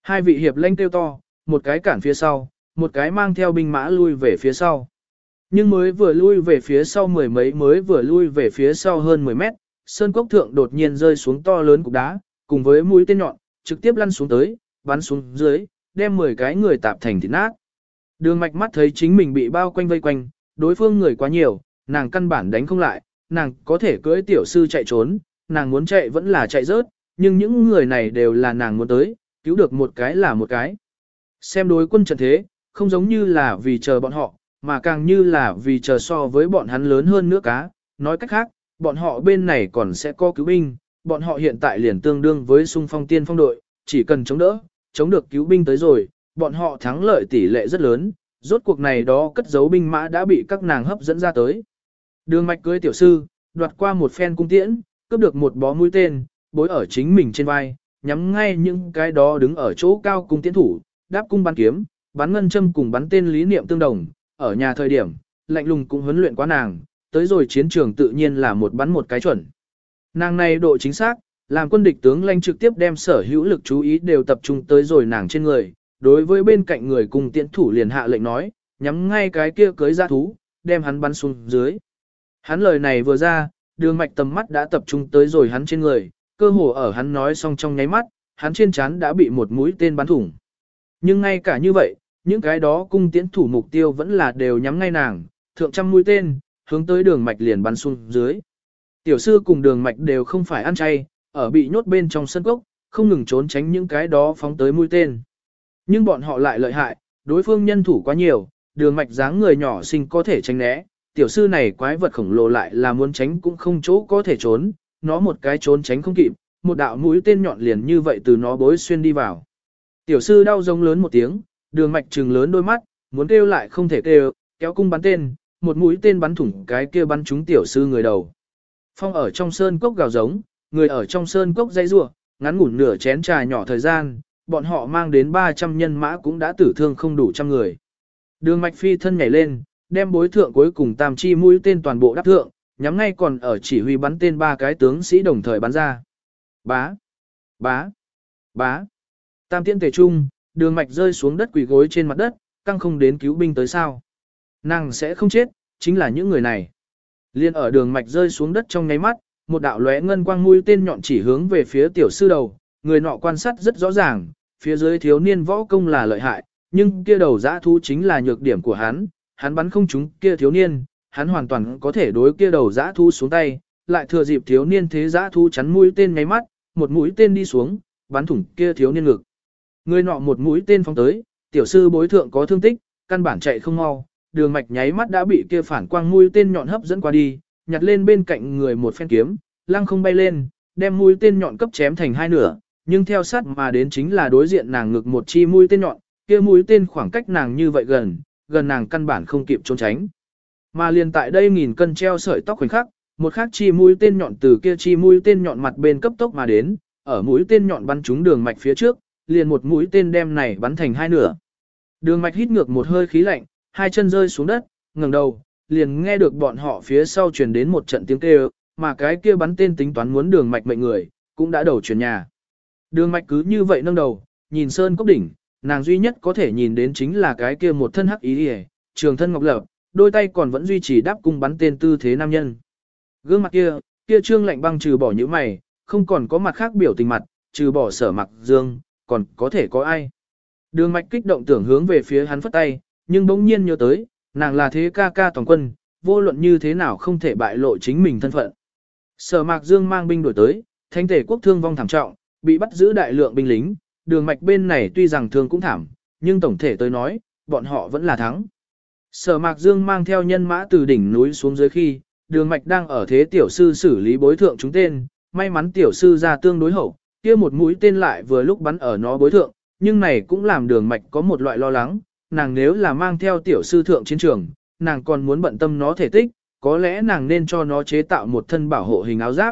Hai vị hiệp lãnh kêu to, một cái cản phía sau, một cái mang theo binh mã lui về phía sau. Nhưng mới vừa lui về phía sau mười mấy mới vừa lui về phía sau hơn 10 mét, sơn cốc thượng đột nhiên rơi xuống to lớn cục đá, cùng với mũi tên nhọn, trực tiếp lăn xuống tới, bắn xuống dưới, đem 10 cái người tạp thành thịt nát. Đường mạch mắt thấy chính mình bị bao quanh vây quanh, đối phương người quá nhiều, nàng căn bản đánh không lại, nàng có thể cưỡi tiểu sư chạy trốn, nàng muốn chạy vẫn là chạy rớt, nhưng những người này đều là nàng muốn tới, cứu được một cái là một cái. Xem đối quân trận thế, không giống như là vì chờ bọn họ, mà càng như là vì chờ so với bọn hắn lớn hơn nữa cá. Nói cách khác, bọn họ bên này còn sẽ có cứu binh, bọn họ hiện tại liền tương đương với xung phong tiên phong đội, chỉ cần chống đỡ, chống được cứu binh tới rồi, bọn họ thắng lợi tỷ lệ rất lớn, rốt cuộc này đó cất giấu binh mã đã bị các nàng hấp dẫn ra tới. Đường mạch cưới tiểu sư, đoạt qua một phen cung tiễn, cướp được một bó mũi tên, bối ở chính mình trên vai, nhắm ngay những cái đó đứng ở chỗ cao cung tiễn thủ, đáp cung bắn kiếm, bắn ngân châm cùng bắn tên lý niệm tương đồng, ở nhà thời điểm, lạnh lùng cũng huấn luyện quá nàng, tới rồi chiến trường tự nhiên là một bắn một cái chuẩn. Nàng này độ chính xác, làm quân địch tướng lãnh trực tiếp đem sở hữu lực chú ý đều tập trung tới rồi nàng trên người, đối với bên cạnh người cùng tiễn thủ liền hạ lệnh nói, nhắm ngay cái kia cưới ra thú, đem hắn bắn xuống dưới. Hắn lời này vừa ra, đường mạch tầm mắt đã tập trung tới rồi hắn trên người, cơ hồ ở hắn nói xong trong nháy mắt, hắn trên trán đã bị một mũi tên bắn thủng. Nhưng ngay cả như vậy, những cái đó cung tiễn thủ mục tiêu vẫn là đều nhắm ngay nàng, thượng trăm mũi tên, hướng tới đường mạch liền bắn xuống dưới. Tiểu sư cùng đường mạch đều không phải ăn chay, ở bị nhốt bên trong sân cốc, không ngừng trốn tránh những cái đó phóng tới mũi tên. Nhưng bọn họ lại lợi hại, đối phương nhân thủ quá nhiều, đường mạch dáng người nhỏ xinh có thể tránh né, tiểu sư này quái vật khổng lồ lại là muốn tránh cũng không chỗ có thể trốn, nó một cái trốn tránh không kịp, một đạo mũi tên nhọn liền như vậy từ nó bối xuyên đi vào. Tiểu sư đau giống lớn một tiếng, đường mạch trừng lớn đôi mắt, muốn kêu lại không thể kêu, kéo cung bắn tên, một mũi tên bắn thủng cái kia bắn trúng tiểu sư người đầu. Phong ở trong sơn cốc gào giống, người ở trong sơn cốc dây rủa, ngắn ngủn nửa chén trà nhỏ thời gian, bọn họ mang đến 300 nhân mã cũng đã tử thương không đủ trăm người. Đường mạch phi thân nhảy lên, đem bối thượng cuối cùng tam chi mũi tên toàn bộ đáp thượng, nhắm ngay còn ở chỉ huy bắn tên ba cái tướng sĩ đồng thời bắn ra. Bá, bá, bá. Tam tiễn tề trung, đường mạch rơi xuống đất quỳ gối trên mặt đất, căng không đến cứu binh tới sao. Nàng sẽ không chết, chính là những người này. Liên ở đường mạch rơi xuống đất trong nháy mắt, một đạo lóe ngân quang mũi tên nhọn chỉ hướng về phía tiểu sư đầu, người nọ quan sát rất rõ ràng, phía dưới thiếu niên võ công là lợi hại, nhưng kia đầu dã thú chính là nhược điểm của hắn bắn không trúng kia thiếu niên, hắn hoàn toàn có thể đối kia đầu dã thú xuống tay, lại thừa dịp thiếu niên thế dã thú chắn mũi tên nháy mắt, một mũi tên đi xuống, bắn thủng kia thiếu niên ngực. Người nọ một mũi tên phóng tới, tiểu sư bối thượng có thương tích, căn bản chạy không mau, đường mạch nháy mắt đã bị kia phản quang mũi tên nhọn hấp dẫn qua đi, nhặt lên bên cạnh người một phen kiếm, lăng không bay lên, đem mũi tên nhọn cấp chém thành hai nửa, nhưng theo sát mà đến chính là đối diện nàng ngực một chi mũi tên nhọn, kia mũi tên khoảng cách nàng như vậy gần nàng căn bản không kịp trốn tránh. Mà liền tại đây nghìn cân treo sợi tóc khoảnh khắc, một khác chi mũi tên nhọn từ kia chi mũi tên nhọn mặt bên cấp tốc mà đến, ở mũi tên nhọn bắn trúng đường mạch phía trước, liền một mũi tên đem này bắn thành hai nửa. Đường mạch hít ngược một hơi khí lạnh, hai chân rơi xuống đất, ngẩng đầu, liền nghe được bọn họ phía sau truyền đến một trận tiếng kêu, mà cái kia bắn tên tính toán muốn đường mạch mệnh người, cũng đã đầu chuyển nhà. Đường mạch cứ như vậy nâng đầu, nhìn sơn cốc đỉnh, nàng duy nhất có thể nhìn đến chính là cái kia một thân hắc ý hề, trường thân ngọc lập, đôi tay còn vẫn duy trì đáp cung bắn tên tư thế nam nhân. Gương mặt kia trương lạnh băng trừ bỏ những mày, không còn có mặt khác biểu tình mặt, trừ bỏ Sở Mặc Dương, còn có thể có ai. Đường mạch kích động tưởng hướng về phía hắn phất tay, nhưng bỗng nhiên nhớ tới, nàng là thế ca ca toàn quân, vô luận như thế nào không thể bại lộ chính mình thân phận. Sở Mạc Dương mang binh đuổi tới, Thánh Tề quốc thương vong thảm trọng, bị bắt giữ đại lượng binh lính, đường mạch bên này tuy rằng thương cũng thảm, nhưng tổng thể tới nói, bọn họ vẫn là thắng. Sở Mạc Dương mang theo nhân mã từ đỉnh núi xuống dưới khi, đường mạch đang ở thế tiểu sư xử lý bối thượng chúng tên, may mắn tiểu sư ra tương đối hậu, kia một mũi tên lại vừa lúc bắn ở nó bối thượng, nhưng này cũng làm đường mạch có một loại lo lắng, nàng nếu là mang theo tiểu sư thượng chiến trường, nàng còn muốn bận tâm nó thể tích, có lẽ nàng nên cho nó chế tạo một thân bảo hộ hình áo giáp.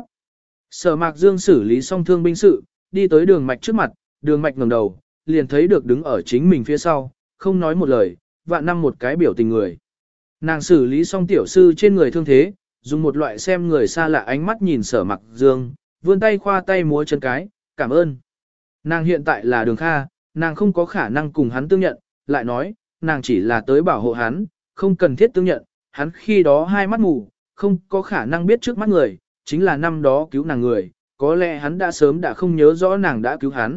Sở Mạc Dương xử lý xong thương binh sự, đi tới đường mạch trước mặt, đường mạch ngẩng đầu, liền thấy được đứng ở chính mình phía sau, không nói một lời, vạn năm một cái biểu tình người. Nàng xử lý xong tiểu sư trên người thương thế, dùng một loại xem người xa lạ ánh mắt nhìn Sở Mạc Dương, vươn tay khoa tay múa chân cái, cảm ơn. Nàng hiện tại là Đường Kha, nàng không có khả năng cùng hắn tương nhận, lại nói, nàng chỉ là tới bảo hộ hắn, không cần thiết tương nhận, hắn khi đó hai mắt mù, không có khả năng biết trước mắt người, chính là năm đó cứu nàng người, có lẽ hắn đã sớm đã không nhớ rõ nàng đã cứu hắn.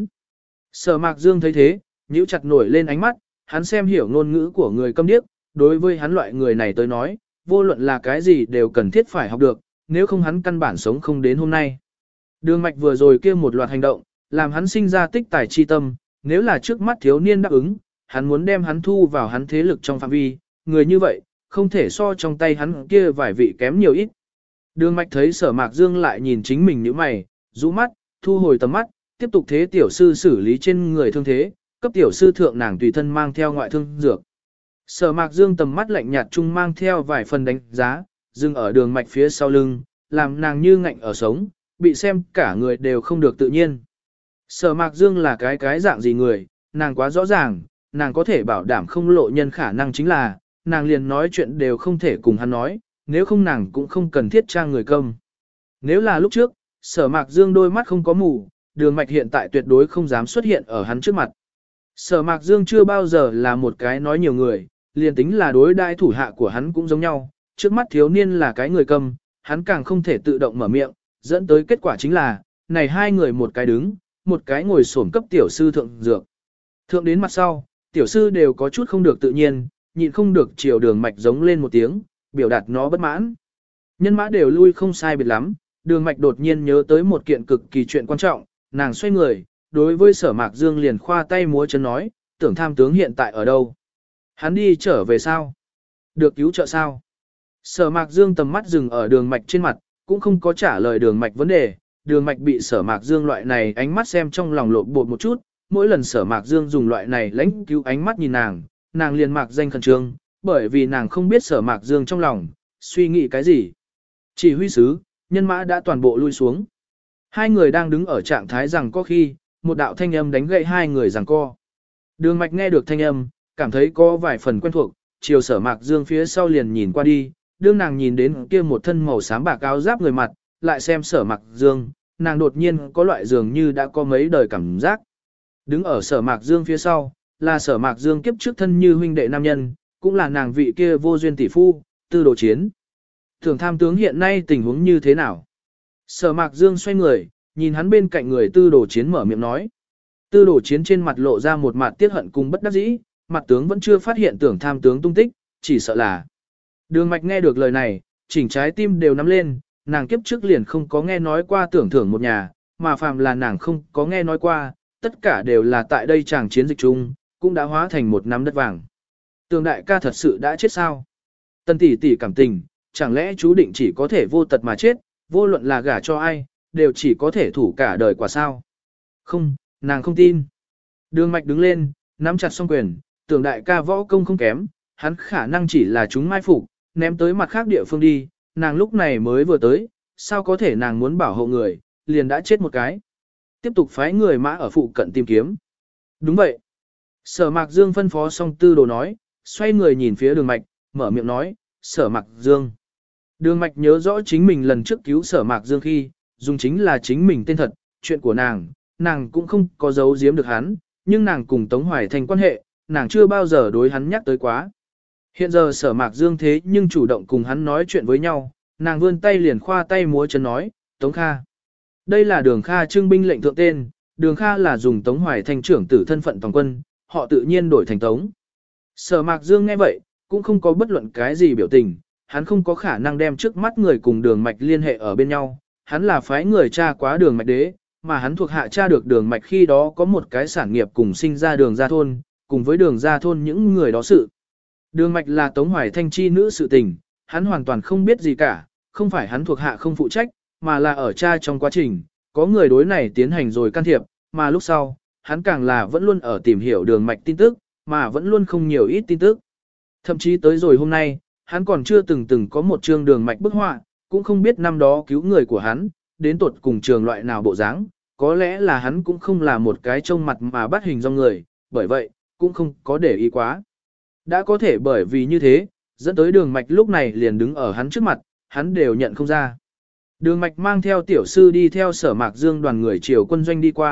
Sở Mạc Dương thấy thế, nhíu chặt nổi lên ánh mắt, hắn xem hiểu ngôn ngữ của người câm điếc, đối với hắn loại người này tới nói, vô luận là cái gì đều cần thiết phải học được, nếu không hắn căn bản sống không đến hôm nay. Đường Mạch vừa rồi kia một loạt hành động, làm hắn sinh ra tích tài chi tâm, nếu là trước mắt thiếu niên đáp ứng, hắn muốn đem hắn thu vào hắn thế lực trong phạm vi, người như vậy, không thể so trong tay hắn kia vài vị kém nhiều ít. Đường Mạch thấy Sở Mạc Dương lại nhìn chính mình như mày, rũ mắt, thu hồi tầm mắt, tiếp tục thế tiểu sư xử lý trên người thương thế, cấp tiểu sư thượng nàng tùy thân mang theo ngoại thương dược. Sở Mạc Dương tầm mắt lạnh nhạt chung mang theo vài phần đánh giá, dừng ở Đường Mạch phía sau lưng, làm nàng như ngạnh ở sống, bị xem cả người đều không được tự nhiên. Sở Mạc Dương là cái dạng gì người, nàng quá rõ ràng, nàng có thể bảo đảm không lộ nhân khả năng chính là, nàng liền nói chuyện đều không thể cùng hắn nói, nếu không nàng cũng không cần thiết trang người câm. Nếu là lúc trước, Sở Mạc Dương đôi mắt không có mù, Đường Mạch hiện tại tuyệt đối không dám xuất hiện ở hắn trước mặt. Sở Mạc Dương chưa bao giờ là một cái nói nhiều người, liền tính là đối đãi thủ hạ của hắn cũng giống nhau, trước mắt thiếu niên là cái người câm, hắn càng không thể tự động mở miệng, dẫn tới kết quả chính là, này hai người một cái đứng, một cái ngồi xổm cấp tiểu sư thượng dược. Thượng đến mặt sau, tiểu sư đều có chút không được tự nhiên, nhịn không được chiều Đường Mạch giống lên một tiếng, biểu đạt nó bất mãn. Nhân mã đều lui không sai biệt lắm, Đường Mạch đột nhiên nhớ tới một kiện cực kỳ chuyện quan trọng, nàng xoay người, đối với Sở Mạc Dương liền khoa tay múa chân nói, tưởng tham tướng hiện tại ở đâu? Hắn đi trở về sao? Được cứu trợ sao? Sở Mạc Dương tầm mắt dừng ở Đường Mạch trên mặt, cũng không có trả lời Đường Mạch vấn đề. Đường Mạch bị Sở Mạc Dương loại này ánh mắt xem trong lòng lộn bột một chút, mỗi lần Sở Mạc Dương dùng loại này lãnh cứu ánh mắt nhìn nàng, nàng liền mạc danh khẩn trương, bởi vì nàng không biết Sở Mạc Dương trong lòng suy nghĩ cái gì. Chỉ huy sứ, nhân mã đã toàn bộ lui xuống. Hai người đang đứng ở trạng thái rằng có khi, một đạo thanh âm đánh gậy hai người rằng co. Đường Mạch nghe được thanh âm, cảm thấy có vài phần quen thuộc, chiều Sở Mạc Dương phía sau liền nhìn qua đi, đương nàng nhìn đến kia một thân màu xám bạc áo giáp người mặt, lại xem Sở Mạc Dương, nàng đột nhiên có loại dường như đã có mấy đời cảm giác. Đứng ở Sở Mạc Dương phía sau, là Sở Mạc Dương kiếp trước thân như huynh đệ nam nhân, cũng là nàng vị kia vô duyên tỷ phu, Tư Đồ Chiến. Thường tham tướng hiện nay tình huống như thế nào? Sở Mạc Dương xoay người, nhìn hắn bên cạnh người Tư Đồ Chiến mở miệng nói. Tư Đồ Chiến trên mặt lộ ra một mặt tiếc hận cùng bất đắc dĩ, mặt tướng vẫn chưa phát hiện tưởng tham tướng tung tích, chỉ sợ là. Đường Mạch nghe được lời này, chỉnh trái tim đều nắm lên, nàng kiếp trước liền không có nghe nói qua tưởng thưởng một nhà, mà phàm là nàng không có nghe nói qua, tất cả đều là tại đây chàng chiến dịch chung, cũng đã hóa thành một nắm đất vàng. Tường đại ca thật sự đã chết sao? Tân tỷ tỷ cảm tình, chẳng lẽ chú định chỉ có thể vô tật mà chết, vô luận là gả cho ai, đều chỉ có thể thủ cả đời quả sao? Không, nàng không tin. Đường Mạch đứng lên, nắm chặt song quyền, tưởng đại ca võ công không kém, hắn khả năng chỉ là chúng mai phục, ném tới mặt khác địa phương đi, nàng lúc này mới vừa tới, sao có thể nàng muốn bảo hộ người, liền đã chết một cái. Tiếp tục phái người mã ở phụ cận tìm kiếm. Đúng vậy. Sở Mạc Dương phân phó xong Tư Đồ nói, xoay người nhìn phía Đường Mạch, mở miệng nói, Sở Mạc Dương. Đường Mạch nhớ rõ chính mình lần trước cứu Sở Mạc Dương khi, dùng chính là chính mình tên thật, chuyện của nàng cũng không có giấu giếm được hắn, nhưng nàng cùng Tống Hoài Thành quan hệ, nàng chưa bao giờ đối hắn nhắc tới quá. Hiện giờ Sở Mạc Dương thế nhưng chủ động cùng hắn nói chuyện với nhau, nàng vươn tay liền khoa tay múa chân nói, Tống Kha. Đây là Đường Kha trưng binh lệnh thượng tên, Đường Kha là dùng Tống Hoài Thành trưởng tử thân phận toàn quân, họ tự nhiên đổi thành Tống. Sở Mạc Dương nghe vậy, cũng không có bất luận cái gì biểu tình, hắn không có khả năng đem trước mắt người cùng Đường Mạch liên hệ ở bên nhau, hắn là phái người tra quá Đường Mạch đế, mà hắn thuộc hạ tra được Đường Mạch khi đó có một cái sản nghiệp cùng sinh ra Đường Gia Thôn, cùng với Đường Gia Thôn những người đó sự. Đường Mạch là Tống Hoài Thanh chi nữ sự tình, hắn hoàn toàn không biết gì cả, không phải hắn thuộc hạ không phụ trách, mà là ở tra trong quá trình, có người đối này tiến hành rồi can thiệp, mà lúc sau, hắn càng là vẫn luôn ở tìm hiểu Đường Mạch tin tức, mà vẫn luôn không nhiều ít tin tức. Thậm chí tới rồi hôm nay, hắn còn chưa từng có một chương Đường Mạch bức họa, cũng không biết năm đó cứu người của hắn, đến tột cùng trường loại nào bộ dáng, có lẽ là hắn cũng không là một cái trông mặt mà bắt hình dong người, bởi vậy, cũng không có để ý quá. Đã có thể bởi vì như thế, dẫn tới Đường Mạch lúc này liền đứng ở hắn trước mặt, hắn đều nhận không ra. Đường Mạch mang theo tiểu sư đi theo Sở Mạc Dương đoàn người chiều quân doanh đi qua,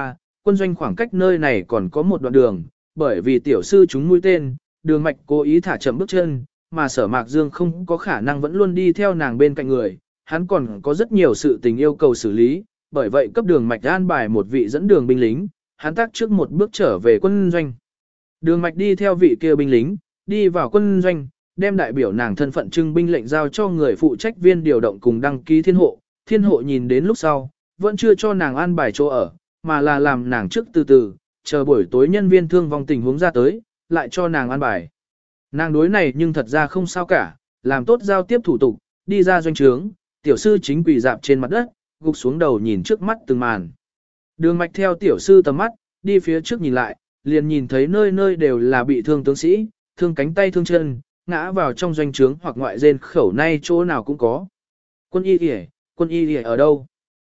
quân doanh khoảng cách nơi này còn có một đoạn đường, bởi vì tiểu sư chúng mũi tên, đường mạch cố ý thả chậm bước chân, mà sở mạc dương không có khả năng vẫn luôn đi theo nàng bên cạnh người, hắn còn có rất nhiều sự tình yêu cầu xử lý, bởi vậy cấp đường mạch an bài một vị dẫn đường binh lính, hắn tác trước một bước trở về quân doanh. Đường mạch đi theo vị kia binh lính, đi vào quân doanh, đem đại biểu nàng thân phận trưng binh lệnh giao cho người phụ trách viên điều động cùng đăng ký thiên hộ nhìn đến lúc sau, vẫn chưa cho nàng an bài chỗ ở, mà là làm nàng trước từ từ, chờ buổi tối nhân viên thương vong tình huống ra tới, lại cho nàng an bài. Nàng đối này nhưng thật ra không sao cả, làm tốt giao tiếp thủ tục, đi ra doanh trướng, tiểu sư chính quỳ dạp trên mặt đất, gục xuống đầu nhìn trước mắt từng màn. Đường mạch theo tiểu sư tầm mắt, đi phía trước nhìn lại, liền nhìn thấy nơi nơi đều là bị thương tướng sĩ, thương cánh tay thương chân, ngã vào trong doanh trướng hoặc ngoại rên khẩu nay chỗ nào cũng có. Quân y kìa ở đâu?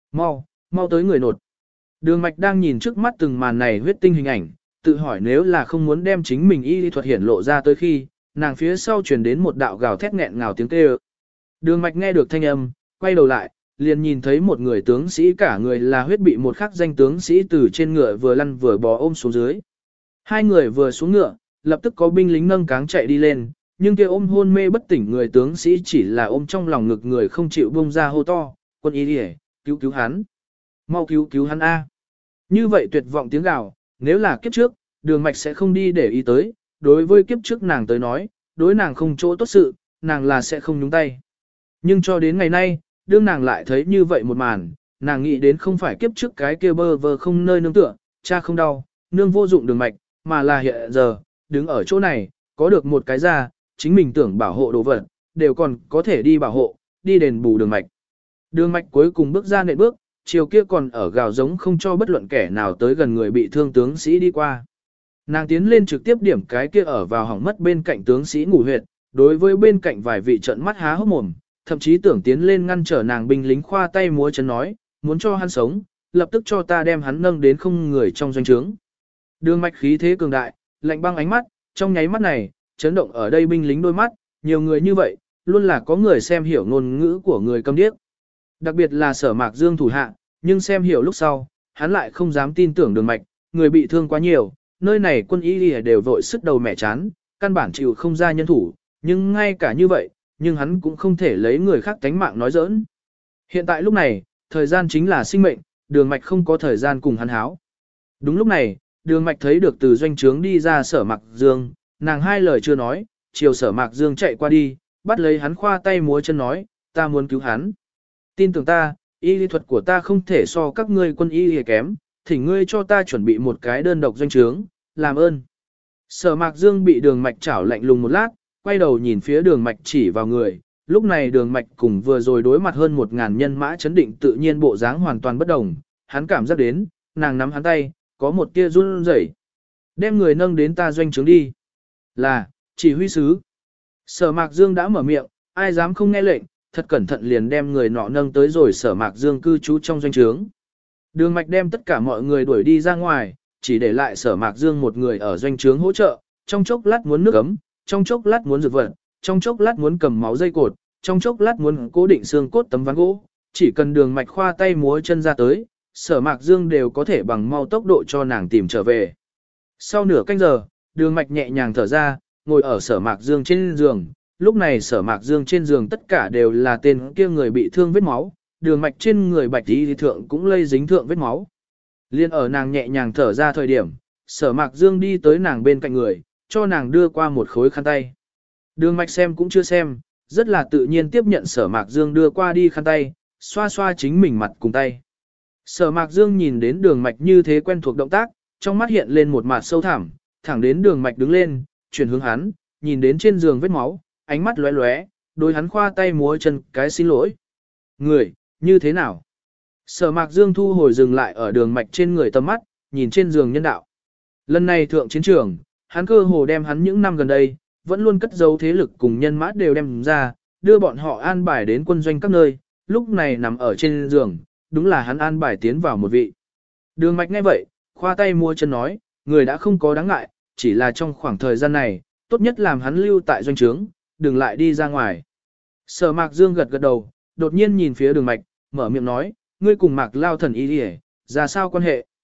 Mau tới người nột. Đường mạch đang nhìn trước mắt từng màn này huyết tinh hình ảnh, tự hỏi nếu là không muốn đem chính mình y thuật hiển lộ ra tới khi, nàng phía sau truyền đến một đạo gào thét nghẹn ngào tiếng kêu. Đường mạch nghe được thanh âm, quay đầu lại, liền nhìn thấy một người tướng sĩ cả người là huyết bị một khắc danh tướng sĩ từ trên ngựa vừa lăn vừa bò ôm xuống dưới. Hai người vừa xuống ngựa, lập tức có binh lính nâng cáng chạy đi lên, nhưng kia ôm hôn mê bất tỉnh người tướng sĩ chỉ là ôm trong lòng ngực người không chịu buông ra hô to, quân y đi, cứu hắn. Mau cứu hắn A. Như vậy tuyệt vọng tiếng gào, nếu là kiếp trước, đường mạch sẽ không đi để ý tới, đối với kiếp trước nàng tới nói, đối nàng không chỗ tốt sự, nàng là sẽ không nhúng tay. Nhưng cho đến ngày nay, đương nàng lại thấy như vậy một màn, nàng nghĩ đến không phải kiếp trước cái kia bơ vơ không nơi nương tựa, cha không đau, nương vô dụng đường mạch, mà là hiện giờ, đứng ở chỗ này, có được một cái ra, chính mình tưởng bảo hộ đồ vật, đều còn có thể đi bảo hộ, đi đền bù đường mạch. Đường mạch cuối cùng bước ra nệm bước, chiều kia còn ở gào giống không cho bất luận kẻ nào tới gần người bị thương tướng sĩ đi qua. Nàng tiến lên trực tiếp điểm cái kia ở vào hỏng mất bên cạnh tướng sĩ ngủ huyệt, đối với bên cạnh vài vị trận mắt há hốc mồm, thậm chí tưởng tiến lên ngăn trở nàng binh lính khoa tay múa chân nói, muốn cho hắn sống, lập tức cho ta đem hắn nâng đến không người trong doanh trướng. Đường mạch khí thế cường đại, lạnh băng ánh mắt, trong nháy mắt này, chấn động ở đây binh lính đôi mắt, nhiều người như vậy, luôn là có người xem hiểu ngôn ngữ của người câm điếc. Đặc biệt là Sở Mạc Dương thủ hạ, nhưng xem hiểu lúc sau, hắn lại không dám tin tưởng đường mạch, người bị thương quá nhiều, nơi này quân y đều vội sức đầu mẹ chán, căn bản chịu không ra nhân thủ, nhưng ngay cả như vậy, nhưng hắn cũng không thể lấy người khác tánh mạng nói giỡn. Hiện tại lúc này, thời gian chính là sinh mệnh, đường mạch không có thời gian cùng hắn háo. Đúng lúc này, đường mạch thấy được từ doanh trướng đi ra Sở Mạc Dương, nàng hai lời chưa nói, chiều Sở Mạc Dương chạy qua đi, bắt lấy hắn khoa tay múa chân nói, ta muốn cứu hắn. Tin tưởng ta, y lý thuật của ta không thể so các ngươi quân y kém, thỉnh ngươi cho ta chuẩn bị một cái đơn độc doanh trướng, làm ơn. Sở Mạc Dương bị đường mạch chảo lạnh lùng một lát, quay đầu nhìn phía đường mạch chỉ vào người, lúc này đường mạch cùng vừa rồi đối mặt hơn 1000 nhân mã chấn định tự nhiên bộ dáng hoàn toàn bất đồng, hắn cảm giác đến, nàng nắm hắn tay, có một tia run rẩy. Đem người nâng đến ta doanh trướng đi. Là, chỉ huy sứ. Sở Mạc Dương đã mở miệng, ai dám không nghe lệnh, thật cẩn thận liền đem người nọ nâng tới rồi Sở Mạc Dương cư trú trong doanh trướng. Đường mạch đem tất cả mọi người đuổi đi ra ngoài, chỉ để lại Sở Mạc Dương một người ở doanh trướng hỗ trợ, trong chốc lát muốn nước ấm, trong chốc lát muốn dược vật, trong chốc lát muốn cầm máu dây cột, trong chốc lát muốn cố định xương cốt tấm ván gỗ, chỉ cần đường mạch khoa tay múa chân ra tới, Sở Mạc Dương đều có thể bằng mau tốc độ cho nàng tìm trở về. Sau nửa canh giờ, đường mạch nhẹ nhàng thở ra, ngồi ở Sở Mạc Dương trên giường, lúc này Sở Mạc Dương trên giường tất cả đều là tên kia người bị thương vết máu, đường mạch trên người bạch y thượng cũng lây dính thượng vết máu. Liên ở nàng nhẹ nhàng thở ra thời điểm, Sở Mạc Dương đi tới nàng bên cạnh người, cho nàng đưa qua một khối khăn tay. Đường mạch xem cũng chưa xem, rất là tự nhiên tiếp nhận Sở Mạc Dương đưa qua đi khăn tay, xoa xoa chính mình mặt cùng tay. Sở Mạc Dương nhìn đến đường mạch như thế quen thuộc động tác, trong mắt hiện lên một mặt sâu thẳm, thẳng đến đường mạch đứng lên, chuyển hướng hắn, nhìn đến trên giường vết máu, ánh mắt lóe lóe, đối hắn khoa tay múa chân cái xin lỗi. Người, như thế nào? Sở Mạc Dương thu hồi dừng lại ở đường mạch trên người tầm mắt, nhìn trên giường nhân đạo. Lần này thượng chiến trường, hắn cơ hồ đem hắn những năm gần đây, vẫn luôn cất giấu thế lực cùng nhân mã đều đem ra, đưa bọn họ an bài đến quân doanh các nơi, lúc này nằm ở trên giường, đúng là hắn an bài tiến vào một vị. Đường mạch nghe vậy, khoa tay mua chân nói, người đã không có đáng ngại, chỉ là trong khoảng thời gian này, tốt nhất làm hắn lưu tại doanh trướng, đừng lại đi ra ngoài. Sở Mạc Dương gật gật đầu, đột nhiên nhìn phía đường mạch, mở miệng nói, ngươi cùng Mạc Lao thần y đi ra sao quan hệ?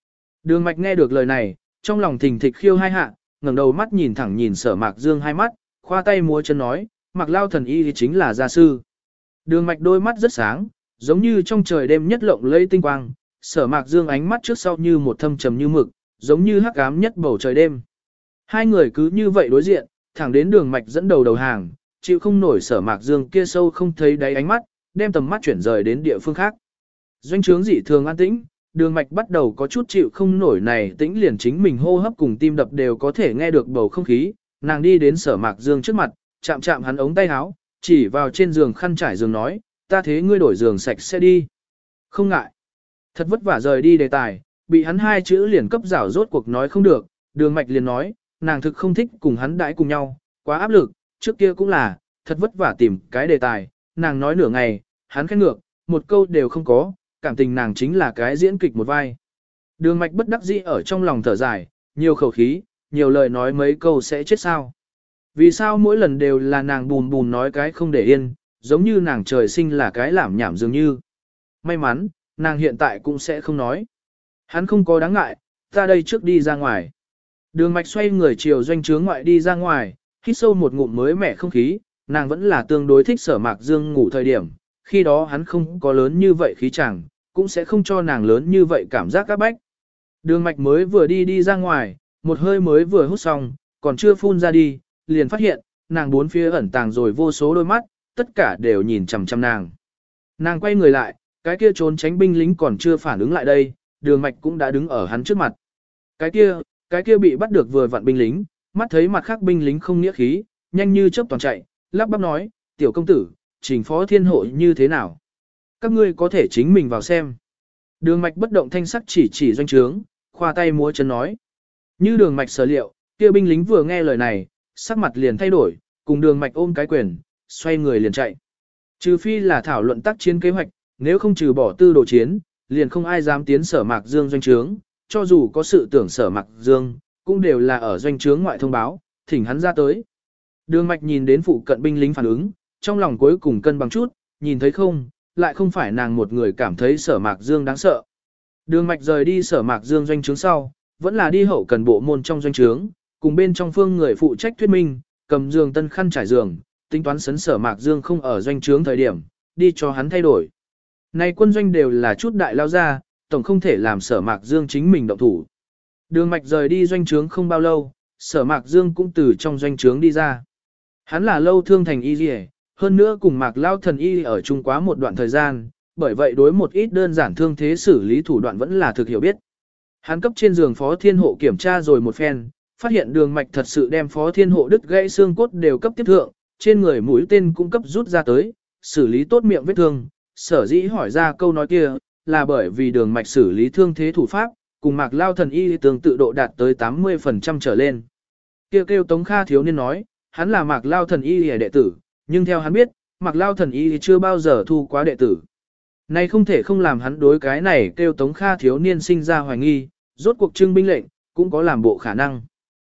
Đường Mạch nghe được lời này, trong lòng thình thịch khiêu hai hạ, ngẩng đầu mắt nhìn thẳng nhìn Sở Mạc Dương hai mắt, khoa tay múa chân nói, Mạc Lao thần y thì chính là gia sư. Đường Mạch đôi mắt rất sáng, giống như trong trời đêm nhất lộng lẫy tinh quang, Sở Mạc Dương ánh mắt trước sau như một thâm trầm như mực, giống như hắc ám nhất bầu trời đêm. Hai người cứ như vậy đối diện, thẳng đến Đường Mạch dẫn đầu đầu hàng, chịu không nổi Sở Mạc Dương kia sâu không thấy đáy ánh mắt, đem tầm mắt chuyển rời đến địa phương khác. Doanh trướng dị thường an tĩnh, Đường Mạch bắt đầu có chút chịu không nổi này, tĩnh liền chính mình hô hấp cùng tim đập đều có thể nghe được bầu không khí, nàng đi đến Sở Mạc Dương trước mặt, chạm chạm hắn ống tay áo, chỉ vào trên giường khăn trải giường nói, ta thế ngươi đổi giường sạch sẽ đi. Không ngại. Thật vất vả rời đi đề tài, bị hắn hai chữ liền cấp rảo rốt cuộc nói không được, Đường Mạch liền nói, nàng thực không thích cùng hắn đãi cùng nhau, quá áp lực, trước kia cũng là, thật vất vả tìm cái đề tài, nàng nói nửa ngày, hắn khẽ ngược, một câu đều không có, cảm tình nàng chính là cái diễn kịch một vai. Đường Mạch bất đắc dĩ ở trong lòng thở dài, nhiều khẩu khí, nhiều lời nói mấy câu sẽ chết sao. Vì sao mỗi lần đều là nàng bùn bùn nói cái không để yên, giống như nàng trời sinh là cái làm nhảm dường như. May mắn, nàng hiện tại cũng sẽ không nói. Hắn không có đáng ngại, ta đây trước đi ra ngoài. Đường Mạch xoay người chiều doanh trướng ngoại đi ra ngoài, hít sâu một ngụm mới mẻ không khí, nàng vẫn là tương đối thích Sở Mạc Dương ngủ thời điểm, khi đó hắn không có lớn như vậy khí chàng, cũng sẽ không cho nàng lớn như vậy cảm giác áp bách. Đường Mạch mới vừa đi ra ngoài, một hơi mới vừa hút xong, còn chưa phun ra đi, liền phát hiện, nàng bốn phía ẩn tàng rồi vô số đôi mắt, tất cả đều nhìn chằm chằm nàng. Nàng quay người lại, cái kia trốn tránh binh lính còn chưa phản ứng lại đây, Đường Mạch cũng đã đứng ở hắn trước mặt. Cái kia bị bắt được vừa vặn binh lính, mắt thấy mặt khác binh lính không nghĩa khí, nhanh như chớp toàn chạy, lắp bắp nói, tiểu công tử, Trình Phó Thiên Hộ như thế nào? Các ngươi có thể chính mình vào xem. Đường Mạch bất động thanh sắc chỉ doanh trướng, khoa tay múa chân nói. Như Đường Mạch sở liệu, kia binh lính vừa nghe lời này, sắc mặt liền thay đổi, cùng Đường Mạch ôm cái quyền, xoay người liền chạy. Trừ phi là thảo luận tác chiến kế hoạch, nếu không trừ bỏ tư đồ chiến, liền không ai dám tiến Sở Mạc Dương doanh trướng, cho dù có sự tưởng Sở Mạc Dương, cũng đều là ở doanh trướng ngoại thông báo, thỉnh hắn ra tới. Đường Mạch nhìn đến phụ cận binh lính phản ứng, trong lòng cuối cùng cân bằng chút, nhìn thấy không, lại không phải nàng một người cảm thấy Sở Mạc Dương đáng sợ. Đường Mạch rời đi Sở Mạc Dương doanh trướng sau, vẫn là đi hậu cần bộ môn trong doanh trướng, cùng bên trong phương người phụ trách thuyết minh, cầm giường tân khăn trải giường, tính toán sấn Sở Mạc Dương không ở doanh trướng thời điểm, đi cho hắn thay đổi. Này quân doanh đều là chút đại lao ra, tổng không thể làm Sở Mạc Dương chính mình động thủ. Đường Mạch rời đi doanh trướng không bao lâu, Sở Mạc Dương cũng từ trong doanh trướng đi ra. Hắn là lâu thương thành y liề, hơn nữa cùng Mạc Lao thần y ở chung quá một đoạn thời gian, bởi vậy đối một ít đơn giản thương thế xử lý thủ đoạn vẫn là thực hiểu biết. Hắn cấp trên giường Phó Thiên Hộ kiểm tra rồi một phen, phát hiện Đường Mạch thật sự đem Phó Thiên Hộ đứt gãy xương cốt đều cấp tiếp thượng, trên người mũi tên cũng cấp rút ra tới, xử lý tốt miệng vết thương. Sở dĩ hỏi ra câu nói kia, là bởi vì Đường Mạch xử lý thương thế thủ pháp, cùng Mạc Lao thần y tương tự độ đạt tới 80% trở lên. Kêu Tống Kha thiếu niên nói, hắn là Mạc Lao thần y đệ tử, nhưng theo hắn biết, Mạc Lao thần y chưa bao giờ thu quá đệ tử. Này không thể không làm hắn đối cái này kêu Tống Kha thiếu niên sinh ra hoài nghi, rốt cuộc trưng binh lệnh, cũng có làm bộ khả năng.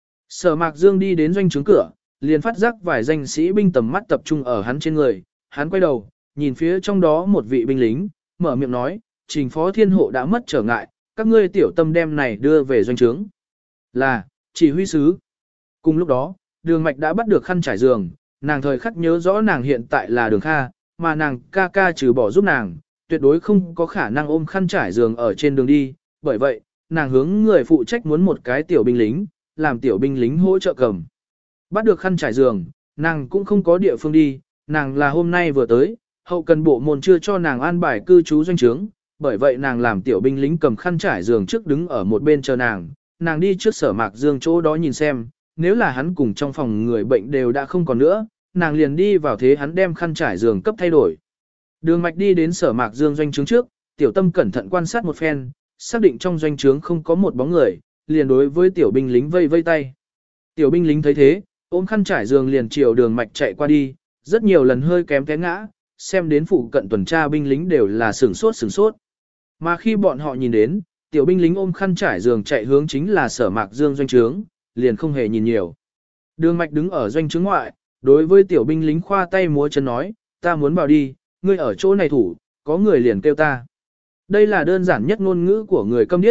Sở Mạc Dương đi đến doanh trướng cửa, liền phát giác vài danh sĩ binh tầm mắt tập trung ở hắn trên người, hắn quay đầu, nhìn phía trong đó một vị binh lính, mở miệng nói, Trình Phó Thiên Hộ đã mất trở ngại, các ngươi tiểu tâm đem này đưa về doanh trướng. Là, chỉ huy sứ. Cùng lúc đó, Đường Mạch đã bắt được khăn trải giường, nàng thời khắc nhớ rõ nàng hiện tại là Đường Kha, mà nàng ca ca trừ bỏ giúp nàng, tuyệt đối không có khả năng ôm khăn trải giường ở trên đường đi, bởi vậy, nàng hướng người phụ trách muốn một cái tiểu binh lính, làm tiểu binh lính hỗ trợ cầm. Bắt được khăn trải giường, nàng cũng không có địa phương đi, nàng là hôm nay vừa tới, hậu cần bộ môn chưa cho nàng an bài cư trú doanh trướng, bởi vậy nàng làm tiểu binh lính cầm khăn trải giường trước đứng ở một bên chờ nàng đi trước Sở Mạc Dương chỗ đó nhìn xem, nếu là hắn cùng trong phòng người bệnh đều đã không còn nữa, nàng liền đi vào thế hắn đem khăn trải giường cấp thay đổi. Đường Mạch đi đến Sở Mạc Dương doanh trướng trước, tiểu tâm cẩn thận quan sát một phen, xác định trong doanh trướng không có một bóng người, liền đối với tiểu binh lính vây vây tay. Tiểu binh lính thấy thế, ôm khăn trải giường liền chiều Đường Mạch chạy qua đi, rất nhiều lần hơi kém té ngã, xem đến phụ cận tuần tra binh lính đều là sửng sốt. Mà khi bọn họ nhìn đến, tiểu binh lính ôm khăn trải giường chạy hướng chính là Sở Mạc Dương doanh trướng, liền không hề nhìn nhiều. Đường Mạch đứng ở doanh trướng ngoại, đối với tiểu binh lính khoa tay múa chân nói, ta muốn vào đi, ngươi ở chỗ này thủ, có người liền kêu ta. Đây là đơn giản nhất ngôn ngữ của người câm điếc,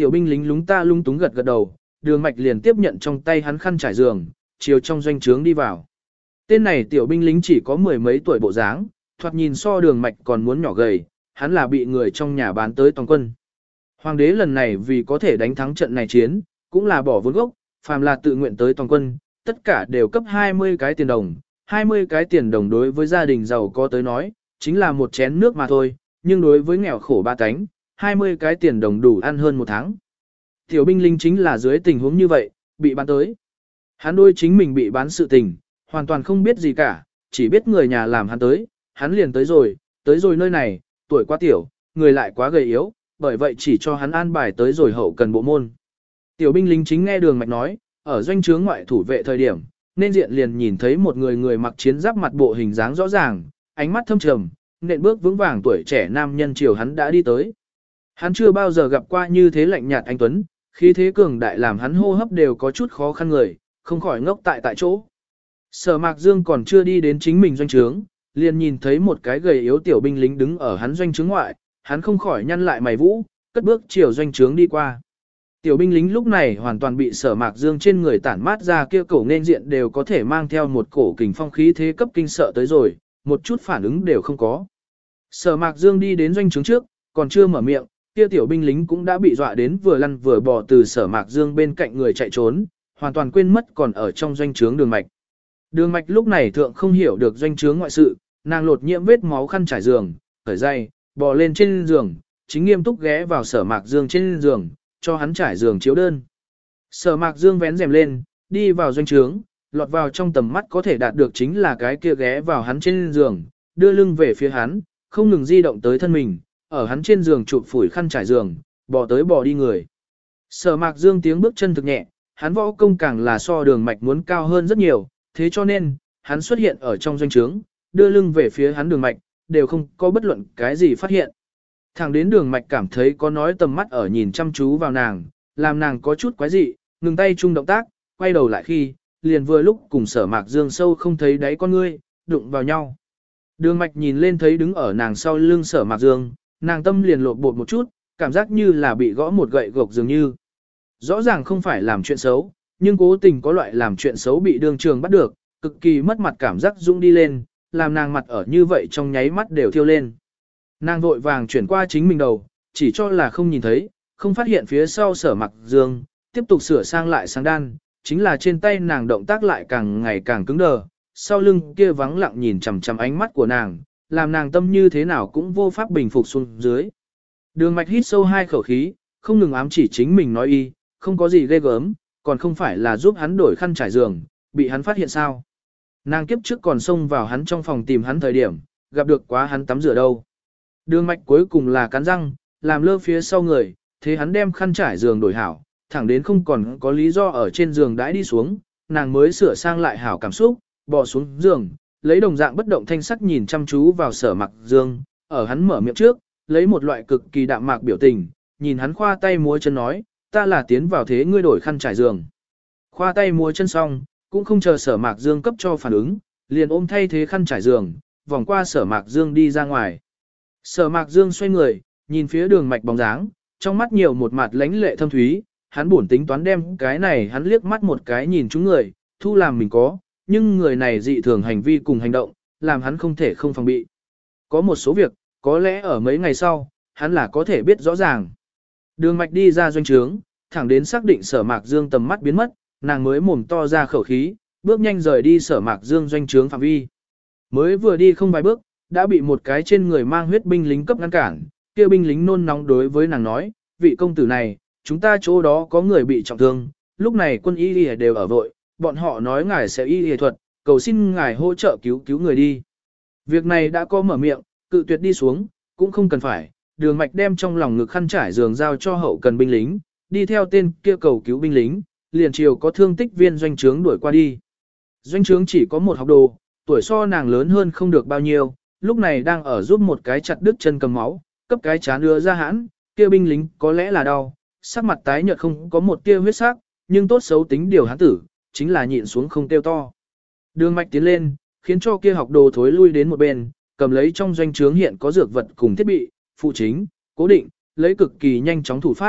tiểu binh lính lúng ta lung túng gật gật đầu, Đường Mạch liền tiếp nhận trong tay hắn khăn trải giường, chiều trong doanh trướng đi vào. Tên này tiểu binh lính chỉ có mười mấy tuổi bộ dáng, thoạt nhìn so Đường Mạch còn muốn nhỏ gầy, hắn là bị người trong nhà bán tới toàn quân. Hoàng đế lần này vì có thể đánh thắng trận này chiến, cũng là bỏ vốn gốc, phàm là tự nguyện tới toàn quân, tất cả đều cấp 20 cái tiền đồng. 20 cái tiền đồng đối với gia đình giàu có tới nói, chính là một chén nước mà thôi, nhưng đối với nghèo khổ ba cánh, 20 cái tiền đồng đủ ăn hơn một tháng. Tiểu binh lính chính là dưới tình huống như vậy, bị bán tới. Hắn đôi chính mình bị bán sự tình, hoàn toàn không biết gì cả, chỉ biết người nhà làm hắn tới, hắn liền tới rồi nơi này, tuổi quá tiểu, người lại quá gầy yếu, bởi vậy chỉ cho hắn an bài tới rồi hậu cần bộ môn. Tiểu binh lính chính nghe Đường Mạch nói, ở doanh trướng ngoại thủ vệ thời điểm, nên diện liền nhìn thấy một người mặc chiến giáp mặt bộ hình dáng rõ ràng, ánh mắt thâm trầm, nện bước vững vàng tuổi trẻ nam nhân chiều hắn đã đi tới. Hắn chưa bao giờ gặp qua như thế lạnh nhạt anh tuấn, khí thế cường đại làm hắn hô hấp đều có chút khó khăn người, không khỏi ngốc tại chỗ. Sở Mạc Dương còn chưa đi đến chính mình doanh trướng, liền nhìn thấy một cái gầy yếu tiểu binh lính đứng ở hắn doanh trướng ngoại, hắn không khỏi nhăn lại mày vũ, cất bước chiều doanh trướng đi qua. Tiểu binh lính lúc này hoàn toàn bị Sở Mạc Dương trên người tản mát ra kia cổ nên diện đều có thể mang theo một cổ kình phong khí thế cấp kinh sợ tới rồi, một chút phản ứng đều không có. Sở Mạc Dương đi đến doanh trướng trước, còn chưa mở miệng, kia tiểu binh lính cũng đã bị dọa đến vừa lăn vừa bò từ Sở Mạc Dương bên cạnh người chạy trốn, hoàn toàn quên mất còn ở trong doanh trướng Đường Mạch. Đường Mạch lúc này thượng không hiểu được doanh trướng ngoại sự, nàng lột nhiễm vết máu khăn trải giường, cởi giày, bò lên trên giường, chính nghiêm túc ghé vào Sở Mạc Dương trên giường, cho hắn trải giường chiếu đơn. Sở Mạc Dương vén rèm lên, đi vào doanh trướng, lọt vào trong tầm mắt có thể đạt được chính là cái kia ghé vào hắn trên giường, đưa lưng về phía hắn, không ngừng di động tới thân mình, ở hắn trên giường chụp phủi khăn trải giường, bò tới bò đi người. Sở Mạc Dương tiếng bước chân thực nhẹ, hắn võ công càng là so Đường Mạch muốn cao hơn rất nhiều, thế cho nên, hắn xuất hiện ở trong doanh trướng, đưa lưng về phía hắn Đường Mạch, đều không có bất luận cái gì phát hiện. Thẳng đến Đường Mạch cảm thấy có nói tầm mắt ở nhìn chăm chú vào nàng, làm nàng có chút quái dị, ngừng tay chung động tác, quay đầu lại khi, liền vừa lúc cùng Sở Mạc Dương sâu không thấy đáy con ngươi, đụng vào nhau. Đường Mạch nhìn lên thấy đứng ở nàng sau lưng Sở Mạc Dương, nàng tâm liền lộn bột một chút, cảm giác như là bị gõ một gậy gộc dường như. Rõ ràng không phải làm chuyện xấu, nhưng cố tình có loại làm chuyện xấu bị đường trường bắt được, cực kỳ mất mặt cảm giác dũng đi lên, làm nàng mặt ở như vậy trong nháy mắt đều thiêu lên. Nàng vội vàng chuyển qua chính mình đầu, chỉ cho là không nhìn thấy, không phát hiện phía sau Sở Mạc Dương, tiếp tục sửa sang lại sáng đan, chính là trên tay nàng động tác lại càng ngày càng cứng đờ, sau lưng kia vắng lặng nhìn chằm chằm ánh mắt của nàng, làm nàng tâm như thế nào cũng vô pháp bình phục xuống dưới. Đường Mạch hít sâu hai khẩu khí, không ngừng ám chỉ chính mình nói y, không có gì ghê gớm, còn không phải là giúp hắn đổi khăn trải giường, bị hắn phát hiện sao. Nàng kiếp trước còn xông vào hắn trong phòng tìm hắn thời điểm, gặp được quá hắn tắm rửa đâu. Đường Mạch cuối cùng là cắn răng, làm lơ phía sau người, thế hắn đem khăn trải giường đổi hảo, thẳng đến không còn có lý do ở trên giường đãi đi xuống, nàng mới sửa sang lại hảo cảm xúc, bò xuống giường, lấy đồng dạng bất động thanh sắc nhìn chăm chú vào Sở Mạc Dương, ở hắn mở miệng trước, lấy một loại cực kỳ đạm mạc biểu tình, nhìn hắn khoa tay múa chân nói, ta là tiến vào thế ngươi đổi khăn trải giường. Khoa tay múa chân xong, cũng không chờ Sở Mạc Dương cấp cho phản ứng, liền ôm thay thế khăn trải giường, vòng qua Sở Mạc Dương đi ra ngoài. Sở Mạc Dương xoay người, nhìn phía Đường Mạch bóng dáng, trong mắt nhiều một mặt lãnh lệ thâm thúy, hắn buồn tính toán đem cái này hắn liếc mắt một cái nhìn chúng người, thu làm mình có, nhưng người này dị thường hành vi cùng hành động, làm hắn không thể không phòng bị. Có một số việc, có lẽ ở mấy ngày sau, hắn là có thể biết rõ ràng. Đường Mạch đi ra doanh trướng, thẳng đến xác định Sở Mạc Dương tầm mắt biến mất, nàng mới mồm to ra khẩu khí, bước nhanh rời đi Sở Mạc Dương doanh trướng phạm vi. Mới vừa đi không vài bước, đã bị một cái trên người mang huyết binh lính cấp ngăn cản, kia binh lính nôn nóng đối với nàng nói, vị công tử này, chúng ta chỗ đó có người bị trọng thương, lúc này quân y đều ở vội, bọn họ nói ngài sẽ y thuật, cầu xin ngài hỗ trợ cứu người đi. Việc này đã có mở miệng, cự tuyệt đi xuống, cũng không cần phải, Đường Mạch đem trong lòng ngực khăn trải giường giao cho hậu cần binh lính, đi theo tên kia cầu cứu binh lính, liền chiều có thương tích viên doanh trướng đuổi qua đi. Doanh trướng chỉ có một học đồ, tuổi so nàng lớn hơn không được bao nhiêu, lúc này đang ở giúp một cái chặt đứt chân cầm máu, cấp cái chán đưa ra hãn, kia binh lính có lẽ là đau, sắc mặt tái nhợt không có một tia huyết sắc, nhưng tốt xấu tính điều hắn tử, chính là nhịn xuống không kêu to. Đường Mạch tiến lên, khiến cho kia học đồ thối lui đến một bên, cầm lấy trong doanh trướng hiện có dược vật cùng thiết bị, phụ chính, cố định, lấy cực kỳ nhanh chóng thủ pháp,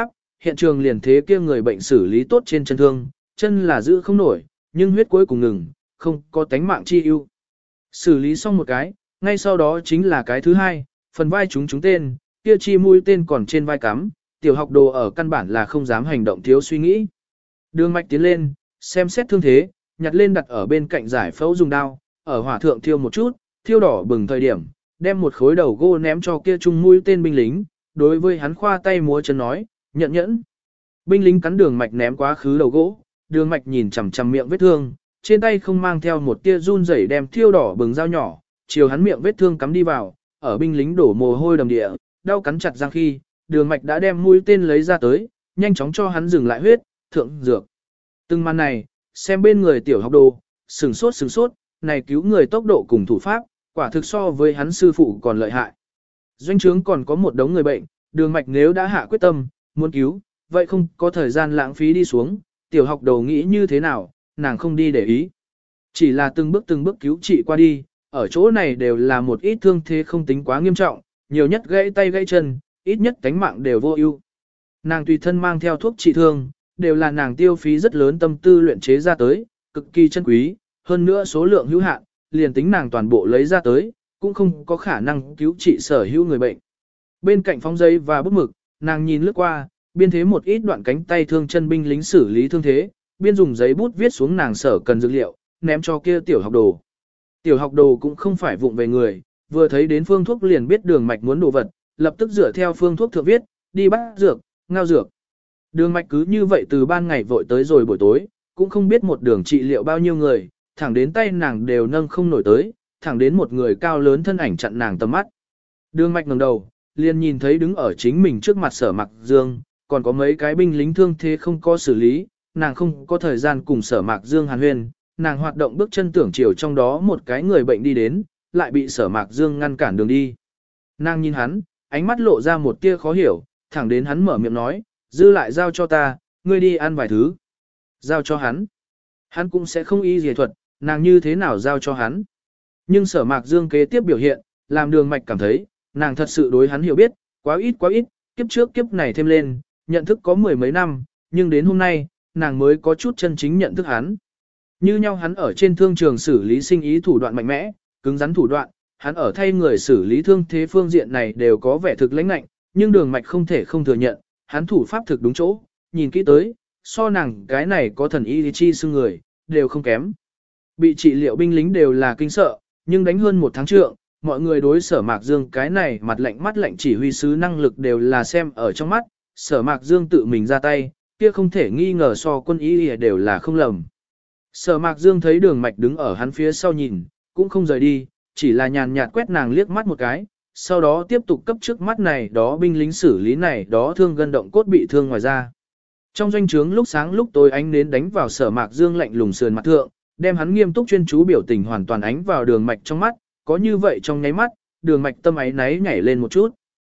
hiện trường liền thế kia người bệnh xử lý tốt trên chân thương, chân là giữ không nổi, nhưng huyết cuối cùng ngừng, không có tánh mạng chi ưu. Xử lý xong một cái, ngay sau đó chính là cái thứ hai, phần vai chúng tên, kia chi mũi tên còn trên vai cắm, tiểu học đồ ở căn bản là không dám hành động thiếu suy nghĩ. Đường mạch tiến lên, xem xét thương thế, nhặt lên đặt ở bên cạnh giải phẫu dùng dao, ở hỏa thượng thiêu một chút, thiêu đỏ bừng thời điểm, đem một khối đầu gỗ ném cho kia chung mũi tên binh lính, đối với hắn khoa tay múa chân nói, nhận nhẫn. Binh lính cắn đường mạch ném quá khứ đầu gỗ, đường mạch nhìn chằm chằm miệng vết thương, trên tay không mang theo một tia run rẩy đem thiêu đỏ bừng dao nhỏ, chiều hắn miệng vết thương cắm đi vào, ở binh lính đổ mồ hôi đầm địa, đau cắn chặt răng khi, đường mạch đã đem mũi tên lấy ra tới, nhanh chóng cho hắn dừng lại huyết, thượng dược. Từng màn này, xem bên người tiểu học đồ, sừng sốt, này cứu người tốc độ cùng thủ pháp, quả thực so với hắn sư phụ còn lợi hại. Doanh trướng còn có một đống người bệnh, đường mạch nếu đã hạ quyết tâm, muốn cứu, vậy không có thời gian lãng phí đi xuống, tiểu học đồ nghĩ như thế nào, nàng không đi để ý. Chỉ là từng bước cứu trị qua đi, ở chỗ này đều là một ít thương thế không tính quá nghiêm trọng, nhiều nhất gãy tay gãy chân, ít nhất cánh mạng đều vô ưu. Nàng tùy thân mang theo thuốc trị thương, đều là nàng tiêu phí rất lớn tâm tư luyện chế ra tới, cực kỳ chân quý, hơn nữa số lượng hữu hạn, liền tính nàng toàn bộ lấy ra tới, cũng không có khả năng cứu trị sở hữu người bệnh. Bên cạnh phóng giấy và bút mực, nàng nhìn lướt qua, biên thế một ít đoạn cánh tay thương chân binh lính xử lý thương thế, biên dùng giấy bút viết xuống nàng sở cần dữ liệu, ném cho kia tiểu học đồ. Tiểu học đồ cũng không phải vụng về người, vừa thấy đến phương thuốc liền biết đường mạch muốn đồ vật, lập tức dựa theo phương thuốc thượng viết, đi bắt dược, ngao dược. Đường mạch cứ như vậy từ ban ngày vội tới rồi buổi tối, cũng không biết một đường trị liệu bao nhiêu người, thẳng đến tay nàng đều nâng không nổi tới, thẳng đến một người cao lớn thân ảnh chặn nàng tầm mắt. Đường mạch ngẩng đầu, liền nhìn thấy đứng ở chính mình trước mặt Sở Mặc Dương, còn có mấy cái binh lính thương thế không có xử lý, nàng không có thời gian cùng Sở Mạc Dương hàn huyên, nàng hoạt động bước chân tưởng chiều trong đó một cái người bệnh đi đến, lại bị Sở Mạc Dương ngăn cản đường đi. Nàng nhìn hắn, ánh mắt lộ ra một tia khó hiểu, thẳng đến hắn mở miệng nói, dư lại giao cho ta, ngươi đi ăn vài thứ. Giao cho hắn. Hắn cũng sẽ không y dề thuật, nàng như thế nào giao cho hắn. Nhưng Sở Mạc Dương kế tiếp biểu hiện, làm đường mạch cảm thấy, nàng thật sự đối hắn hiểu biết, quá ít, kiếp trước kiếp này thêm lên, nhận thức có mười mấy năm, nhưng đến hôm nay, nàng mới có chút chân chính nhận thức hắn. Như nhau hắn ở trên thương trường xử lý sinh ý thủ đoạn mạnh mẽ, cứng rắn thủ đoạn, hắn ở thay người xử lý thương thế phương diện này đều có vẻ thực lãnh lạnh, nhưng đường mạch không thể không thừa nhận, hắn thủ pháp thực đúng chỗ, nhìn kỹ tới, so nàng cái này có thần y chi xưng người, đều không kém. Bị trị liệu binh lính đều là kinh sợ, nhưng đánh hơn một tháng trượng, mọi người đối Sở Mạc Dương cái này mặt lạnh mắt lạnh chỉ huy sứ năng lực đều là xem ở trong mắt, Sở Mạc Dương tự mình ra tay, kia không thể nghi ngờ so quân y đều là không lầm. Sở Mạc Dương thấy đường mạch đứng ở hắn phía sau nhìn, cũng không rời đi, chỉ là nhàn nhạt quét nàng liếc mắt một cái, sau đó tiếp tục cấp trước mắt này đó binh lính xử lý này đó thương gân động cốt bị thương ngoài ra. Trong doanh trướng lúc sáng lúc tối ánh nến đánh vào Sở Mạc Dương lạnh lùng sườn mặt thượng, đem hắn nghiêm túc chuyên chú biểu tình hoàn toàn ánh vào đường mạch trong mắt, có như vậy trong nháy mắt, đường mạch tâm ấy náy nhảy lên một chút.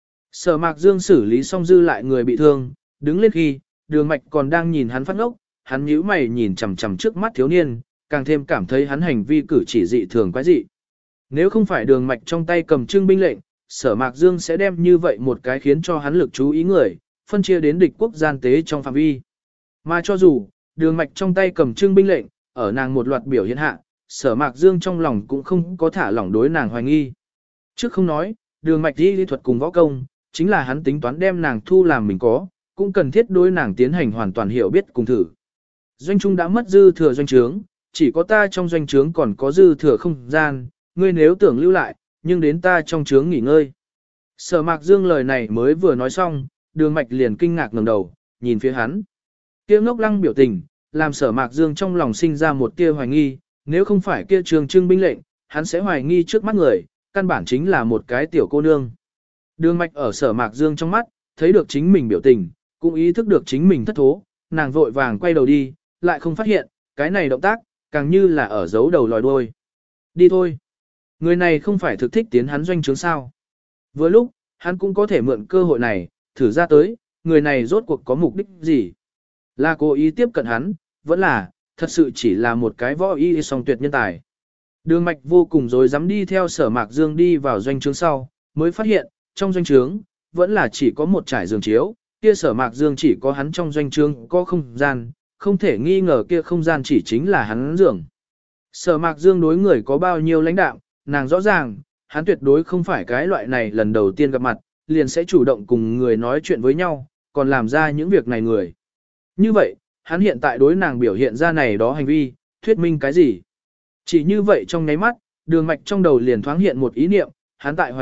Sở Mạc Dương xử lý xong dư lại người bị thương, đứng lên khi, đường mạch còn đang nhìn hắn phát ngốc, hắn nhíu mày nhìn chằm chằm trước mắt thiếu niên, càng thêm cảm thấy hắn hành vi cử chỉ dị thường quái dị. Nếu không phải đường mạch trong tay cầm trưng binh lệnh, Sở Mạc Dương sẽ đem như vậy một cái khiến cho hắn lực chú ý người, phân chia đến địch quốc gian tế trong phạm vi. Mà cho dù, đường mạch trong tay cầm trưng binh lệnh, ở nàng một loạt biểu hiện hạ, Sở Mạc Dương trong lòng cũng không có thả lỏng đối nàng hoài nghi. Trước không nói, đường mạch y lý thuật cùng võ công, chính là hắn tính toán đem nàng thu làm mình có, cũng cần thiết đối nàng tiến hành hoàn toàn hiểu biết cùng thử. Doanh trung đã mất dư thừa doanh trướng, chỉ có ta trong doanh trướng còn có dư thừa không gian, ngươi nếu tưởng lưu lại, nhưng đến ta trong trướng nghỉ ngơi. Sở Mạc Dương lời này mới vừa nói xong, đường mạch liền kinh ngạc ngẩng đầu, nhìn phía hắn. Kia ngốc lăng biểu tình, làm Sở Mạc Dương trong lòng sinh ra một tia hoài nghi, nếu không phải kia trường trưng binh lệnh, hắn sẽ hoài nghi trước mắt người, căn bản chính là một cái tiểu cô nương. Đường mạch ở Sở Mạc Dương trong mắt, thấy được chính mình biểu tình, cũng ý thức được chính mình thất thố, nàng vội vàng quay đầu đi, lại không phát hiện, cái này động tác, càng như là ở giấu đầu lòi đuôi. Đi thôi. Người này không phải thực thích tiến hắn doanh trướng sao. Vừa lúc, hắn cũng có thể mượn cơ hội này, thử ra tới, người này rốt cuộc có mục đích gì. Là cố ý tiếp cận hắn, vẫn là, thật sự chỉ là một cái võ y song tuyệt nhân tài. Đường mạch vô cùng rồi dám đi theo Sở Mạc Dương đi vào doanh trướng sau, mới phát hiện, trong doanh trướng, vẫn là chỉ có một trải giường chiếu, kia Sở Mạc Dương chỉ có hắn trong doanh trướng có không gian, không thể nghi ngờ kia không gian chỉ chính là hắn giường. Sở Mạc Dương đối người có bao nhiêu lãnh đạm, nàng rõ ràng, hắn tuyệt đối không phải cái loại này lần đầu tiên gặp mặt, liền sẽ chủ động cùng người nói chuyện với nhau, còn làm ra những việc này người. Như vậy, hắn hiện tại đối nàng biểu hiện ra này đó hành vi, thuyết minh cái gì? Chỉ như vậy trong nháy mắt, Đường Mạch trong đầu liền thoáng hiện một ý niệm, hắn tại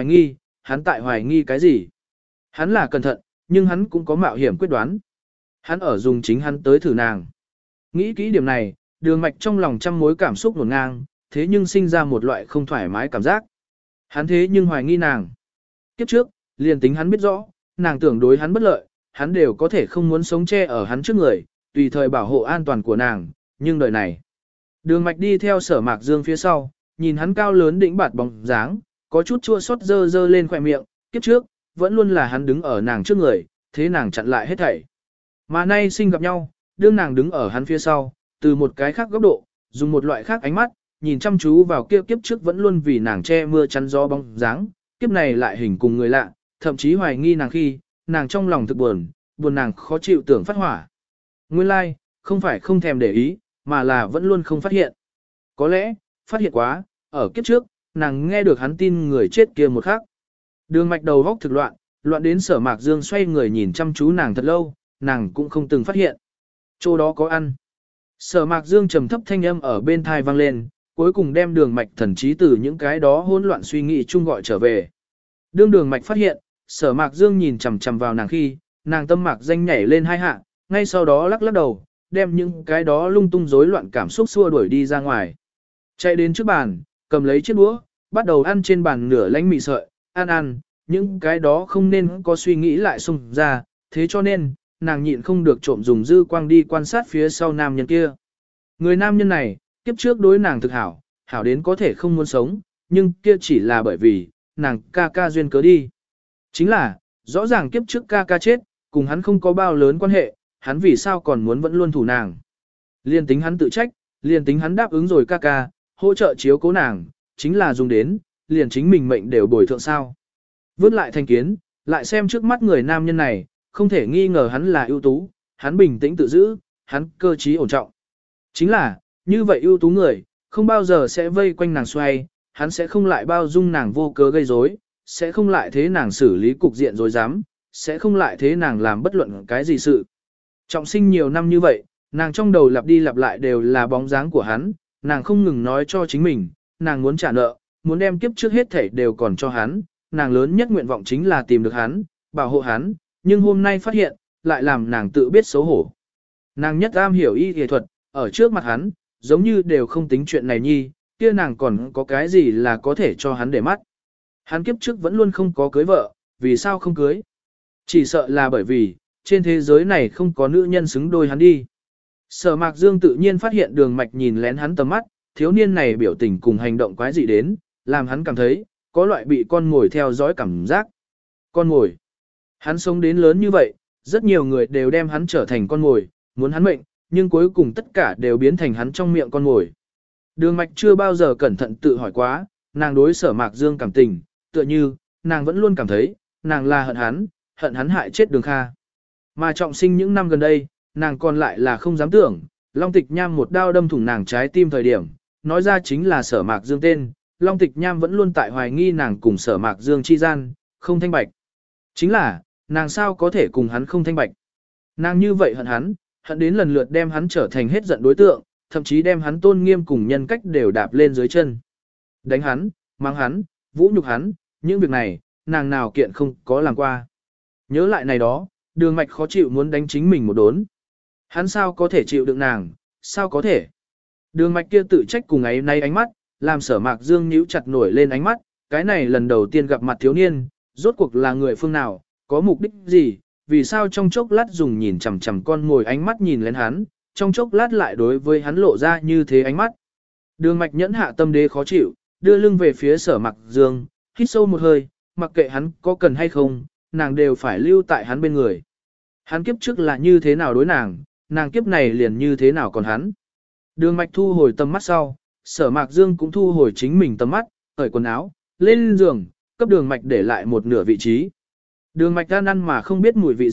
hoài nghi cái gì? Hắn là cẩn thận, nhưng hắn cũng có mạo hiểm quyết đoán. Hắn ở dùng chính hắn tới thử nàng. Nghĩ kỹ điểm này, Đường Mạch trong lòng trăm mối cảm xúc hỗn ngang, thế nhưng sinh ra một loại không thoải mái cảm giác. Hắn thế nhưng hoài nghi nàng. Kiếp trước, liền tính hắn biết rõ, nàng tưởng đối hắn bất lợi, hắn đều có thể không muốn sống che ở hắn trước người, tùy thời bảo hộ an toàn của nàng, nhưng đời này. Đường Mạch đi theo Sở Mạc Dương phía sau, nhìn hắn cao lớn đĩnh bạt bóng dáng, có chút chua xót dơ lên khóe miệng, kiếp trước, vẫn luôn là hắn đứng ở nàng trước người, thế nàng chặn lại hết thảy. Mà nay sinh gặp nhau, đương nàng đứng ở hắn phía sau, từ một cái khác góc độ, dùng một loại khác ánh mắt, nhìn chăm chú vào kia kiếp trước vẫn luôn vì nàng che mưa chắn gió bóng dáng, kiếp này lại hình cùng người lạ, thậm chí hoài nghi nàng khi, nàng trong lòng thực buồn nàng khó chịu tưởng phát hỏa. Nguyên lai, like, không phải không thèm để ý, mà là vẫn luôn không phát hiện. Có lẽ, phát hiện quá, ở kiếp trước, nàng nghe được hắn tin người chết kia một khắc. Đường Mạch đầu góc thực loạn đến Sở Mạc Dương xoay người nhìn chăm chú nàng thật lâu, nàng cũng không từng phát hiện. Chỗ đó có ăn. Sở Mạc Dương trầm thấp thanh âm ở bên thai vang lên, cuối cùng đem Đường Mạch thần trí từ những cái đó hỗn loạn suy nghĩ chung gọi trở về. Đương Đường Mạch phát hiện, Sở Mạc Dương nhìn chằm chằm vào nàng khi, nàng tâm mạc danh nhảy lên hai hạ, ngay sau đó lắc đầu, đem những cái đó lung tung rối loạn cảm xúc xua đuổi đi ra ngoài. Chạy đến trước bàn, cầm lấy chiếc đũa, bắt đầu ăn trên bàn nửa lánh mì sợi, ăn, những cái đó không nên có suy nghĩ lại xung ra, thế cho nên, nàng nhịn không được trộm dùng dư quang đi quan sát phía sau nam nhân kia. Người nam nhân này, kiếp trước đối nàng thực hảo, hảo đến có thể không muốn sống, nhưng kia chỉ là bởi vì, nàng ca duyên cớ đi. Chính là, rõ ràng kiếp trước ca chết, cùng hắn không có bao lớn quan hệ, hắn vì sao còn muốn vẫn luôn thủ nàng. Liên tính hắn tự trách, liên tính hắn đáp ứng rồi ca, hỗ trợ chiếu cố nàng, chính là dùng đến, liền chính mình mệnh đều bồi thượng sao. Vớt lại thành kiến, lại xem trước mắt người nam nhân này, không thể nghi ngờ hắn là ưu tú, hắn bình tĩnh tự giữ, hắn cơ trí ổn trọng. Chính là, như vậy ưu tú người, không bao giờ sẽ vây quanh nàng xoay, hắn sẽ không lại bao dung nàng vô cớ gây rối, sẽ không lại thế nàng xử lý cục diện rối rắm, sẽ không lại thế nàng làm bất luận cái gì sự. Trọng sinh nhiều năm như vậy, nàng trong đầu lặp đi lặp lại đều là bóng dáng của hắn, nàng không ngừng nói cho chính mình, nàng muốn trả nợ, muốn đem kiếp trước hết thảy đều còn cho hắn, nàng lớn nhất nguyện vọng chính là tìm được hắn, bảo hộ hắn, nhưng hôm nay phát hiện, lại làm nàng tự biết xấu hổ. Nàng nhất am hiểu y y thuật, ở trước mặt hắn, giống như đều không tính chuyện này nhi, kia nàng còn có cái gì là có thể cho hắn để mắt. Hắn kiếp trước vẫn luôn không có cưới vợ, vì sao không cưới? Chỉ sợ là bởi vì, trên thế giới này không có nữ nhân xứng đôi hắn đi. Sở Mạc Dương tự nhiên phát hiện Đường Mạch nhìn lén hắn tầm mắt, thiếu niên này biểu tình cùng hành động quái dị đến, làm hắn cảm thấy, có loại bị con mồi theo dõi cảm giác. Con mồi. Hắn sống đến lớn như vậy, rất nhiều người đều đem hắn trở thành con mồi, muốn hắn mệnh, nhưng cuối cùng tất cả đều biến thành hắn trong miệng con mồi. Đường Mạch chưa bao giờ cẩn thận tự hỏi quá, nàng đối Sở Mạc Dương cảm tình, tựa như, nàng vẫn luôn cảm thấy, nàng là hận hắn hại chết Đường Kha. Mà trọng sinh những năm gần đây, nàng còn lại là không dám tưởng, Long Tịch Nham một đao đâm thủng nàng trái tim thời điểm, nói ra chính là Sở Mạc Dương tên, Long Tịch Nham vẫn luôn tại hoài nghi nàng cùng Sở Mạc Dương chi gian, không thanh bạch. Chính là, nàng sao có thể cùng hắn không thanh bạch. Nàng như vậy hận đến lần lượt đem hắn trở thành hết giận đối tượng, thậm chí đem hắn tôn nghiêm cùng nhân cách đều đạp lên dưới chân. Đánh hắn, mắng hắn, vũ nhục hắn, những việc này, nàng nào kiện không có làm qua. Nhớ lại này đó, Đường Mạch khó chịu muốn đánh chính mình một đốn. Hắn sao có thể chịu đựng nàng, sao có thể. Đường Mạch kia tự trách cùng ấy nay ánh mắt, làm Sở Mạc Dương nhíu chặt nổi lên ánh mắt, cái này lần đầu tiên gặp mặt thiếu niên, rốt cuộc là người phương nào, có mục đích gì, vì sao trong chốc lát dùng nhìn chằm chằm con ngồi ánh mắt nhìn lên hắn, trong chốc lát lại đối với hắn lộ ra như thế ánh mắt. Đường Mạch nhẫn hạ tâm đế khó chịu, đưa lưng về phía Sở Mạc Dương, hít sâu một hơi, mặc kệ hắn có cần hay không, nàng đều phải lưu tại hắn bên người. Hắn kiếp trước là như thế nào đối nàng kiếp này liền như thế nào còn hắn. Đường Mạch thu hồi tầm mắt sau, Sở Mạc Dương cũng thu hồi chính mình tầm mắt, cởi quần áo, lên giường, cấp Đường Mạch để lại một nửa vị trí. Đường Mạch ăn mà không biết mùi vị gì,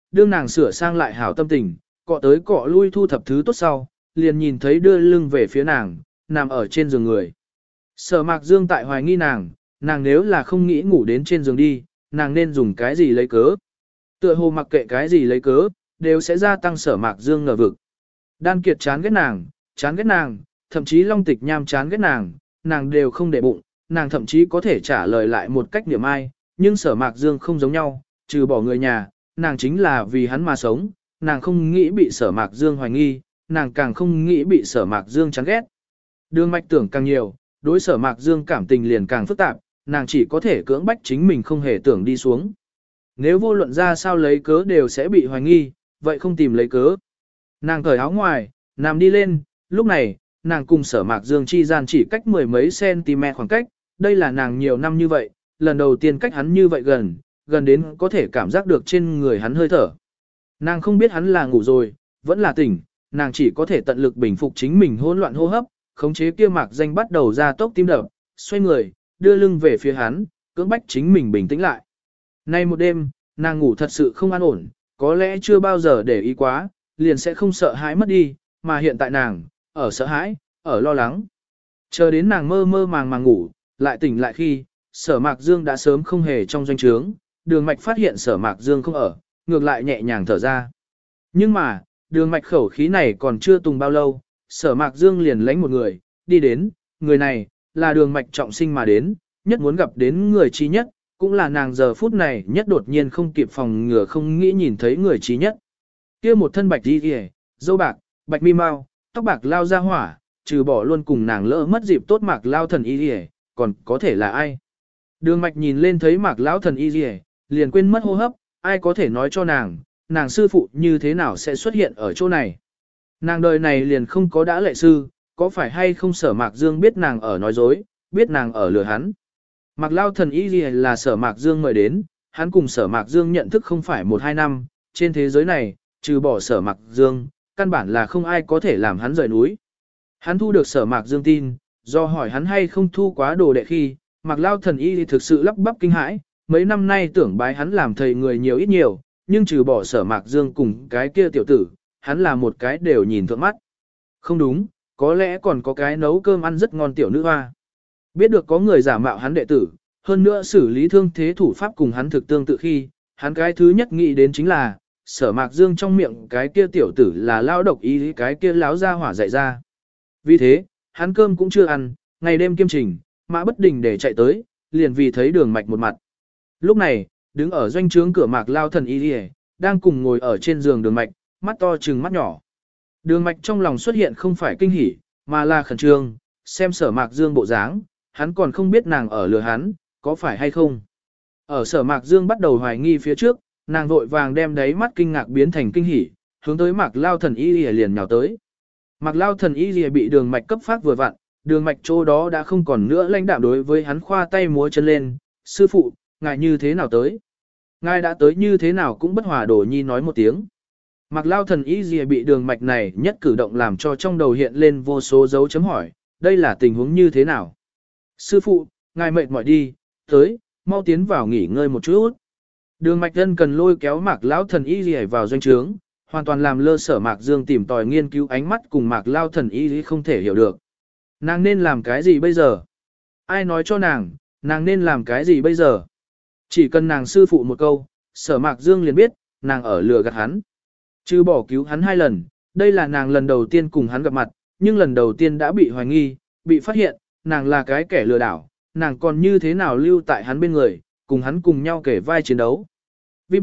đương nàng sửa sang lại hảo tâm tình, cọ tới cọ lui thu thập thứ tốt sau, liền nhìn thấy đưa lưng về phía nàng, nằm ở trên giường người. Sở Mạc Dương tại hoài nghi nàng nếu là không nghĩ ngủ đến trên giường đi, nàng nên dùng cái gì lấy cớ. Tựa hồ mặc kệ cái gì lấy cớ, đều sẽ gia tăng Sở Mạc Dương ngờ vực. Đan Kiệt chán ghét nàng, thậm chí Long Tịch Nham chán ghét nàng đều không để bụng, nàng thậm chí có thể trả lời lại một cách niệm ai, nhưng Sở Mạc Dương không giống nhau, trừ bỏ người nhà, nàng chính là vì hắn mà sống, nàng không nghĩ bị Sở Mạc Dương hoài nghi, nàng càng không nghĩ bị Sở Mạc Dương chán ghét. Đường Mạch tưởng càng nhiều, đối Sở Mạc Dương cảm tình liền càng phức tạp, nàng chỉ có thể cưỡng bách chính mình không hề tưởng đi xuống. Nếu vô luận ra sao lấy cớ đều sẽ bị hoài nghi, vậy không tìm lấy cớ. Nàng cởi áo ngoài, nằm đi lên, lúc này, nàng cùng Sở Mạc Dương chi gian chỉ cách mười mấy cm khoảng cách, đây là nàng nhiều năm như vậy, lần đầu tiên cách hắn như vậy gần đến có thể cảm giác được trên người hắn hơi thở. Nàng không biết hắn là ngủ rồi, vẫn là tỉnh, nàng chỉ có thể tận lực bình phục chính mình hỗn loạn hô hấp, khống chế kia Mạc Danh bắt đầu ra tốc tim đập, xoay người, đưa lưng về phía hắn, cưỡng bách chính mình bình tĩnh lại. Nay một đêm, nàng ngủ thật sự không an ổn, có lẽ chưa bao giờ để ý quá, liền sẽ không sợ hãi mất đi, mà hiện tại nàng, ở sợ hãi, ở lo lắng. Chờ đến nàng mơ mơ màng ngủ, lại tỉnh lại khi, Sở Mạc Dương đã sớm không hề trong doanh trướng, Đường Mạch phát hiện Sở Mạc Dương không ở, ngược lại nhẹ nhàng thở ra. Nhưng mà, Đường Mạch khẩu khí này còn chưa tùng bao lâu, Sở Mạc Dương liền lãnh một người, đi đến, người này, là Đường Mạch trọng sinh mà đến, nhất muốn gặp đến người trí nhất, cũng là nàng giờ phút này nhất đột nhiên không kịp phòng ngừa không nghĩ nhìn thấy người trí nhất. Kia một thân bạch đi kìa, dâu bạc, bạch mi mau, tóc bạc lao ra hỏa, trừ bỏ luôn cùng nàng lỡ mất dịp tốt Mạc Lao Thần Y Liề, còn có thể là ai? Đường Mạch nhìn lên thấy Mạc Lão Thần Y Liề, liền quên mất hô hấp, ai có thể nói cho nàng sư phụ như thế nào sẽ xuất hiện ở chỗ này? Nàng đời này liền không có đã lệ sư, có phải hay không Sở Mạc Dương biết nàng ở nói dối, biết nàng ở lừa hắn? Mạc Lao Thần Y Liề là Sở Mạc Dương mời đến, hắn cùng Sở Mạc Dương nhận thức không phải 1-2 năm, trên thế giới này, trừ bỏ Sở Mạc Dương, căn bản là không ai có thể làm hắn rời núi. Hắn thu được Sở Mạc Dương tin, do hỏi hắn hay không thu quá đồ đệ khi, Mạc Lao Thần Y thực sự lắp bắp kinh hãi, mấy năm nay tưởng bái hắn làm thầy người nhiều ít nhiều, nhưng trừ bỏ Sở Mạc Dương cùng cái kia tiểu tử, hắn là một cái đều nhìn thượng mắt. Không đúng, có lẽ còn có cái nấu cơm ăn rất ngon tiểu nữ hoa. Biết được có người giả mạo hắn đệ tử, hơn nữa xử lý thương thế thủ pháp cùng hắn thực tương tự khi, hắn cái thứ nhất nghĩ đến chính là, Sở Mạc Dương trong miệng cái kia tiểu tử là lao độc y cái kia láo ra hỏa dạy ra. Vì thế, hắn cơm cũng chưa ăn, ngày đêm kiêm trình, mã bất đình để chạy tới, liền vì thấy Đường Mạch một mặt. Lúc này, đứng ở doanh trướng cửa Mạc Lao Thần Y đang cùng ngồi ở trên giường Đường Mạch, mắt to trừng mắt nhỏ. Đường Mạch trong lòng xuất hiện không phải kinh hỉ, mà là khẩn trương, xem Sở Mạc Dương bộ dáng, hắn còn không biết nàng ở lừa hắn, có phải hay không. Ở Sở Mạc Dương bắt đầu hoài nghi phía trước, nàng vội vàng đem đáy mắt kinh ngạc biến thành kinh hỉ, hướng tới Mạc Lao Thần Y liền nhào tới. Mạc Lao Thần Y bị Đường Mạch cấp phát vừa vặn, Đường Mạch chỗ đó đã không còn nữa lãnh đạm đối với hắn khoa tay múa chân lên, sư phụ, ngài như thế nào tới? Ngài đã tới như thế nào cũng bất hòa Đồ Nhi nói một tiếng. Mạc Lao Thần Y bị Đường Mạch này nhất cử động làm cho trong đầu hiện lên vô số dấu chấm hỏi, đây là tình huống như thế nào? Sư phụ, ngài mệt mỏi đi, tới, mau tiến vào nghỉ ngơi một chút. Đường Mạch Ân cần lôi kéo Mạc Lão Thần Y vào doanh trướng, hoàn toàn làm lơ Sở Mạc Dương tìm tòi nghiên cứu ánh mắt cùng Mạc Lao Thần Y không thể hiểu được. Nàng nên làm cái gì bây giờ? Ai nói cho nàng nên làm cái gì bây giờ? Chỉ cần nàng sư phụ một câu, Sở Mạc Dương liền biết, nàng ở lừa gạt hắn. Chứ bỏ cứu hắn 2 lần, đây là nàng lần đầu tiên cùng hắn gặp mặt, nhưng lần đầu tiên đã bị hoài nghi, bị phát hiện, nàng là cái kẻ lừa đảo, nàng còn như thế nào lưu tại hắn bên người, cùng hắn cùng nhau kể vai chiến đấu. VIP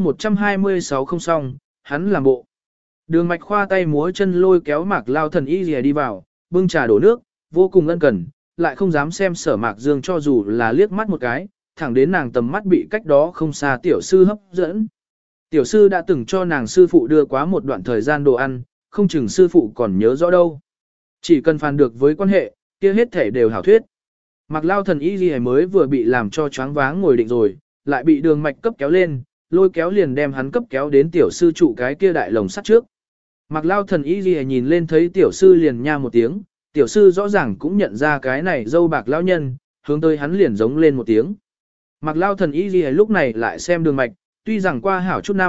126 không xong, hắn làm bộ. Đường Mạch khoa tay múa chân lôi kéo Mạc Lao Thần Y đi vào, bưng trà đổ nước, vô cùng ân cần, lại không dám xem Sở Mạc Dương cho dù là liếc mắt một cái, thẳng đến nàng tầm mắt bị cách đó không xa tiểu sư hấp dẫn. Tiểu sư đã từng cho nàng sư phụ đưa quá một đoạn thời gian đồ ăn, không chừng sư phụ còn nhớ rõ đâu. Chỉ cần phàn được với quan hệ, kia hết thể đều hảo thuyết. Mạc Lao Thần Y mới vừa bị làm cho choáng váng ngồi định rồi, lại bị Đường Mạch cấp kéo lên, lôi kéo liền đem hắn cấp kéo đến tiểu sư trụ cái kia đại lồng sắt trước. Mạc Lao Thần Y nhìn lên thấy tiểu sư liền nha một tiếng, tiểu sư rõ ràng cũng nhận ra cái này dâu bạc lão nhân, hướng tới hắn liền giống lên một tiếng. Mạc Lao Thần Y lúc này lại xem Đường Mạch, tuy rằng qua hảo chút năm,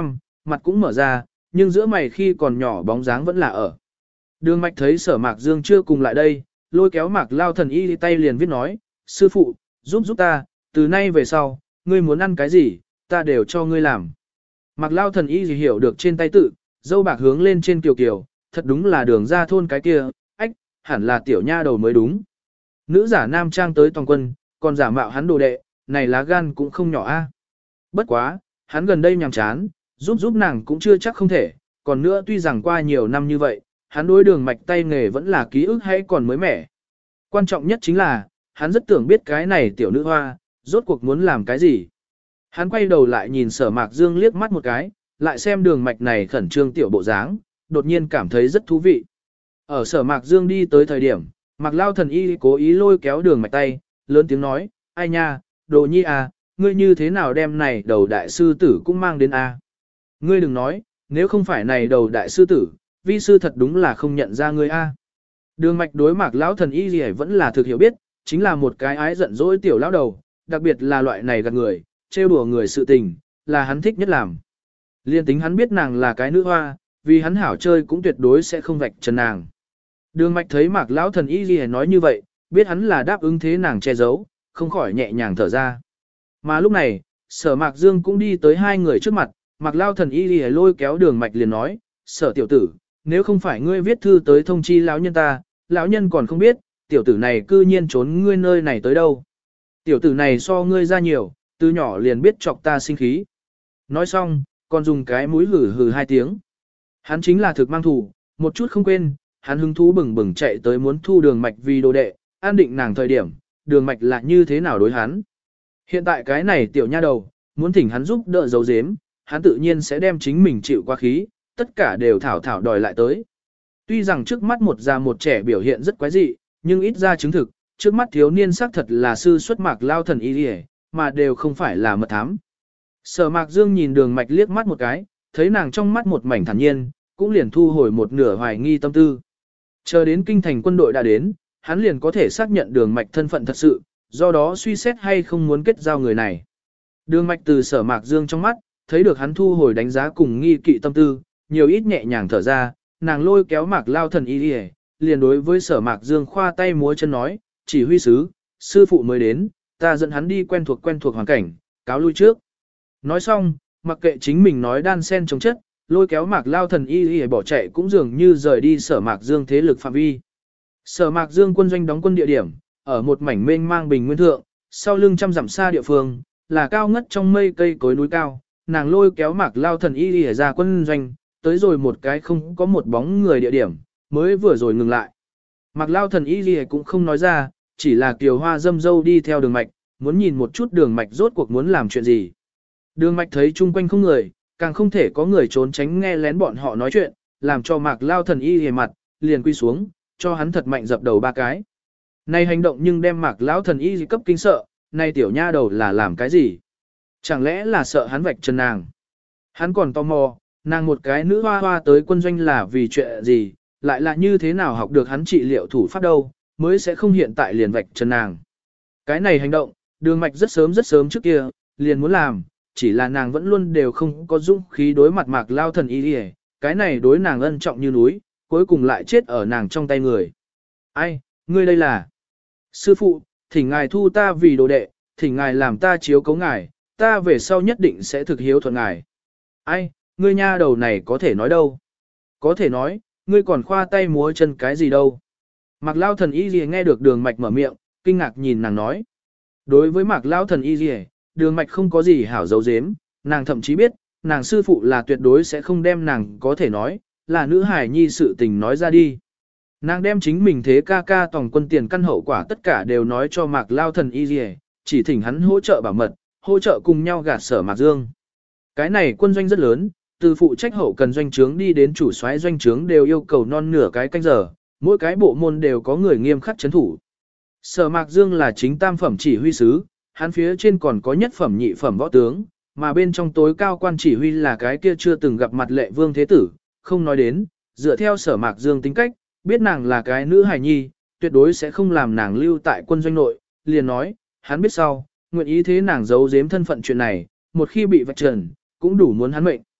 mặt cũng mở ra, nhưng giữa mày khi còn nhỏ bóng dáng vẫn là ở. Đường Mạch thấy Sở Mạc Dương chưa cùng lại đây, lôi kéo Mạc Lao Thần Y tay liền viết nói, sư phụ, giúp ta, từ nay về sau, ngươi muốn ăn cái gì, ta đều cho ngươi làm. Mạc Lao Thần Y hiểu được trên tay tự, dâu bạc hướng lên trên kiều kiều, thật đúng là đường ra thôn cái kia, ách, hẳn là tiểu nha đầu mới đúng. Nữ giả nam trang tới toàn quân, còn giả mạo hắn đồ đệ, này lá gan cũng không nhỏ a. Bất quá, hắn gần đây nhàm chán, giúp nàng cũng chưa chắc không thể, còn nữa tuy rằng qua nhiều năm như vậy, hắn đối Đường Mạch tay nghề vẫn là ký ức hay còn mới mẻ. Quan trọng nhất chính là, hắn rất tưởng biết cái này tiểu nữ hoa, rốt cuộc muốn làm cái gì. Hắn quay đầu lại nhìn Sở Mạc Dương liếc mắt một cái, lại xem Đường Mạch này khẩn trương tiểu bộ dáng, đột nhiên cảm thấy rất thú vị. Ở Sở Mạc Dương đi tới thời điểm, Mạc Lao Thần Y cố ý lôi kéo Đường Mạch tay, lớn tiếng nói, ai nha, đồ nhi à, ngươi như thế nào đem này đầu đại sư tử cũng mang đến a? Ngươi đừng nói, nếu không phải này đầu đại sư tử, vi sư thật đúng là không nhận ra ngươi a. Đường Mạch đối Mạc Lão Thần Y gì vẫn là thực hiểu biết, chính là một cái ái giận dỗi tiểu lão đầu, đặc biệt là loại này gạt người, trêu đùa người sự tình, là hắn thích nhất làm. Liên tính hắn biết nàng là cái nữ hoa, vì hắn hảo chơi cũng tuyệt đối sẽ không vạch trần nàng. Đường Mạch thấy Mạc Lão Thần Y gì nói như vậy, biết hắn là đáp ứng thế nàng che giấu, không khỏi nhẹ nhàng thở ra. Mà lúc này, Sở Mạc Dương cũng đi tới hai người trước mặt, Mạc Lao Thần Y lôi kéo Đường Mạch liền nói, Sở tiểu tử, nếu không phải ngươi viết thư tới thông chi lão nhân ta, lão nhân còn không biết, tiểu tử này cư nhiên trốn ngươi nơi này tới đâu. Tiểu tử này so ngươi ra nhiều, từ nhỏ liền biết chọc ta sinh khí. Nói xong, còn dùng cái mũi hử hử hai tiếng. Hắn chính là thực mang thủ, một chút không quên, hắn hứng thú bừng bừng chạy tới muốn thu Đường Mạch vì đồ đệ, an định nàng thời điểm, Đường Mạch là như thế nào đối hắn. Hiện tại cái này tiểu nha đầu, muốn thỉnh hắn giúp đỡ giấu giếm, hắn tự nhiên sẽ đem chính mình chịu qua khí, tất cả đều thảo đòi lại tới. Tuy rằng trước mắt một già một trẻ biểu hiện rất quái dị, nhưng ít ra chứng thực, trước mắt thiếu niên xác thật là sư xuất Mạc Lao Thần Y, mà đều không phải là mật thám. Sở Mạc Dương nhìn Đường Mạch liếc mắt một cái, thấy nàng trong mắt một mảnh thản nhiên, cũng liền thu hồi một nửa hoài nghi tâm tư. Chờ đến kinh thành quân đội đã đến, hắn liền có thể xác nhận Đường Mạch thân phận thật sự, do đó suy xét hay không muốn kết giao người này. Đường Mạch từ Sở Mạc Dương trong mắt, thấy được hắn thu hồi đánh giá cùng nghi kỵ tâm tư, nhiều ít nhẹ nhàng thở ra, nàng lôi kéo Mạc Lao Thần Y liền đối với Sở Mạc Dương khoa tay múa chân nói, chỉ huy sứ, sư phụ mới đến, ta dẫn hắn đi quen thuộc hoàn cảnh, cáo lui trước. Nói xong, mặc kệ chính mình nói đan sen chống chất, lôi kéo Mạc Lao Thần Y bỏ chạy cũng dường như rời đi Sở Mạc Dương thế lực phạm vi. Sở Mạc Dương quân doanh đóng quân địa điểm, ở một mảnh mênh mang bình nguyên thượng, sau lưng trăm dặm xa địa phương, là cao ngất trong mây cây cối núi cao, nàng lôi kéo Mạc Lao Thần Y ra quân doanh, tới rồi một cái không có một bóng người địa điểm, mới vừa rồi ngừng lại. Mạc Lao Thần Y cũng không nói ra, chỉ là Kiều Hoa dâm dâu đi theo Đường Mạch, muốn nhìn một chút Đường Mạch rốt cuộc muốn làm chuyện gì. Đường Mạch thấy chung quanh không người, càng không thể có người trốn tránh nghe lén bọn họ nói chuyện, làm cho Mạc Lao Thần Y hề mặt, liền quy xuống, cho hắn thật mạnh dập đầu ba cái. Này hành động nhưng đem Mạc Lão Thần Y cấp kinh sợ, này tiểu nha đầu là làm cái gì? Chẳng lẽ là sợ hắn vạch chân nàng? Hắn còn tò mò, nàng một cái nữ hoa hoa tới quân doanh là vì chuyện gì, lại là như thế nào học được hắn trị liệu thủ pháp đâu, mới sẽ không hiện tại liền vạch chân nàng. Cái này hành động, Đường Mạch rất sớm trước kia, liền muốn làm, chỉ là nàng vẫn luôn đều không có dũng khí đối mặt Mạc Lao Thần Y, cái này đối nàng ân trọng như núi, cuối cùng lại chết ở nàng trong tay người. Ai, ngươi đây là? Sư phụ, thỉnh ngài thu ta vì đồ đệ, thỉnh ngài làm ta chiếu cấu ngài, ta về sau nhất định sẽ thực hiếu thuận ngài. Ai, ngươi nha đầu này có thể nói đâu? Có thể nói, ngươi còn khoa tay múa chân cái gì đâu? Mạc Lao Thần Y gì nghe được Đường Mạch mở miệng, kinh ngạc nhìn nàng nói. Đối với Mạc Lao Thần Y gì, Đường Mạch không có gì hảo dấu dếm, nàng thậm chí biết, nàng sư phụ là tuyệt đối sẽ không đem nàng có thể nói, là nữ hài nhi sự tình nói ra đi. Nàng đem chính mình thế ca ca tổng quân tiền căn hậu quả tất cả đều nói cho Mạc Lao Thần Y gì, chỉ thỉnh hắn hỗ trợ bảo mật, hỗ trợ cùng nhau gạt Sở Mạc Dương. Cái này quân doanh rất lớn, từ phụ trách hậu cần doanh trướng đi đến chủ soái doanh trướng đều yêu cầu non nửa cái canh giờ, mỗi cái bộ môn đều có người nghiêm khắc trấn thủ. Sở Mạc Dương là chính tam phẩm chỉ huy sứ, hắn phía trên còn có nhất phẩm nhị phẩm võ tướng, mà bên trong tối cao quan chỉ huy là cái kia chưa từng gặp mặt Lệ Vương Thế Tử, không nói đến, dựa theo Sở Mạc Dương tính cách, biết nàng là cái nữ hài nhi, tuyệt đối sẽ không làm nàng lưu tại quân doanh nội, liền nói, hắn biết sau, nguyện ý thế nàng giấu giếm thân phận chuyện này, một khi bị vạch trần, cũng đủ muốn hắn mệnh.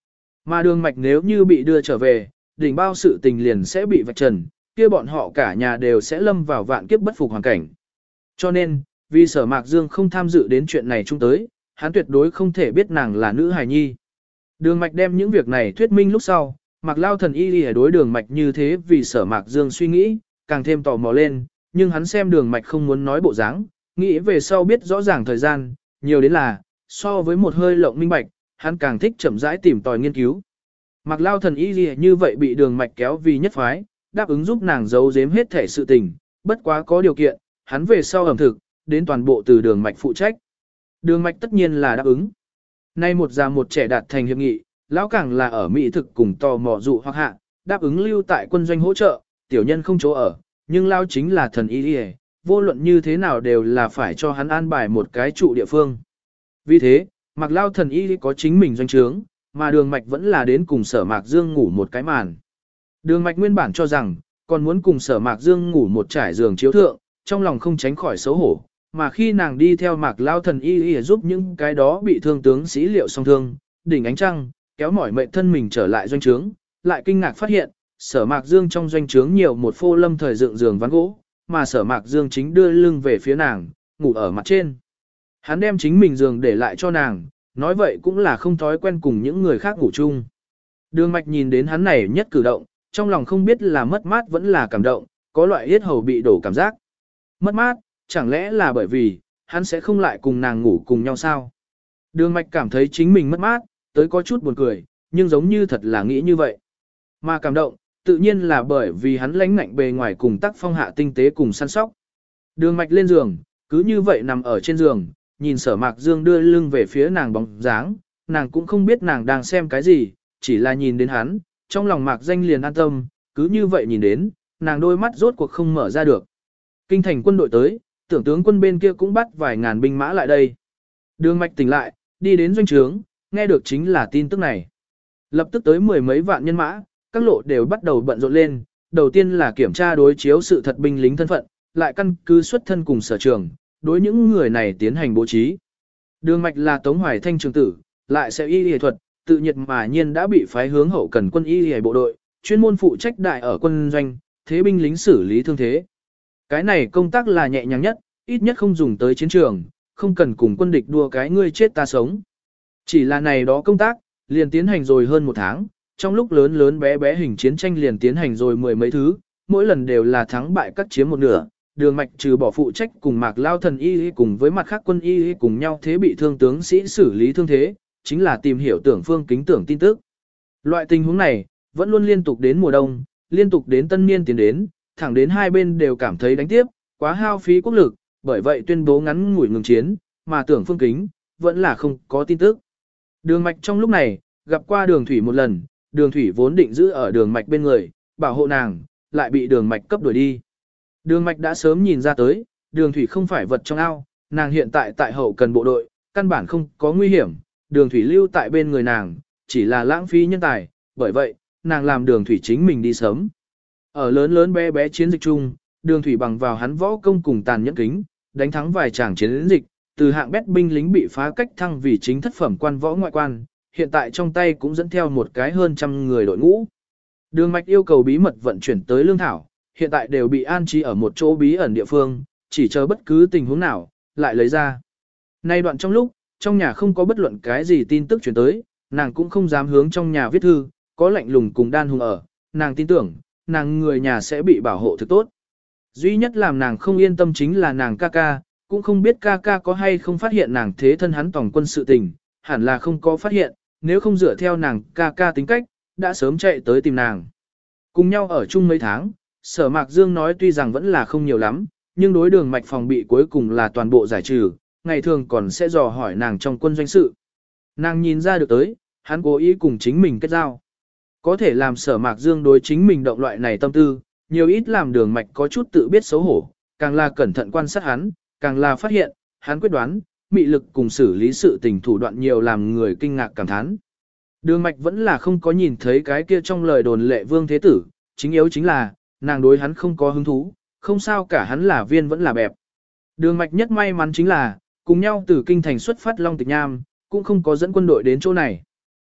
Mà đường mạch nếu như bị đưa trở về, đỉnh bao sự tình liền sẽ bị vạch trần, kia bọn họ cả nhà đều sẽ lâm vào vạn kiếp bất phục hoàn cảnh. Cho nên, vì Sở Mạc Dương không tham dự đến chuyện này chung tới, hắn tuyệt đối không thể biết nàng là nữ hài nhi. Đường mạch đem những việc này thuyết minh lúc sau, Mạc Lao Thần y lìa đối đường mạch như thế vì Sở Mạc Dương suy nghĩ, càng thêm tò mò lên, nhưng hắn xem đường mạch không muốn nói bộ dáng, nghĩ về sau biết rõ ràng thời gian, nhiều đến là, so với một hơi lộng minh bạch, hắn càng thích chậm rãi tìm tòi nghiên cứu. Mạc Lao Thần y lìa như vậy bị đường mạch kéo vì nhất phái, đáp ứng giúp nàng giấu giếm hết thể sự tình, bất quá có điều kiện, hắn về sau ẩm thực, đến toàn bộ từ đường mạch phụ trách. Đường mạch tất nhiên là đáp ứng. Nay một già một trẻ đạt thành hiệp nghị, lão càng là ở mỹ thực cùng tò mò dụ hoặc hạ, đáp ứng lưu tại quân doanh hỗ trợ, tiểu nhân không chỗ ở, nhưng lao chính là thần y y, vô luận như thế nào đều là phải cho hắn an bài một cái trụ địa phương. Vì thế, Mạc Lao Thần y có chính mình doanh trướng, mà đường mạch vẫn là đến cùng Sở Mạc Dương ngủ một cái màn. Đường mạch nguyên bản cho rằng, còn muốn cùng Sở Mạc Dương ngủ một trải giường chiếu thượng, trong lòng không tránh khỏi xấu hổ, mà khi nàng đi theo Mạc Lao Thần y giúp những cái đó bị thương tướng sĩ liệu song thương, đỉnh ánh trăng, kéo mỏi mệt thân mình trở lại doanh trướng, lại kinh ngạc phát hiện, Sở Mạc Dương trong doanh trướng nhiều một phô lâm thời dựng giường ván gỗ, mà Sở Mạc Dương chính đưa lưng về phía nàng, ngủ ở mặt trên. Hắn đem chính mình giường để lại cho nàng, nói vậy cũng là không thói quen cùng những người khác ngủ chung. Đường Mạch nhìn đến hắn này nhất cử động, trong lòng không biết là mất mát vẫn là cảm động, có loại yết hầu bị đổ cảm giác. Mất mát, chẳng lẽ là bởi vì, hắn sẽ không lại cùng nàng ngủ cùng nhau sao? Đường Mạch cảm thấy chính mình mất mát, tới có chút buồn cười, nhưng giống như thật là nghĩ như vậy. Mà cảm động, tự nhiên là bởi vì hắn lãnh ngạnh bề ngoài cùng tác phong hạ tinh tế cùng săn sóc. Đường Mạch lên giường, cứ như vậy nằm ở trên giường, nhìn Sở Mạc Dương đưa lưng về phía nàng bóng dáng, nàng cũng không biết nàng đang xem cái gì, chỉ là nhìn đến hắn, trong lòng Mạc Danh liền an tâm, cứ như vậy nhìn đến, nàng đôi mắt rốt cuộc không mở ra được. Kinh thành quân đội tới, tưởng tướng quân bên kia cũng bắt vài ngàn binh mã lại đây. Đường Mạch tỉnh lại, đi đến doanh trướng, nghe được chính là tin tức này. Lập tức tới mười mấy vạn nhân mã, các lộ đều bắt đầu bận rộn lên, đầu tiên là kiểm tra đối chiếu sự thật binh lính thân phận, lại căn cứ xuất thân cùng sở trường, đối những người này tiến hành bố trí. Đường Mạch là Tống Hoài Thanh trường tử, lại sẽ y y thuật, tự nhiệt mà nhiên đã bị phái hướng hậu cần quân y y bộ đội, chuyên môn phụ trách đại ở quân doanh, thế binh lính xử lý thương thế. Cái này công tác là nhẹ nhàng nhất, ít nhất không dùng tới chiến trường, không cần cùng quân địch đua cái ngươi chết ta sống. Chỉ là này đó công tác, liền tiến hành rồi hơn một tháng, trong lúc lớn lớn bé bé hình chiến tranh liền tiến hành rồi mười mấy thứ, mỗi lần đều là thắng bại cắt chiếm một nửa. Đường Mạch trừ bỏ phụ trách cùng Mạc Lao Thần y cùng với mặt khác quân y cùng nhau thế bị thương tướng sĩ xử lý thương thế, chính là tìm hiểu tưởng phương kính tưởng tin tức. Loại tình huống này, vẫn luôn liên tục đến mùa đông, liên tục đến tân niên tiến đến, thẳng đến hai bên đều cảm thấy đánh tiếp, quá hao phí quốc lực, bởi vậy tuyên bố ngắn ngủi ngừng chiến, mà tưởng phương kính, vẫn là không có tin tức. Đường Mạch trong lúc này, gặp qua đường thủy một lần, đường thủy vốn định giữ ở đường Mạch bên người, bảo hộ nàng, lại bị đường Mạch cấp đuổi đi. Đường Mạch đã sớm nhìn ra tới, đường thủy không phải vật trong ao, nàng hiện tại tại hậu cần bộ đội, căn bản không có nguy hiểm, đường thủy lưu tại bên người nàng, chỉ là lãng phí nhân tài, bởi vậy, nàng làm đường thủy chính mình đi sớm. Ở lớn lớn bé bé chiến dịch chung, đường thủy bằng vào hắn võ công cùng tàn nhẫn kính, đánh thắng vài tràng chiến dịch, từ hạng bét binh lính bị phá cách thăng vì chính thất phẩm quan võ ngoại quan, hiện tại trong tay cũng dẫn theo một cái hơn trăm người đội ngũ. Đường Mạch yêu cầu bí mật vận chuyển tới lương thảo, hiện tại đều bị an trí ở một chỗ bí ẩn địa phương, chỉ chờ bất cứ tình huống nào, lại lấy ra. Nay đoạn trong lúc, trong nhà không có bất luận cái gì tin tức chuyển tới, nàng cũng không dám hướng trong nhà viết thư, có lạnh lùng cùng đan hùng ở, nàng tin tưởng, nàng người nhà sẽ bị bảo hộ thực tốt. Duy nhất làm nàng không yên tâm chính là nàng ca ca, cũng không biết ca ca có hay không phát hiện nàng thế thân hắn tổng quân sự tình, hẳn là không có phát hiện, nếu không dựa theo nàng ca ca tính cách, đã sớm chạy tới tìm nàng. Cùng nhau ở chung mấy tháng, Sở Mạc Dương nói tuy rằng vẫn là không nhiều lắm, nhưng đối đường Mạch phòng bị cuối cùng là toàn bộ giải trừ, ngày thường còn sẽ dò hỏi nàng trong quân doanh sự. Nàng nhìn ra được tới, hắn cố ý cùng chính mình kết giao. Có thể làm Sở Mạc Dương đối chính mình động loại này tâm tư, nhiều ít làm đường Mạch có chút tự biết xấu hổ, càng là cẩn thận quan sát hắn, càng là phát hiện, hắn quyết đoán, mị lực cùng xử lý sự tình thủ đoạn nhiều làm người kinh ngạc cảm thán. Đường Mạch vẫn là không có nhìn thấy cái kia trong lời đồn lệ vương thế tử, chính yếu chính là, nàng đối hắn không có hứng thú, không sao cả hắn là viên vẫn là bẹp. Đường Mạch nhất may mắn chính là, cùng nhau từ kinh thành xuất phát Long Tịch Nham, cũng không có dẫn quân đội đến chỗ này.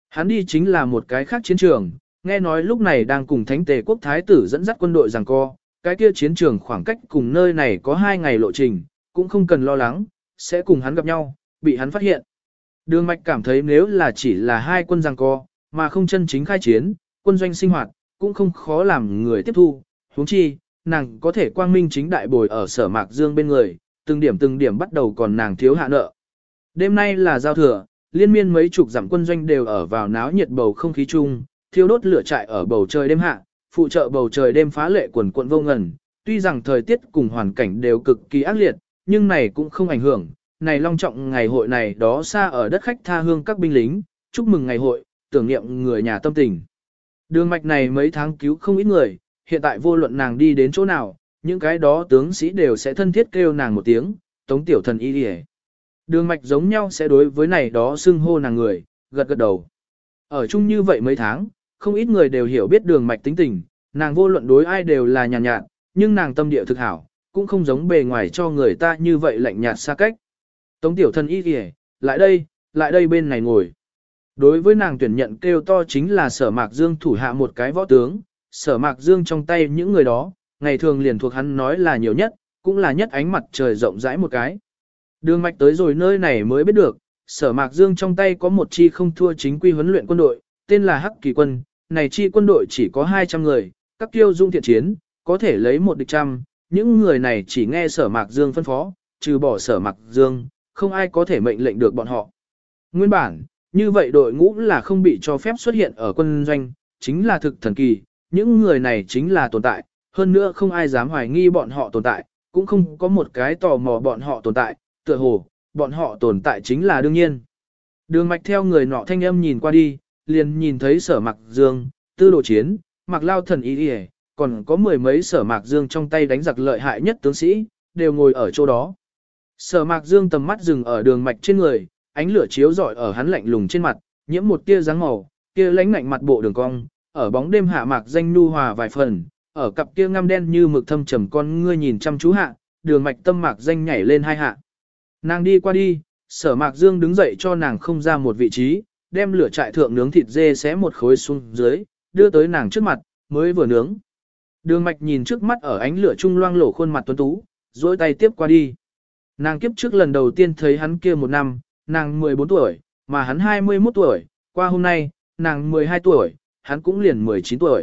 Hắn đi chính là một cái khác chiến trường, nghe nói lúc này đang cùng Thánh Tề quốc thái tử dẫn dắt quân đội giằng co, cái kia chiến trường khoảng cách cùng nơi này có 2 ngày lộ trình, cũng không cần lo lắng, sẽ cùng hắn gặp nhau, bị hắn phát hiện. Đường Mạch cảm thấy nếu là chỉ là 2 quân giằng co, mà không chân chính khai chiến, quân doanh sinh hoạt, cũng không khó làm người tiếp thu, huống chi, nàng có thể quang minh chính đại bồi ở Sở Mạc Dương bên người, từng điểm bắt đầu còn nàng thiếu hạ nợ. Đêm nay là giao thừa, liên miên mấy chục dặm quân doanh đều ở vào náo nhiệt bầu không khí chung, thiêu đốt lửa trại ở bầu trời đêm hạ, phụ trợ bầu trời đêm phá lệ quần quận vô ngần. Tuy rằng thời tiết cùng hoàn cảnh đều cực kỳ ác liệt, nhưng này cũng không ảnh hưởng. Này long trọng ngày hội này đó xa ở đất khách tha hương các binh lính, chúc mừng ngày hội, tưởng niệm người nhà tâm tình. Đường mạch này mấy tháng cứu không ít người, hiện tại vô luận nàng đi đến chỗ nào, những cái đó tướng sĩ đều sẽ thân thiết kêu nàng một tiếng, Tống tiểu thần y đi. Đường mạch giống nhau sẽ đối với này đó xưng hô nàng người, gật gật đầu. Ở chung như vậy mấy tháng, không ít người đều hiểu biết đường mạch tính tình, nàng vô luận đối ai đều là nhàn nhạt, nhưng nàng tâm địa thực hảo, cũng không giống bề ngoài cho người ta như vậy lạnh nhạt xa cách. Tống tiểu thần y kìa, lại đây bên này ngồi. Đối với nàng tuyển nhận kêu to chính là Sở Mạc Dương thủ hạ một cái võ tướng, Sở Mạc Dương trong tay những người đó, ngày thường liền thuộc hắn nói là nhiều nhất, cũng là nhất ánh mặt trời rộng rãi một cái. Đường mạch tới rồi nơi này mới biết được, Sở Mạc Dương trong tay có một chi không thua chính quy huấn luyện quân đội, tên là Hắc Kỳ quân, này chi quân đội chỉ có 200 người, các kiêu dung thiện chiến, có thể lấy một địch trăm, những người này chỉ nghe Sở Mạc Dương phân phó, trừ bỏ Sở Mạc Dương, không ai có thể mệnh lệnh được bọn họ. Nguyên bản, như vậy đội ngũ là không bị cho phép xuất hiện ở quân doanh, chính là thực thần kỳ, những người này chính là tồn tại, hơn nữa không ai dám hoài nghi bọn họ tồn tại, cũng không có một cái tò mò bọn họ tồn tại, tựa hồ, bọn họ tồn tại chính là đương nhiên. Đường mạch theo người nọ thanh âm nhìn qua đi, liền nhìn thấy Sở Mạc Dương, Tư Đồ Chiến, Mạc Lao Thần Y Y, còn có mười mấy Sở Mạc Dương trong tay đánh giặc lợi hại nhất tướng sĩ, đều ngồi ở chỗ đó. Sở Mạc Dương tầm mắt dừng ở đường mạch trên người, ánh lửa chiếu rọi ở hắn lạnh lùng trên mặt, nhiễm một tia dáng màu, kia lãnh lạnh mặt bộ đường cong, ở bóng đêm hạ mạc danh nu hòa vài phần, ở cặp kia ngăm đen như mực thâm trầm con ngươi nhìn chăm chú hạ, đường mạch tâm mạc danh nhảy lên 2 hạ. Nàng đi qua đi, Sở Mạc Dương đứng dậy cho nàng không ra một vị trí, đem lửa trại thượng nướng thịt dê xé một khối xuống dưới, đưa tới nàng trước mặt, mới vừa nướng. Đường mạch nhìn trước mắt ở ánh lửa trung loang lổ khuôn mặt tuấn tú, duỗi tay tiếp qua đi. Nàng kiếp trước lần đầu tiên thấy hắn kia một năm, nàng 14 tuổi, mà hắn 21 tuổi, qua hôm nay, nàng 12 tuổi, hắn cũng liền 19 tuổi.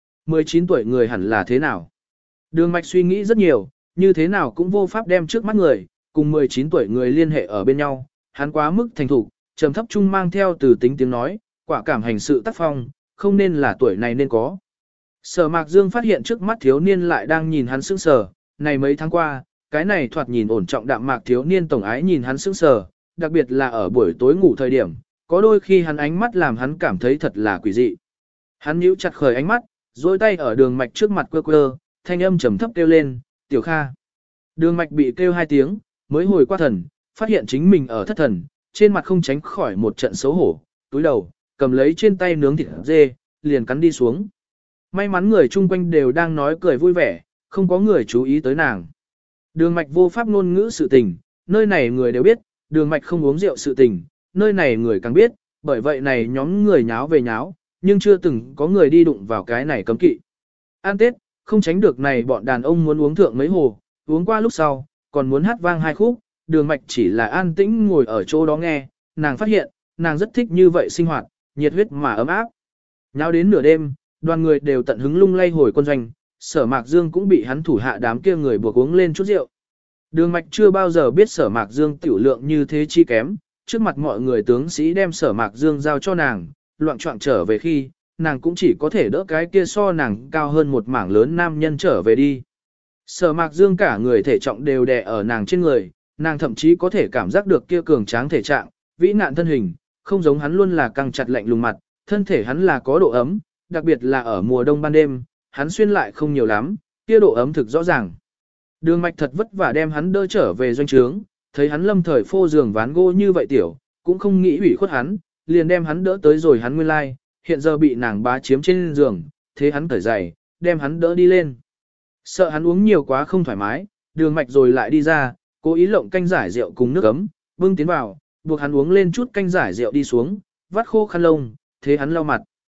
19 tuổi người hẳn là thế nào? Đường mạch suy nghĩ rất nhiều, như thế nào cũng vô pháp đem trước mắt người, cùng 19 tuổi người liên hệ ở bên nhau, hắn quá mức thành thục, trầm thấp trung mang theo từ tính tiếng nói, quả cảm hành sự tác phong, không nên là tuổi này nên có. Sở Mạc Dương phát hiện trước mắt thiếu niên lại đang nhìn hắn sững sờ, này mấy tháng qua, cái này thoạt nhìn ổn trọng đạm mạc thiếu niên tổng ái nhìn hắn sững sờ, đặc biệt là ở buổi tối ngủ thời điểm, có đôi khi hắn ánh mắt làm hắn cảm thấy thật là quỷ dị. Hắn nhíu chặt khởi ánh mắt, duỗi tay ở đường mạch trước mặt quơ quơ, thanh âm trầm thấp kêu lên, "Tiểu Kha." Đường mạch bị kêu 2 tiếng, mới hồi qua thần, phát hiện chính mình ở thất thần, trên mặt không tránh khỏi một trận xấu hổ, túi đầu, cầm lấy trên tay nướng thịt dê, liền cắn đi xuống. May mắn người chung quanh đều đang nói cười vui vẻ, không có người chú ý tới nàng. Đường mạch vô pháp ngôn ngữ sự tình, nơi này người đều biết, đường mạch không uống rượu sự tình, nơi này người càng biết, bởi vậy này nhóm người nháo về nháo, nhưng chưa từng có người đi đụng vào cái này cấm kỵ. An Tết, không tránh được này bọn đàn ông muốn uống thượng mấy hồ, uống qua lúc sau, còn muốn hát vang 2 khúc, đường mạch chỉ là an tĩnh ngồi ở chỗ đó nghe, nàng phát hiện, nàng rất thích như vậy sinh hoạt, nhiệt huyết mà ấm áp. Nháo đến nửa đêm, đoàn người đều tận hứng lung lay hồi quân doanh, Sở Mạc Dương cũng bị hắn thủ hạ đám kia người buộc uống lên chút rượu. Đường mạch chưa bao giờ biết Sở Mạc Dương tiểu lượng như thế chi kém, trước mặt mọi người tướng sĩ đem Sở Mạc Dương giao cho nàng, loạn trọng trở về khi, nàng cũng chỉ có thể đỡ cái kia so nàng cao hơn một mảng lớn nam nhân trở về đi. Sở Mạc Dương cả người thể trọng đều đè ở nàng trên người, nàng thậm chí có thể cảm giác được kia cường tráng thể trạng, vĩ nạn thân hình, không giống hắn luôn là căng chặt lạnh lùng mặt, thân thể hắn là có độ ấm, đặc biệt là ở mùa đông ban đêm, hắn xuyên lại không nhiều lắm, kia độ ấm thực rõ ràng. Đường mạch thật vất vả đem hắn đỡ trở về doanh trướng, thấy hắn lâm thời phô giường ván gỗ như vậy tiểu, cũng không nghĩ hủy khuất hắn, liền đem hắn đỡ tới rồi hắn nguyên lai, hiện giờ bị nàng bá chiếm trên giường, thế hắn cởi giày, đem hắn đỡ đi lên. Sợ hắn uống nhiều quá không thoải mái, đường mạch rồi lại đi ra, cố ý lộng canh giải rượu cùng nước ấm, bưng tiến vào, buộc hắn uống lên chút canh giải rượu đi xuống, vắt khô khăn lông, thế hắn lau mặt.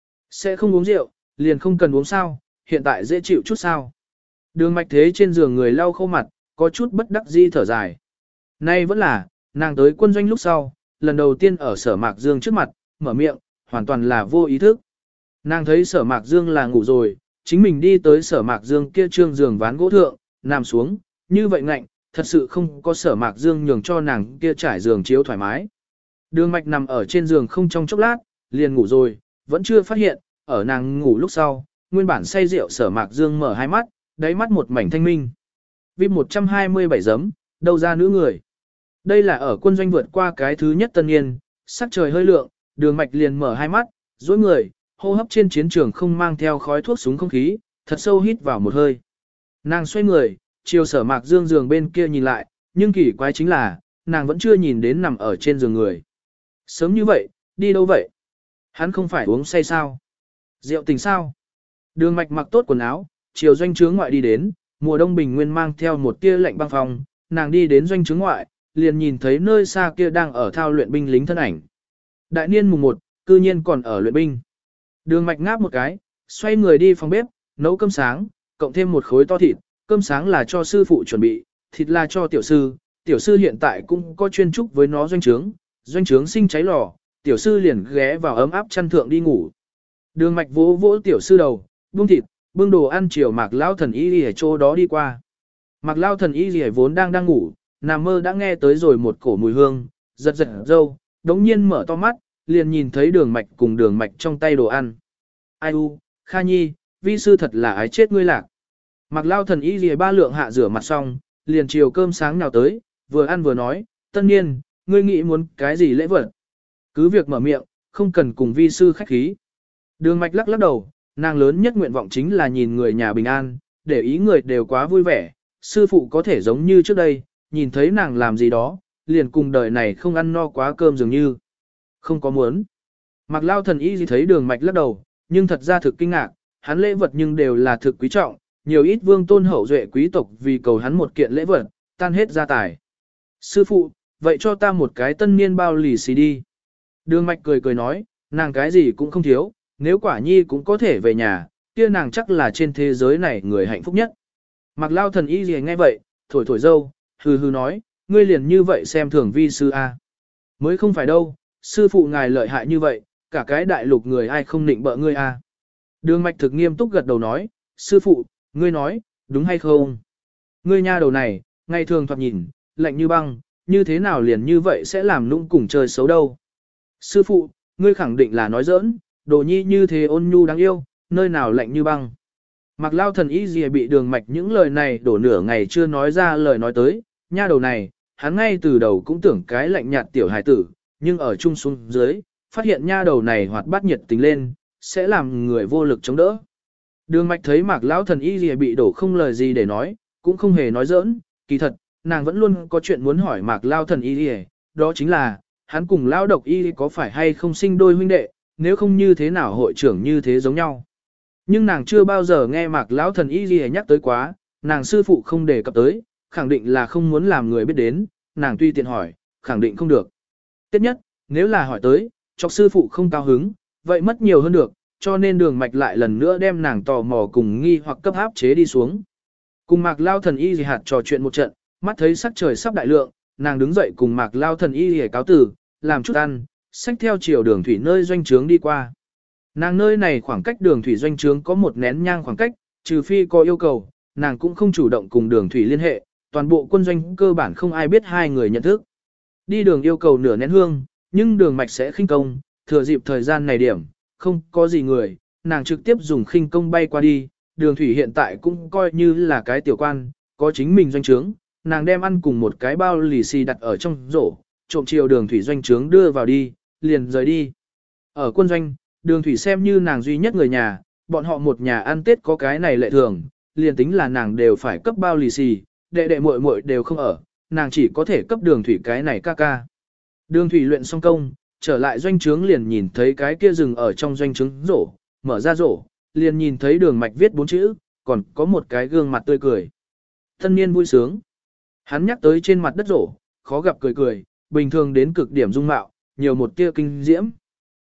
Sẽ không uống rượu, liền không cần uống sao, hiện tại dễ chịu chút sao. Đường mạch thế trên giường người lau khô mặt, có chút bất đắc dĩ thở dài. Nay vẫn là, nàng tới quân doanh lúc sau, lần đầu tiên ở Sở Mạc Dương trước mặt, mở miệng, hoàn toàn là vô ý thức. Nàng thấy Sở Mạc Dương là ngủ rồi, chính mình đi tới Sở Mạc Dương kia trương giường ván gỗ thượng, nằm xuống, như vậy ngạnh, thật sự không có Sở Mạc Dương nhường cho nàng kia trải giường chiếu thoải mái. Đường mạch nằm ở trên giường không trong chốc lát, liền ngủ rồi, vẫn chưa phát hiện, ở nàng ngủ lúc sau, nguyên bản say rượu Sở Mạc Dương mở hai mắt, đáy mắt một mảnh thanh minh. Vip 127 giấm, đâu ra nữ người. Đây là ở quân doanh vượt qua cái thứ nhất tân niên, sắc trời hơi lượng, đường mạch liền mở hai mắt, duỗi người, hô hấp trên chiến trường không mang theo khói thuốc súng không khí, thật sâu hít vào một hơi. Nàng xoay người, chiều Sở Mạc Dương giường bên kia nhìn lại, nhưng kỳ quái chính là, nàng vẫn chưa nhìn đến nằm ở trên giường người. Sớm như vậy, đi đâu vậy? Hắn không phải uống say sao? Rượu tình sao? Đường mạch mặc tốt quần áo, chiều doanh trướng ngoại đi đến, mùa đông bình nguyên mang theo một tia lạnh băng phòng, nàng đi đến doanh trướng ngoại, liền nhìn thấy nơi xa kia đang ở thao luyện binh lính thân ảnh. Đại niên mùng 1, cư nhiên còn ở luyện binh. Đường mạch ngáp một cái, xoay người đi phòng bếp, nấu cơm sáng, cộng thêm một khối to thịt, cơm sáng là cho sư phụ chuẩn bị, thịt là cho tiểu sư hiện tại cũng có chuyên trúc với nó doanh trướng sinh cháy lò, tiểu sư liền ghé vào ấm áp chăn thượng đi ngủ. Đường mạch vỗ vỗ tiểu sư đầu, buông thịt, bưng đồ ăn chiều Mạc Lao Thần Y ở chỗ đó đi qua. Mạc Lao Thần Y vốn đang ngủ, nằm mơ đã nghe tới rồi một cổ mùi hương, giật râu, đống nhiên mở to mắt, liền nhìn thấy đường mạch cùng đường mạch trong tay đồ ăn. Ai u, Kha Nhi, vi sư thật là ái chết ngươi lạc. Mạc Lao Thần Y ba lượng hạ rửa mặt xong, liền chiều cơm sáng nào tới, vừa ăn vừa nói, tân niên, ngươi nghĩ muốn cái gì lễ vật? Cứ việc mở miệng, không cần cùng vi sư khách khí. Đường mạch lắc đầu, nàng lớn nhất nguyện vọng chính là nhìn người nhà bình an, để ý người đều quá vui vẻ, sư phụ có thể giống như trước đây, nhìn thấy nàng làm gì đó, liền cùng đời này không ăn no quá cơm dường như. Không có muốn. Mạc Lao Thần Y thấy đường mạch lắc đầu, nhưng thật ra thực kinh ngạc, hắn lễ vật nhưng đều là thực quý trọng, nhiều ít vương tôn hậu duệ quý tộc vì cầu hắn một kiện lễ vật, tan hết gia tài. Sư phụ, vậy cho ta một cái tân niên bao lì xì đi. Đường mạch cười nói, nàng cái gì cũng không thiếu, nếu quả nhi cũng có thể về nhà, kia nàng chắc là trên thế giới này người hạnh phúc nhất. Mạc Lao Thần Y gì nghe vậy, thổi dâu, hừ nói, ngươi liền như vậy xem thường vi sư a. Mới không phải đâu, sư phụ ngài lợi hại như vậy, cả cái đại lục người ai không nịnh bợ ngươi a. Đường mạch thực nghiêm túc gật đầu nói, sư phụ, ngươi nói, đúng hay không? Ngươi nha đầu này, ngày thường thoạt nhìn, lạnh như băng, như thế nào liền như vậy sẽ làm nũng cùng chơi xấu đâu. Sư phụ, ngươi khẳng định là nói giỡn, đồ nhi như thế ôn nhu đáng yêu, nơi nào lạnh như băng. Mạc Lao Thần Y gì bị đường mạch những lời này đổ nửa ngày chưa nói ra lời nói tới, nha đầu này, hắn ngay từ đầu cũng tưởng cái lạnh nhạt tiểu hài tử, nhưng ở chung xuống dưới, phát hiện nha đầu này hoạt bát nhiệt tình lên, sẽ làm người vô lực chống đỡ. Đường mạch thấy Mạc Lão Thần Y gì bị đổ không lời gì để nói, cũng không hề nói giỡn, kỳ thật, nàng vẫn luôn có chuyện muốn hỏi Mạc Lao Thần Y gì, đó chính là, hắn cùng Lao Độc Y có phải hay không sinh đôi huynh đệ, nếu không như thế nào hội trưởng như thế giống nhau. Nhưng nàng chưa bao giờ nghe Mạc Lão Thần Y gì nhắc tới quá, nàng sư phụ không đề cập tới, khẳng định là không muốn làm người biết đến, nàng tuy tiện hỏi, khẳng định không được. Tiếp nhất, nếu là hỏi tới, chọc sư phụ không cao hứng, vậy mất nhiều hơn được, cho nên đường mạch lại lần nữa đem nàng tò mò cùng nghi hoặc cấp áp chế đi xuống. Cùng Mạc Lao Thần Y gì hạt trò chuyện một trận, mắt thấy sắc trời sắp đại lượng, nàng đứng dậy cùng Mạc Lao Thần Y gì cáo tử, làm chút ăn, xách theo chiều đường thủy nơi doanh trướng đi qua. Nàng nơi này khoảng cách đường thủy doanh trướng có một nén nhang khoảng cách, trừ phi có yêu cầu, nàng cũng không chủ động cùng đường thủy liên hệ, toàn bộ quân doanh cơ bản không ai biết hai người nhận thức. Đi đường yêu cầu nửa nén hương, nhưng đường mạch sẽ khinh công, thừa dịp thời gian này điểm, không có gì người, nàng trực tiếp dùng khinh công bay qua đi, đường thủy hiện tại cũng coi như là cái tiểu quan, có chính mình doanh trướng, nàng đem ăn cùng một cái bao lì xì đặt ở trong rổ, trộm chiều đường thủy doanh trướng đưa vào đi, liền rời đi. Ở quân doanh, đường thủy xem như nàng duy nhất người nhà, bọn họ một nhà ăn Tết có cái này lệ thường, liền tính là nàng đều phải cấp bao lì xì, đệ muội muội đều không ở, nàng chỉ có thể cấp đường thủy cái này ca ca. Đường thủy luyện xong công, trở lại doanh trướng liền nhìn thấy cái kia rừng ở trong doanh trướng rổ, mở ra rổ, liền nhìn thấy đường mạch viết 4 chữ, còn có một cái gương mặt tươi cười. Tân niên vui sướng. Hắn nhắc tới trên mặt đất rổ, khó gặp cười, bình thường đến cực điểm dung mạo, nhiều một tia kinh diễm.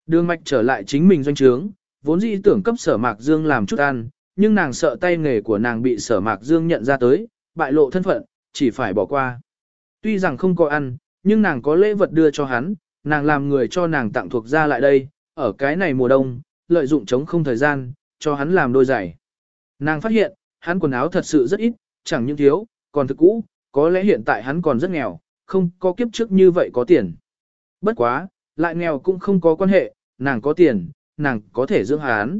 Đường mạch trở lại chính mình doanh trướng, vốn dĩ tưởng cấp sở mạc dương làm chút ăn, nhưng nàng sợ tay nghề của nàng bị sở mạc dương nhận ra tới, bại lộ thân phận, chỉ phải bỏ qua. Tuy rằng không có ăn, nhưng nàng có lễ vật đưa cho hắn, nàng làm người cho nàng tặng thuộc ra lại đây, ở cái này mùa đông, lợi dụng chống không thời gian, cho hắn làm đôi giày. Nàng phát hiện, hắn quần áo thật sự rất ít, chẳng những thiếu, còn thực cũ, có lẽ hiện tại hắn còn rất nghèo, không có kiếp trước như vậy có tiền. Bất quá, lại nghèo cũng không có quan hệ, nàng có tiền, nàng có thể dưỡng hắn.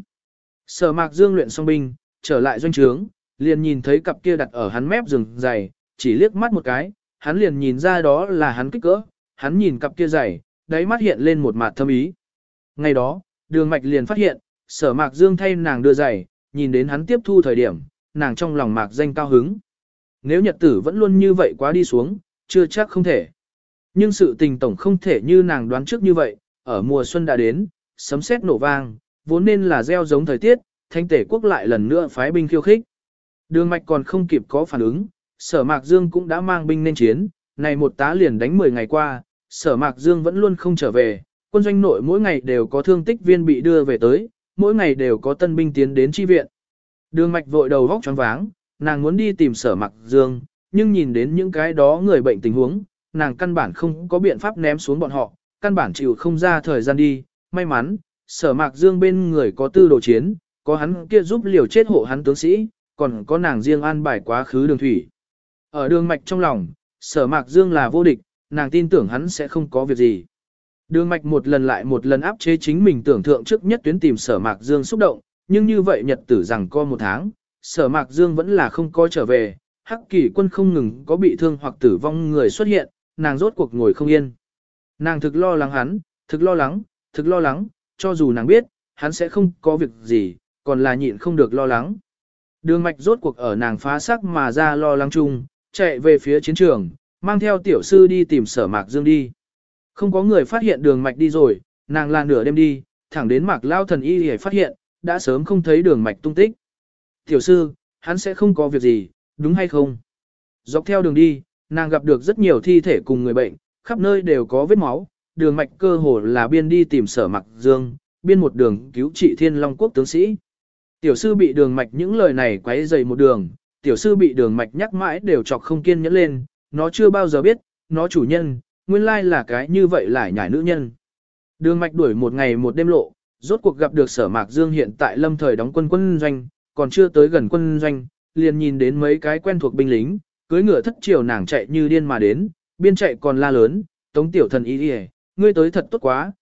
Sở Mạc Dương luyện xong binh, trở lại doanh trướng, liền nhìn thấy cặp kia đặt ở hắn mép giường giày, chỉ liếc mắt một cái, hắn liền nhìn ra đó là hắn kích cỡ, hắn nhìn cặp kia giày, đáy mắt hiện lên một mặt thâm ý. Ngày đó, Đường Mạch liền phát hiện, Sở Mạc Dương thay nàng đưa giày, nhìn đến hắn tiếp thu thời điểm, nàng trong lòng mạc danh cao hứng. Nếu nhật tử vẫn luôn như vậy quá đi xuống, chưa chắc không thể. Nhưng sự tình tổng không thể như nàng đoán trước như vậy, ở mùa xuân đã đến, sấm sét nổ vang, vốn nên là gieo giống thời tiết, Thanh Tể quốc lại lần nữa phái binh khiêu khích. Đường Mạch còn không kịp có phản ứng, Sở Mạc Dương cũng đã mang binh nên chiến, này một tá liền đánh 10 ngày qua, Sở Mạc Dương vẫn luôn không trở về, quân doanh nội mỗi ngày đều có thương tích viên bị đưa về tới, mỗi ngày đều có tân binh tiến đến chi viện. Đường Mạch vội đầu vóc choáng váng, nàng muốn đi tìm Sở Mạc Dương, nhưng nhìn đến những cái đó người bệnh tình huống, nàng căn bản không có biện pháp ném xuống bọn họ, căn bản chịu không ra thời gian đi, may mắn, Sở Mạc Dương bên người có tư đồ chiến, có hắn kia giúp liều chết hộ hắn tướng sĩ, còn có nàng riêng an bài quá khứ đường thủy. Ở Đường Mạch trong lòng, Sở Mạc Dương là vô địch, nàng tin tưởng hắn sẽ không có việc gì. Đường Mạch một lần lại một lần áp chế chính mình tưởng tượng trước nhất tuyến tìm Sở Mạc Dương xúc động, nhưng như vậy nhật tử rằng co một tháng, Sở Mạc Dương vẫn là không có trở về, Hắc Kỷ quân không ngừng có bị thương hoặc tử vong người xuất hiện, nàng rốt cuộc ngồi không yên. Nàng thực lo lắng hắn, thực lo lắng, cho dù nàng biết, hắn sẽ không có việc gì, còn là nhịn không được lo lắng. Đường Mạch rốt cuộc ở nàng phá xác mà ra lo lắng chung, chạy về phía chiến trường, mang theo tiểu sư đi tìm Sở Mạc Dương đi. Không có người phát hiện Đường Mạch đi rồi, nàng là nửa đêm đi, thẳng đến Mạc Lao thần y để phát hiện, đã sớm không thấy Đường Mạch tung tích. Tiểu sư, hắn sẽ không có việc gì, đúng hay không? Dọc theo đường đi, nàng gặp được rất nhiều thi thể cùng người bệnh, khắp nơi đều có vết máu, Đường Mạch cơ hồ là biên đi tìm Sở Mạc Dương, biên một đường cứu trị Thiên Long quốc tướng sĩ. Tiểu sư bị Đường Mạch những lời này quấy rầy một đường, tiểu sư bị Đường Mạch nhắc mãi đều chọc không kiên nhẫn lên, nó chưa bao giờ biết, nó chủ nhân, nguyên lai là cái như vậy lại nhảy nữ nhân. Đường Mạch đuổi một ngày một đêm lộ, rốt cuộc gặp được Sở Mạc Dương hiện tại lâm thời đóng quân doanh, còn chưa tới gần quân doanh, liền nhìn đến mấy cái quen thuộc binh lính, cưỡi ngựa thất chiều nàng chạy như điên mà đến, biên chạy còn la lớn, Tống tiểu thần ý đi, ngươi tới thật tốt quá,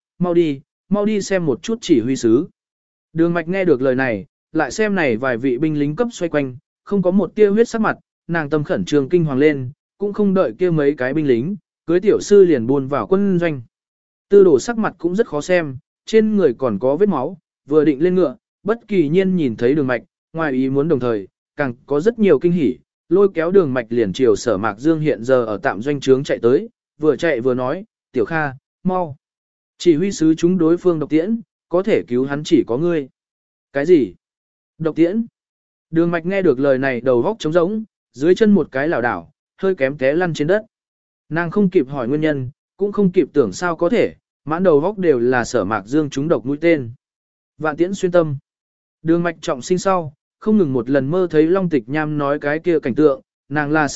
mau đi xem một chút chỉ huy sứ. Đường Mạch nghe được lời này, lại xem này vài vị binh lính cấp xoay quanh, không có một tia huyết sắc mặt, nàng tâm khẩn trương kinh hoàng lên, cũng không đợi kia mấy cái binh lính, cưới tiểu sư liền buôn vào quân doanh. Tư đổ sắc mặt cũng rất khó xem, trên người còn có vết máu, vừa định lên ngựa, bất kỳ nhiên nhìn thấy Đường Mạch, ngoài ý muốn đồng thời, càng có rất nhiều kinh hỉ, lôi kéo Đường Mạch liền chiều Sở Mạc Dương hiện giờ ở tạm doanh trướng chạy tới, vừa chạy vừa nói, tiểu Kha, mau. Chỉ huy sứ chúng đối phương độc tiễn, có thể cứu hắn chỉ có ngươi. Cái gì? Độc tiễn? Đường Mạch nghe được lời này đầu góc trống rỗng, dưới chân một cái lảo đảo, hơi kém té lăn trên đất. Nàng không kịp hỏi nguyên nhân, cũng không kịp tưởng sao có thể, mãn đầu góc đều là Sở Mạc Dương chúng độc mũi tên. Vạn tiễn xuyên tâm. Đường Mạch trọng sinh sau, không ngừng một lần mơ thấy Long Tịch Nham nói cái kia cảnh tượng, nàng là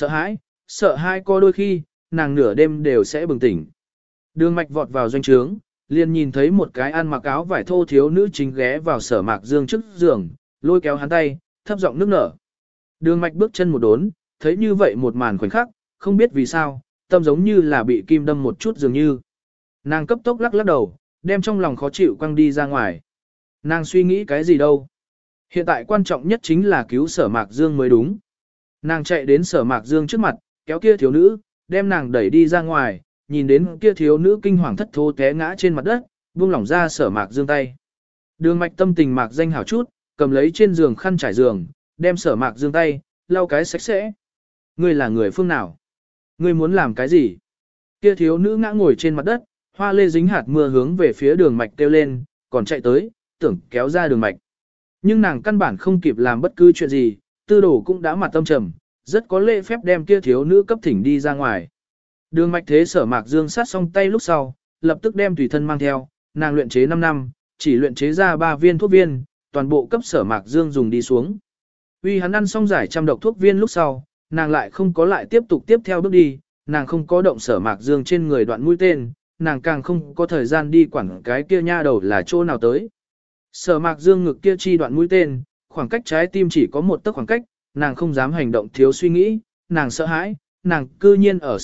sợ hãi có đôi khi, nàng nửa đêm đều sẽ bừng tỉnh. Đường Mạch vọt vào doanh trướng, liền nhìn thấy một cái ăn mặc áo vải thô thiếu nữ chính ghé vào Sở Mạc Dương trước giường, lôi kéo hắn tay, thấp giọng nước nở. Đường Mạch bước chân một đốn, thấy như vậy một màn khoảnh khắc, không biết vì sao, tâm giống như là bị kim đâm một chút dường như. Nàng cấp tốc lắc đầu, đem trong lòng khó chịu quăng đi ra ngoài. Nàng suy nghĩ cái gì đâu. Hiện tại quan trọng nhất chính là cứu Sở Mạc Dương mới đúng. Nàng chạy đến Sở Mạc Dương trước mặt, kéo kia thiếu nữ, đem nàng đẩy đi ra ngoài, nhìn đến kia thiếu nữ kinh hoàng thất thố té ngã trên mặt đất, buông lỏng ra Sở Mạc Dương tay. Đường Mạch tâm tình mạc danh hảo chút, cầm lấy trên giường khăn trải giường, đem Sở Mạc Dương tay, lau cái sạch sẽ. Ngươi là người phương nào? Ngươi muốn làm cái gì? Kia thiếu nữ ngã ngồi trên mặt đất, hoa lê dính hạt mưa hướng về phía Đường Mạch kêu lên, còn chạy tới, tưởng kéo ra Đường Mạch. Nhưng nàng căn bản không kịp làm bất cứ chuyện gì, Tư Đồ cũng đã mặt tâm trầm, rất có lễ phép đem kia thiếu nữ cấp thỉnh đi ra ngoài. Đường Mạch thế Sở Mạc Dương sát xong tay lúc sau, lập tức đem tùy thân mang theo, nàng luyện chế 5 năm, chỉ luyện chế ra 3 viên thuốc viên, toàn bộ cấp Sở Mạc Dương dùng đi xuống. Uy hắn ăn xong giải trăm độc thuốc viên lúc sau, nàng lại không có lại tiếp tục tiếp theo bước đi, nàng không có động Sở Mạc Dương trên người đoạn mũi tên, nàng càng không có thời gian đi quản cái kia nha đầu là chỗ nào tới. Sở Mạc Dương ngực kia chi đoạn mũi tên, khoảng cách trái tim chỉ có một tấc khoảng cách, nàng không dám hành động thiếu suy nghĩ, nàng sợ hãi, nàng cư nhiên ở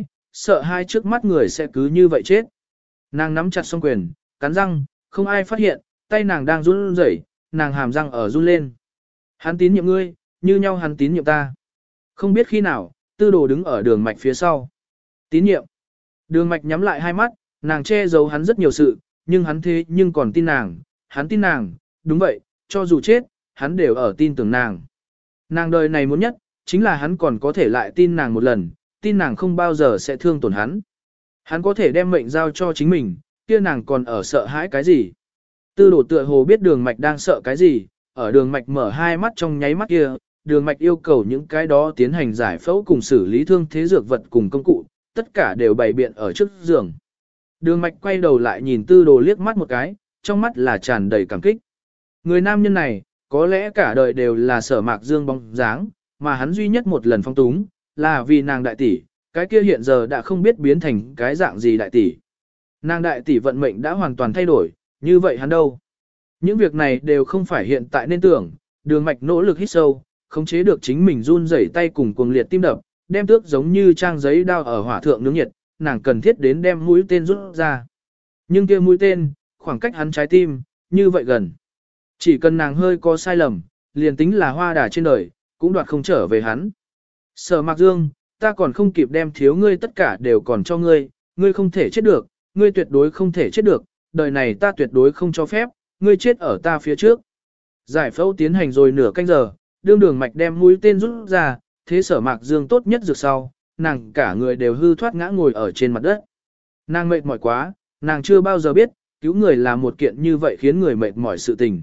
sợ hãi trước mắt người sẽ cứ như vậy chết. Nàng nắm chặt song quyền, cắn răng, không ai phát hiện, tay nàng đang run rẩy, nàng hàm răng ở run lên. Hắn tín nhiệm ngươi, như nhau hắn tín nhiệm ta. Không biết khi nào, Tư Đồ đứng ở Đường Mạch phía sau. Tín nhiệm. Đường Mạch nhắm lại hai mắt, nàng che giấu hắn rất nhiều sự, nhưng hắn thế nhưng còn tin nàng, hắn tin nàng, đúng vậy, cho dù chết, hắn đều ở tin tưởng nàng. Nàng đời này muốn nhất, chính là hắn còn có thể lại tin nàng một lần, tin nàng không bao giờ sẽ thương tổn hắn. Hắn có thể đem mệnh giao cho chính mình, kia nàng còn ở sợ hãi cái gì. Tư Đồ tựa hồ biết Đường Mạch đang sợ cái gì, ở Đường Mạch mở hai mắt trong nháy mắt kia, Đường Mạch yêu cầu những cái đó tiến hành giải phẫu cùng xử lý thương thế dược vật cùng công cụ, tất cả đều bày biện ở trước giường. Đường Mạch quay đầu lại nhìn Tư Đồ liếc mắt một cái, trong mắt là tràn đầy cảm kích. Người nam nhân này, có lẽ cả đời đều là Sở Mạc Dương bóng dáng, mà hắn duy nhất một lần phong túng, là vì nàng đại tỷ, cái kia hiện giờ đã không biết biến thành cái dạng gì đại tỷ. Nàng đại tỷ vận mệnh đã hoàn toàn thay đổi, như vậy hắn đâu? Những việc này đều không phải hiện tại nên tưởng, Đường Mạch nỗ lực hít sâu, khống chế được chính mình run rẩy tay cùng cuồng liệt tim đập, đem tước giống như trang giấy đao ở hỏa thượng nướng nhiệt, nàng cần thiết đến đem mũi tên rút ra. Nhưng kia mũi tên, khoảng cách hắn trái tim, như vậy gần. Chỉ cần nàng hơi có sai lầm, liền tính là hoa đà trên đời, cũng đoạt không trở về hắn. Sở Mạc Dương, ta còn không kịp đem thiếu ngươi tất cả đều còn cho ngươi, ngươi không thể chết được, ngươi tuyệt đối không thể chết được, đời này ta tuyệt đối không cho phép, ngươi chết ở ta phía trước. Giải phẫu tiến hành rồi nửa canh giờ, Đường Mạch đem mũi tên rút ra, thế Sở Mạc Dương tốt nhất dược sau, nàng cả người đều hư thoát ngã ngồi ở trên mặt đất. Nàng mệt mỏi quá, nàng chưa bao giờ biết, cứu người là một kiện như vậy khiến người mệt mỏi sự tình.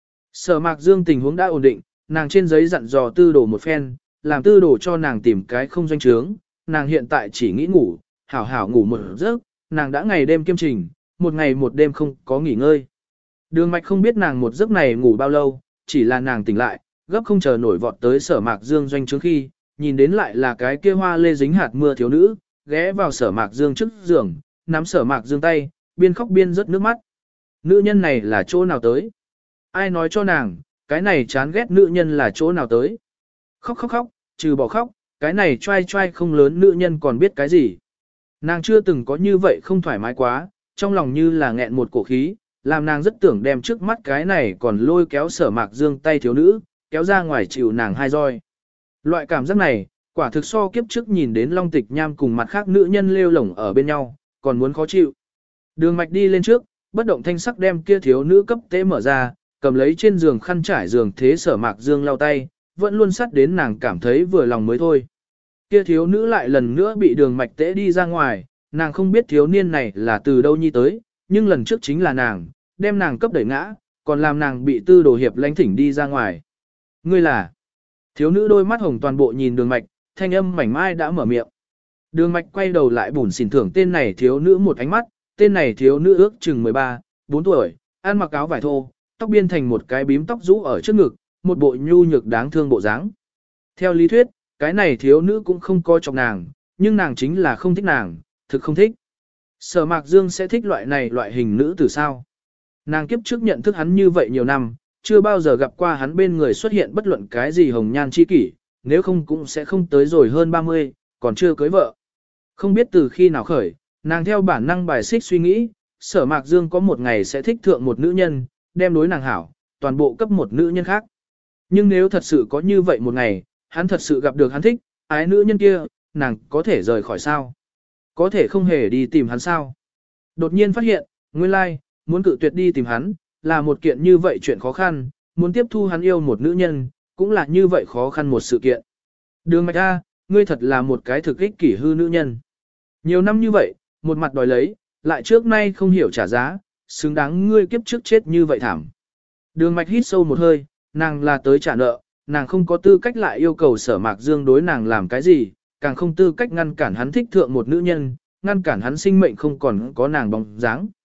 Sở Mạc Dương tình huống đã ổn định, nàng trên giấy dặn dò Tư Đồ một phen, làm Tư Đồ cho nàng tìm cái không doanh trướng, nàng hiện tại chỉ nghĩ ngủ, hảo hảo ngủ một giấc, nàng đã ngày đêm kiêm trình, một ngày một đêm không có nghỉ ngơi. Đường Mạch không biết nàng một giấc này ngủ bao lâu, chỉ là nàng tỉnh lại, gấp không chờ nổi vọt tới Sở Mạc Dương doanh trướng khi, nhìn đến lại là cái kia hoa lê dính hạt mưa thiếu nữ, ghé vào Sở Mạc Dương trước giường, nắm Sở Mạc Dương tay, biên khóc biên rớt nước mắt. Nữ nhân này là chỗ nào tới? Ai nói cho nàng, cái này chán ghét nữ nhân là chỗ nào tới? Khóc khóc khóc, trừ bỏ khóc, cái này trai trai không lớn nữ nhân còn biết cái gì? Nàng chưa từng có như vậy không thoải mái quá, trong lòng như là nghẹn một cổ khí, làm nàng rất tưởng đem trước mắt cái này còn lôi kéo Sở Mạc Dương tay thiếu nữ, kéo ra ngoài chịu nàng hai roi. Loại cảm giác này, quả thực so kiếp trước nhìn đến Long Tịch Nham cùng mặt khác nữ nhân lêu lổng ở bên nhau, còn muốn khó chịu. Đường Mạch đi lên trước, bất động thanh sắc đem kia thiếu nữ cấp tế mở ra, cầm lấy trên giường khăn trải giường thế Sở Mạc Dương lau tay, vẫn luôn sắt đến nàng cảm thấy vừa lòng mới thôi. Kia thiếu nữ lại lần nữa bị Đường Mạch tế đi ra ngoài, nàng không biết thiếu niên này là từ đâu nhi tới, nhưng lần trước chính là nàng, đem nàng cấp đẩy ngã, còn làm nàng bị Tư Đồ hiệp lãnh thỉnh đi ra ngoài. Ngươi là? Thiếu nữ đôi mắt hồng toàn bộ nhìn Đường Mạch, thanh âm mảnh mai đã mở miệng. Đường Mạch quay đầu lại bủn xỉn thưởng tên này thiếu nữ một ánh mắt, tên này thiếu nữ ước chừng 13, 4 tuổi, ăn mặc áo vải thô, tóc biên thành một cái bím tóc rũ ở trước ngực, một bộ nhu nhược đáng thương bộ dáng. Theo lý thuyết, cái này thiếu nữ cũng không coi trọng nàng, nhưng nàng chính là không thích nàng, thực không thích. Sở Mạc Dương sẽ thích loại hình nữ từ sao? Nàng kiếp trước nhận thức hắn như vậy nhiều năm, chưa bao giờ gặp qua hắn bên người xuất hiện bất luận cái gì hồng nhan chi kỷ, nếu không cũng sẽ không tới rồi hơn 30, còn chưa cưới vợ. Không biết từ khi nào khởi, nàng theo bản năng bài xích suy nghĩ, Sở Mạc Dương có một ngày sẽ thích thượng một nữ nhân, đem đối nàng hảo, toàn bộ cấp một nữ nhân khác. Nhưng nếu thật sự có như vậy một ngày, hắn thật sự gặp được hắn thích, ái nữ nhân kia, nàng có thể rời khỏi sao? Có thể không hề đi tìm hắn sao? Đột nhiên phát hiện, nguyên lai, muốn cự tuyệt đi tìm hắn, là một kiện như vậy chuyện khó khăn, muốn tiếp thu hắn yêu một nữ nhân, cũng là như vậy khó khăn một sự kiện. Đường Mạch A, ngươi thật là một cái thực ích kỷ hư nữ nhân. Nhiều năm như vậy, một mặt đòi lấy, lại trước nay không hiểu trả giá, xứng đáng ngươi kiếp trước chết như vậy thảm. Đường Mạch hít sâu một hơi, nàng là tới trả nợ, nàng không có tư cách lại yêu cầu Sở Mạc Dương đối nàng làm cái gì, càng không tư cách ngăn cản hắn thích thượng một nữ nhân, ngăn cản hắn sinh mệnh không còn có nàng bóng dáng.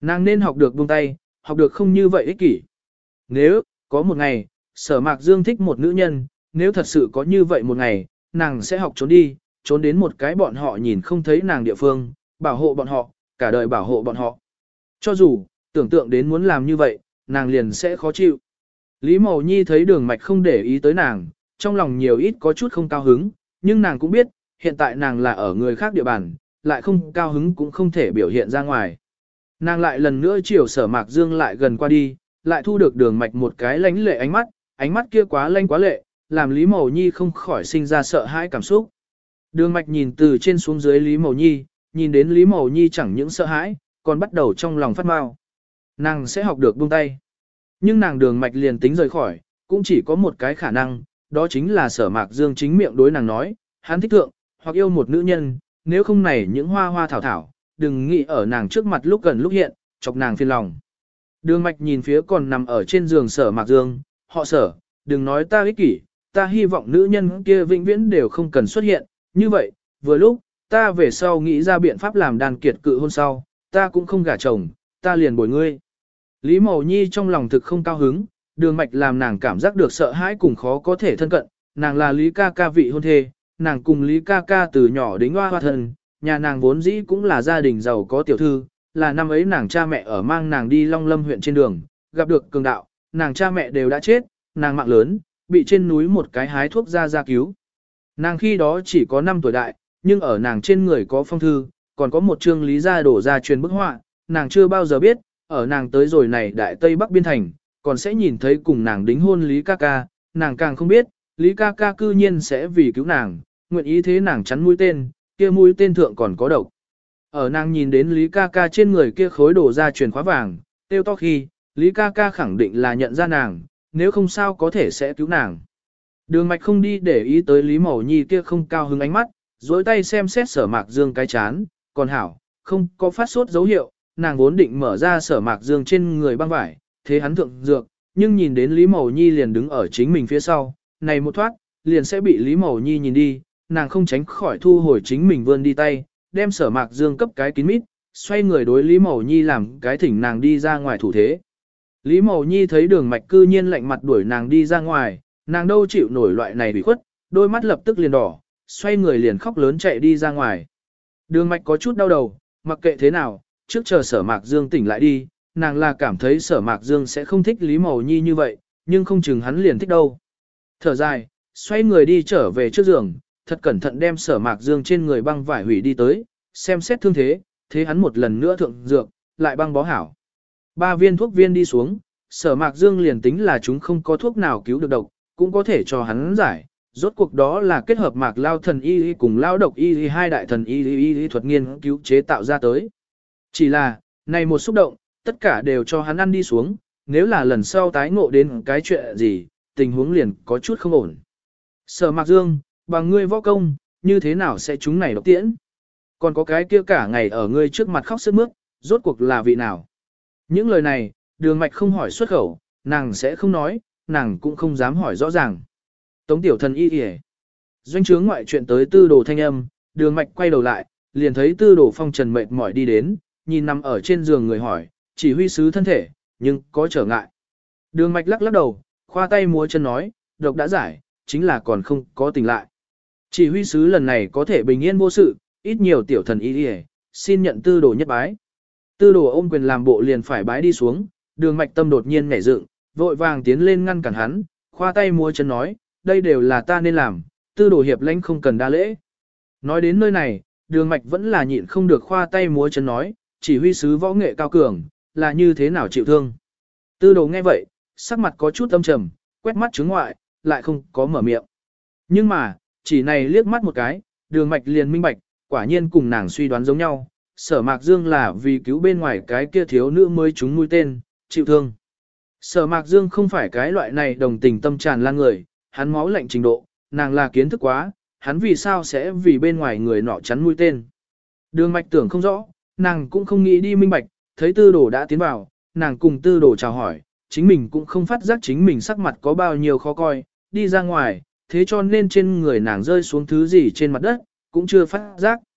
Nàng nên học được buông tay, học được không như vậy ích kỷ. Nếu, có một ngày, Sở Mạc Dương thích một nữ nhân, nếu thật sự có như vậy một ngày, nàng sẽ học trốn đi, trốn đến một cái bọn họ nhìn không thấy nàng địa phương, bảo hộ bọn họ, cả đời bảo hộ bọn họ. Cho dù, tưởng tượng đến muốn làm như vậy, nàng liền sẽ khó chịu. Lý Mậu Nhi thấy Đường Mạch không để ý tới nàng, trong lòng nhiều ít có chút không cao hứng, nhưng nàng cũng biết, hiện tại nàng là ở người khác địa bàn, lại không cao hứng cũng không thể biểu hiện ra ngoài. Nàng lại lần nữa chiều Sở Mạc Dương lại gần qua đi, lại thu được Đường Mạch một cái lánh lệ ánh mắt kia quá lanh quá lệ, làm Lý Mậu Nhi không khỏi sinh ra sợ hãi cảm xúc. Đường Mạch nhìn từ trên xuống dưới Lý Mậu Nhi, nhìn đến Lý Mậu Nhi chẳng những sợ hãi, còn bắt đầu trong lòng phát mau. Nàng sẽ học được buông tay. Nhưng nàng Đường Mạch liền tính rời khỏi, cũng chỉ có một cái khả năng, đó chính là Sở Mạc Dương chính miệng đối nàng nói, hắn thích thượng, hoặc yêu một nữ nhân, nếu không này những hoa hoa thảo thảo, đừng nghĩ ở nàng trước mặt lúc gần lúc hiện, chọc nàng phiền lòng. Đường Mạch nhìn phía còn nằm ở trên giường Sở Mạc Dương, họ Sở, đừng nói ta ích kỷ, ta hy vọng nữ nhân kia vĩnh viễn đều không cần xuất hiện, như vậy, vừa lúc, ta về sau nghĩ ra biện pháp làm đàn kiệt cự hôn sau, ta cũng không gả chồng, ta liền bồi ngươi. Lý Mậu Nhi trong lòng thực không cao hứng, Đường Mạch làm nàng cảm giác được sợ hãi cùng khó có thể thân cận, nàng là Lý ca ca vị hôn thê, nàng cùng Lý ca ca từ nhỏ đến hoa thân, nhà nàng vốn dĩ cũng là gia đình giàu có tiểu thư, là năm ấy nàng cha mẹ ở mang nàng đi Long Lâm huyện trên đường, gặp được cường đạo, nàng cha mẹ đều đã chết, nàng mạng lớn, bị trên núi một cái hái thuốc ra cứu. Nàng khi đó chỉ có 5 tuổi đại, nhưng ở nàng trên người có phong thư, còn có một chương lý gia đổ ra truyền bức họa, nàng chưa bao giờ biết, ở nàng tới rồi này đại Tây Bắc biên thành, còn sẽ nhìn thấy cùng nàng đính hôn Lý ca ca, nàng càng không biết, Lý ca ca cư nhiên sẽ vì cứu nàng, nguyện ý thế nàng chắn mũi tên, kia mũi tên thượng còn có độc. Ở nàng nhìn đến Lý ca ca trên người kia khối đổ ra truyền khóa vàng, tiêu to khi, Lý ca ca khẳng định là nhận ra nàng, nếu không sao có thể sẽ cứu nàng. Đường Mạch không đi để ý tới Lý Mậu Nhi kia không cao hứng ánh mắt, dối tay xem xét Sở Mạc Dương cái chán, còn hảo, không có phát sốt dấu hiệu, nàng vốn định mở ra Sở Mạc Dương trên người băng vải, thế hắn thượng dược, nhưng nhìn đến Lý Mậu Nhi liền đứng ở chính mình phía sau, này một thoát, liền sẽ bị Lý Mậu Nhi nhìn đi, nàng không tránh khỏi thu hồi chính mình vươn đi tay, đem Sở Mạc Dương cấp cái kín mít, xoay người đối Lý Mậu Nhi làm cái thỉnh nàng đi ra ngoài thủ thế. Lý Mậu Nhi thấy Đường Mạch cư nhiên lạnh mặt đuổi nàng đi ra ngoài, nàng đâu chịu nổi loại này bị khuất, đôi mắt lập tức liền đỏ, xoay người liền khóc lớn chạy đi ra ngoài. Đường Mạch có chút đau đầu, mặc kệ thế nào, trước chờ Sở Mạc Dương tỉnh lại đi, nàng là cảm thấy Sở Mạc Dương sẽ không thích Lý Mậu Nhi như vậy, nhưng không chừng hắn liền thích đâu. Thở dài, xoay người đi trở về trước giường, thật cẩn thận đem Sở Mạc Dương trên người băng vải hủy đi tới, xem xét thương thế, thế hắn một lần nữa thượng dược, lại băng bó hảo. 3 viên thuốc viên đi xuống, Sở Mạc Dương liền tính là chúng không có thuốc nào cứu được độc, cũng có thể cho hắn giải. Rốt cuộc đó là kết hợp Mạc Lao thần y cùng Lao độc y hai đại thần y thuật nghiên cứu chế tạo ra tới. Chỉ là, này một xúc động, tất cả đều cho hắn ăn đi xuống, nếu là lần sau tái ngộ đến cái chuyện gì, tình huống liền có chút không ổn. Sở Mạc Dương, bằng ngươi võ công, như thế nào sẽ trúng này độc tiễn? Còn có cái kia cả ngày ở ngươi trước mặt khóc sướt mướt, rốt cuộc là vị nào? Những lời này, Đường Mạch không hỏi xuất khẩu, nàng sẽ không nói, nàng cũng không dám hỏi rõ ràng. Tống tiểu thần y kìa. Doanh trướng ngoại chuyện tới Tư Đồ thanh âm, Đường Mạch quay đầu lại, liền thấy Tư Đồ Phong trần mệt mỏi đi đến, nhìn nằm ở trên giường người hỏi, chỉ huy sứ thân thể, nhưng có trở ngại. Đường Mạch lắc lắc đầu, khoa tay múa chân nói, độc đã giải, chính là còn không có tỉnh lại. Chỉ huy sứ lần này có thể bình yên vô sự, ít nhiều tiểu thần y kìa, xin nhận Tư Đồ nhất bái. Tư Đồ ôm quyền làm bộ liền phải bái đi xuống, Đường Mạch tâm đột nhiên nhảy dựng, vội vàng tiến lên ngăn cản hắn, khoa tay múa chân nói, đây đều là ta nên làm, Tư Đồ hiệp lãnh không cần đa lễ. Nói đến nơi này, Đường Mạch vẫn là nhịn không được khoa tay múa chân nói, chỉ huy sứ võ nghệ cao cường, là như thế nào chịu thương. Tư Đồ nghe vậy, sắc mặt có chút âm trầm, quét mắt chứng ngoại, lại không có mở miệng. Nhưng mà, chỉ này liếc mắt một cái, Đường Mạch liền minh bạch, quả nhiên cùng nàng suy đoán giống nhau, Sở Mạc Dương là vì cứu bên ngoài cái kia thiếu nữ mới trúng mũi tên, chịu thương. Sở Mạc Dương không phải cái loại này đồng tình tâm tràn lan người, hắn máu lạnh trình độ, nàng là kiến thức quá, hắn vì sao sẽ vì bên ngoài người nọ chắn mũi tên. Đường Mạch tưởng không rõ, nàng cũng không nghĩ đi minh bạch, thấy Tư Đồ đã tiến vào, nàng cùng Tư Đồ chào hỏi, chính mình cũng không phát giác chính mình sắc mặt có bao nhiêu khó coi, đi ra ngoài, thế cho nên trên người nàng rơi xuống thứ gì trên mặt đất, cũng chưa phát giác.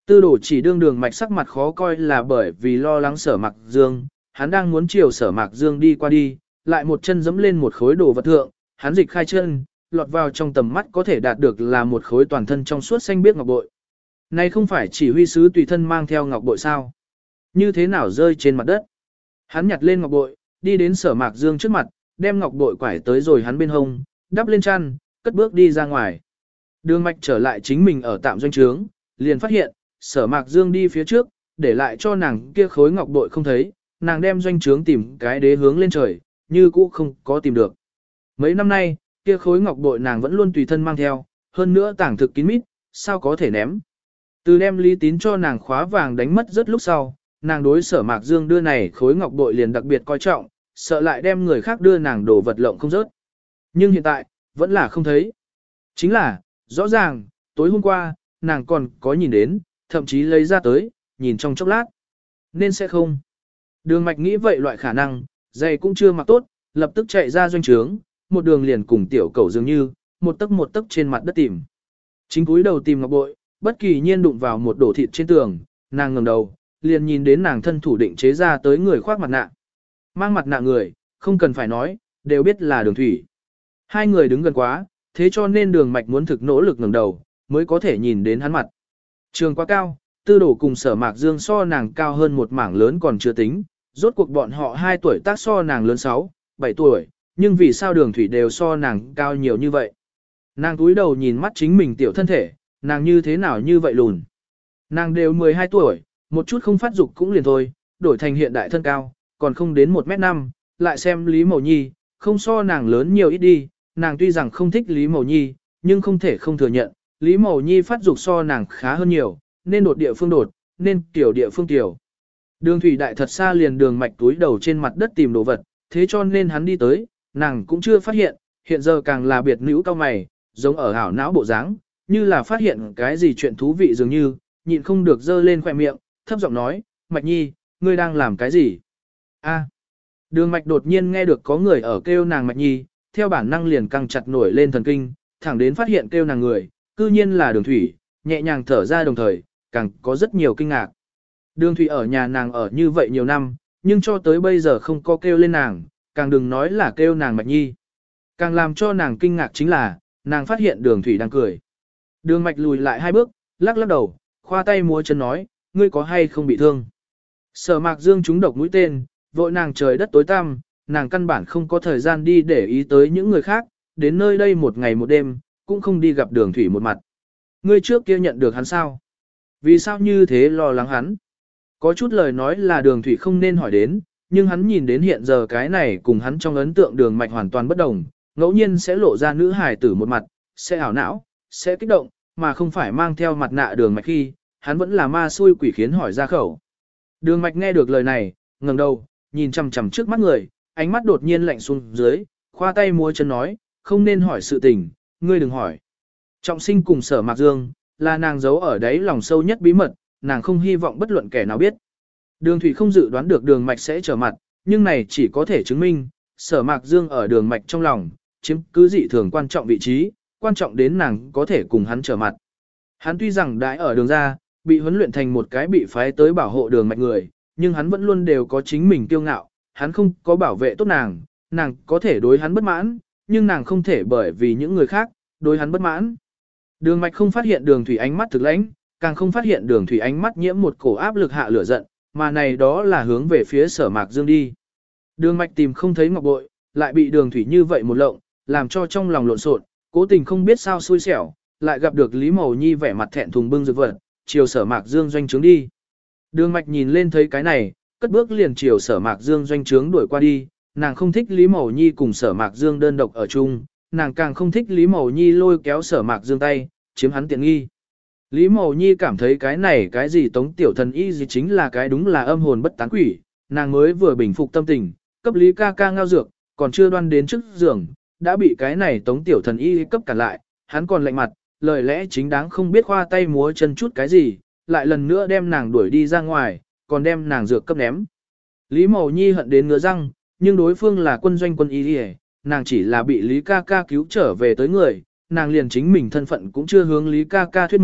Tư đổ chỉ đương đường mạch sắc mặt khó coi là bởi vì lo lắng Sở Mạc Dương, hắn đang muốn chiều Sở Mạc Dương đi qua đi, lại một chân giẫm lên một khối đồ vật thượng, hắn dịch khai chân, lọt vào trong tầm mắt có thể đạt được là một khối toàn thân trong suốt xanh biếc ngọc bội. Này không phải chỉ huy sứ tùy thân mang theo ngọc bội sao? Như thế nào rơi trên mặt đất? Hắn nhặt lên ngọc bội, đi đến Sở Mạc Dương trước mặt, đem ngọc bội quải tới rồi hắn bên hông, đắp lên chăn, cất bước đi ra ngoài. Đường mạch trở lại chính mình ở tạm doanh trướng, liền phát hiện, Sở Mạc Dương đi phía trước, để lại cho nàng kia khối ngọc bội không thấy, nàng đem doanh trướng tìm cái đế hướng lên trời, như cũ không có tìm được. Mấy năm nay, kia khối ngọc bội nàng vẫn luôn tùy thân mang theo, hơn nữa tảng thực kín mít, sao có thể ném. Từ đem Lý Tín cho nàng khóa vàng đánh mất rất lúc sau, nàng đối Sở Mạc Dương đưa này khối ngọc bội liền đặc biệt coi trọng, sợ lại đem người khác đưa nàng đồ vật lộng không rớt. Nhưng hiện tại, vẫn là không thấy. Chính là, rõ ràng, tối hôm qua, nàng còn có nhìn đến, thậm chí lấy ra tới, nhìn trong chốc lát. Nên sẽ không. Đường mạch nghĩ vậy loại khả năng, giày cũng chưa mặc tốt, lập tức chạy ra doanh trướng, một đường liền cùng tiểu cầu dường như, một tấc trên mặt đất tìm. Chính cúi đầu tìm ngọc bội, bất kỳ nhiên đụng vào một đổ thịt trên tường, nàng ngẩng đầu, liền nhìn đến nàng thân thủ định chế ra tới người khoác mặt nạ. Mang mặt nạ người, không cần phải nói, đều biết là Đường Thủy. Hai người đứng gần quá, thế cho nên Đường Mạch muốn thực nỗ lực ngẩng đầu, mới có thể nhìn đến hắn mặt. Trường quá cao, Tư Đổ cùng Sở Mạc Dương so nàng cao hơn một mảng lớn còn chưa tính, rốt cuộc bọn họ 2 tuổi tác so nàng lớn 6, 7 tuổi, nhưng vì sao Đường Thủy đều so nàng cao nhiều như vậy? Nàng cúi đầu nhìn mắt chính mình tiểu thân thể, nàng như thế nào như vậy lùn? Nàng đều 12 tuổi, một chút không phát dục cũng liền thôi, đổi thành hiện đại thân cao, còn không đến 1m5, lại xem Lý Mậu Nhi, không so nàng lớn nhiều ít đi, nàng tuy rằng không thích Lý Mậu Nhi, nhưng không thể không thừa nhận, Lý Mậu Nhi phát dục so nàng khá hơn nhiều, nên đột địa phương đột, nên tiểu địa phương tiểu. Đường Thủy Đại thật xa liền Đường Mạch túi đầu trên mặt đất tìm đồ vật, thế cho nên hắn đi tới, nàng cũng chưa phát hiện, hiện giờ càng là biệt nữ cao mày, giống ở ảo não bộ dáng, như là phát hiện cái gì chuyện thú vị dường như, nhịn không được dơ lên khỏe miệng, thấp giọng nói, Mạch Nhi, ngươi đang làm cái gì? A. Đường Mạch đột nhiên nghe được có người ở kêu nàng Mạch Nhi, theo bản năng liền căng chặt nổi lên thần kinh, thẳng đến phát hiện kêu nàng người, cư nhiên là Đường Thủy, nhẹ nhàng thở ra đồng thời, càng có rất nhiều kinh ngạc. Đường Thủy ở nhà nàng ở như vậy nhiều năm, nhưng cho tới bây giờ không có kêu lên nàng, càng đừng nói là kêu nàng Mạch Nhi. Càng làm cho nàng kinh ngạc chính là, nàng phát hiện Đường Thủy đang cười. Đường Mạch lùi lại 2 bước, lắc lắc đầu, khoa tay múa chân nói, ngươi có hay không bị thương? Sở Mạc Dương trúng độc mũi tên, vội nàng trời đất tối tăm, nàng căn bản không có thời gian đi để ý tới những người khác, đến nơi đây một ngày một đêm, cũng không đi gặp Đường Thủy một mặt. Ngươi trước kia nhận được hắn sao? Vì sao như thế lo lắng hắn? Có chút lời nói là Đường Thủy không nên hỏi đến, nhưng hắn nhìn đến hiện giờ cái này cùng hắn trong ấn tượng Đường Mạch hoàn toàn bất đồng, ngẫu nhiên sẽ lộ ra nữ hài tử một mặt, sẽ ảo não, sẽ kích động, mà không phải mang theo mặt nạ Đường Mạch khi, hắn vẫn là ma xui quỷ khiến hỏi ra khẩu. Đường Mạch nghe được lời này, ngẩng đầu, nhìn chằm chằm trước mắt người, ánh mắt đột nhiên lạnh xuống dưới, khoa tay múa chân nói, không nên hỏi sự tình, ngươi đừng hỏi. Trọng Sinh cùng Sở Mạc Dương, là nàng giấu ở đáy lòng sâu nhất bí mật, nàng không hy vọng bất luận kẻ nào biết. Đường Thủy không dự đoán được Đường Mạch sẽ trở mặt, nhưng này chỉ có thể chứng minh, Sở Mạc Dương ở Đường Mạch trong lòng, chiếm cứ dị thường quan trọng vị trí, quan trọng đến nàng có thể cùng hắn trở mặt. Hắn tuy rằng đãi ở Đường ra, bị huấn luyện thành một cái bị phái tới bảo hộ Đường Mạch người, nhưng hắn vẫn luôn đều có chính mình kiêu ngạo, hắn không có bảo vệ tốt nàng, nàng có thể đối hắn bất mãn, nhưng nàng không thể bởi vì những người khác, đối hắn bất mãn. Đường Mạch không phát hiện Đường Thủy ánh mắt thực lãnh, càng không phát hiện Đường Thủy ánh mắt nhiễm một cổ áp lực hạ lửa giận, mà này đó là hướng về phía Sở Mạc Dương đi. Đường Mạch tìm không thấy ngọc bội, lại bị Đường Thủy như vậy một lộng, làm cho trong lòng lộn xộn, cố tình không biết sao xui xẻo, lại gặp được Lý Mầu Nhi vẻ mặt thẹn thùng bưng dược vật, chiều Sở Mạc Dương doanh trướng đi. Đường Mạch nhìn lên thấy cái này, cất bước liền chiều Sở Mạc Dương doanh trướng đuổi qua đi, nàng không thích Lý Mầu Nhi cùng Sở Mạc Dương đơn độc ở chung, nàng càng không thích Lý Mầu Nhi lôi kéo Sở Mạc Dương tay, chiếm hắn tiện nghi. Lý Mầu Nhi cảm thấy cái này cái gì Tống tiểu thần y gì chính là cái đúng là âm hồn bất tán quỷ, nàng mới vừa bình phục tâm tình, cấp Lý ca ca ngao dược, còn chưa đoan đến trước giường, đã bị cái này Tống tiểu thần y cấp cản lại, hắn còn lạnh mặt, lời lẽ chính đáng không biết khoa tay múa chân chút cái gì, lại lần nữa đem nàng đuổi đi ra ngoài, còn đem nàng dược cấp ném. Lý Mầu Nhi hận đến ngứa răng, nhưng đối phương là quân doanh quân y, nàng chỉ là bị Lý ca ca cứu trở về tới người, nàng liền chính mình thân phận cũng chưa hướng Lý ca ca thuyết minh,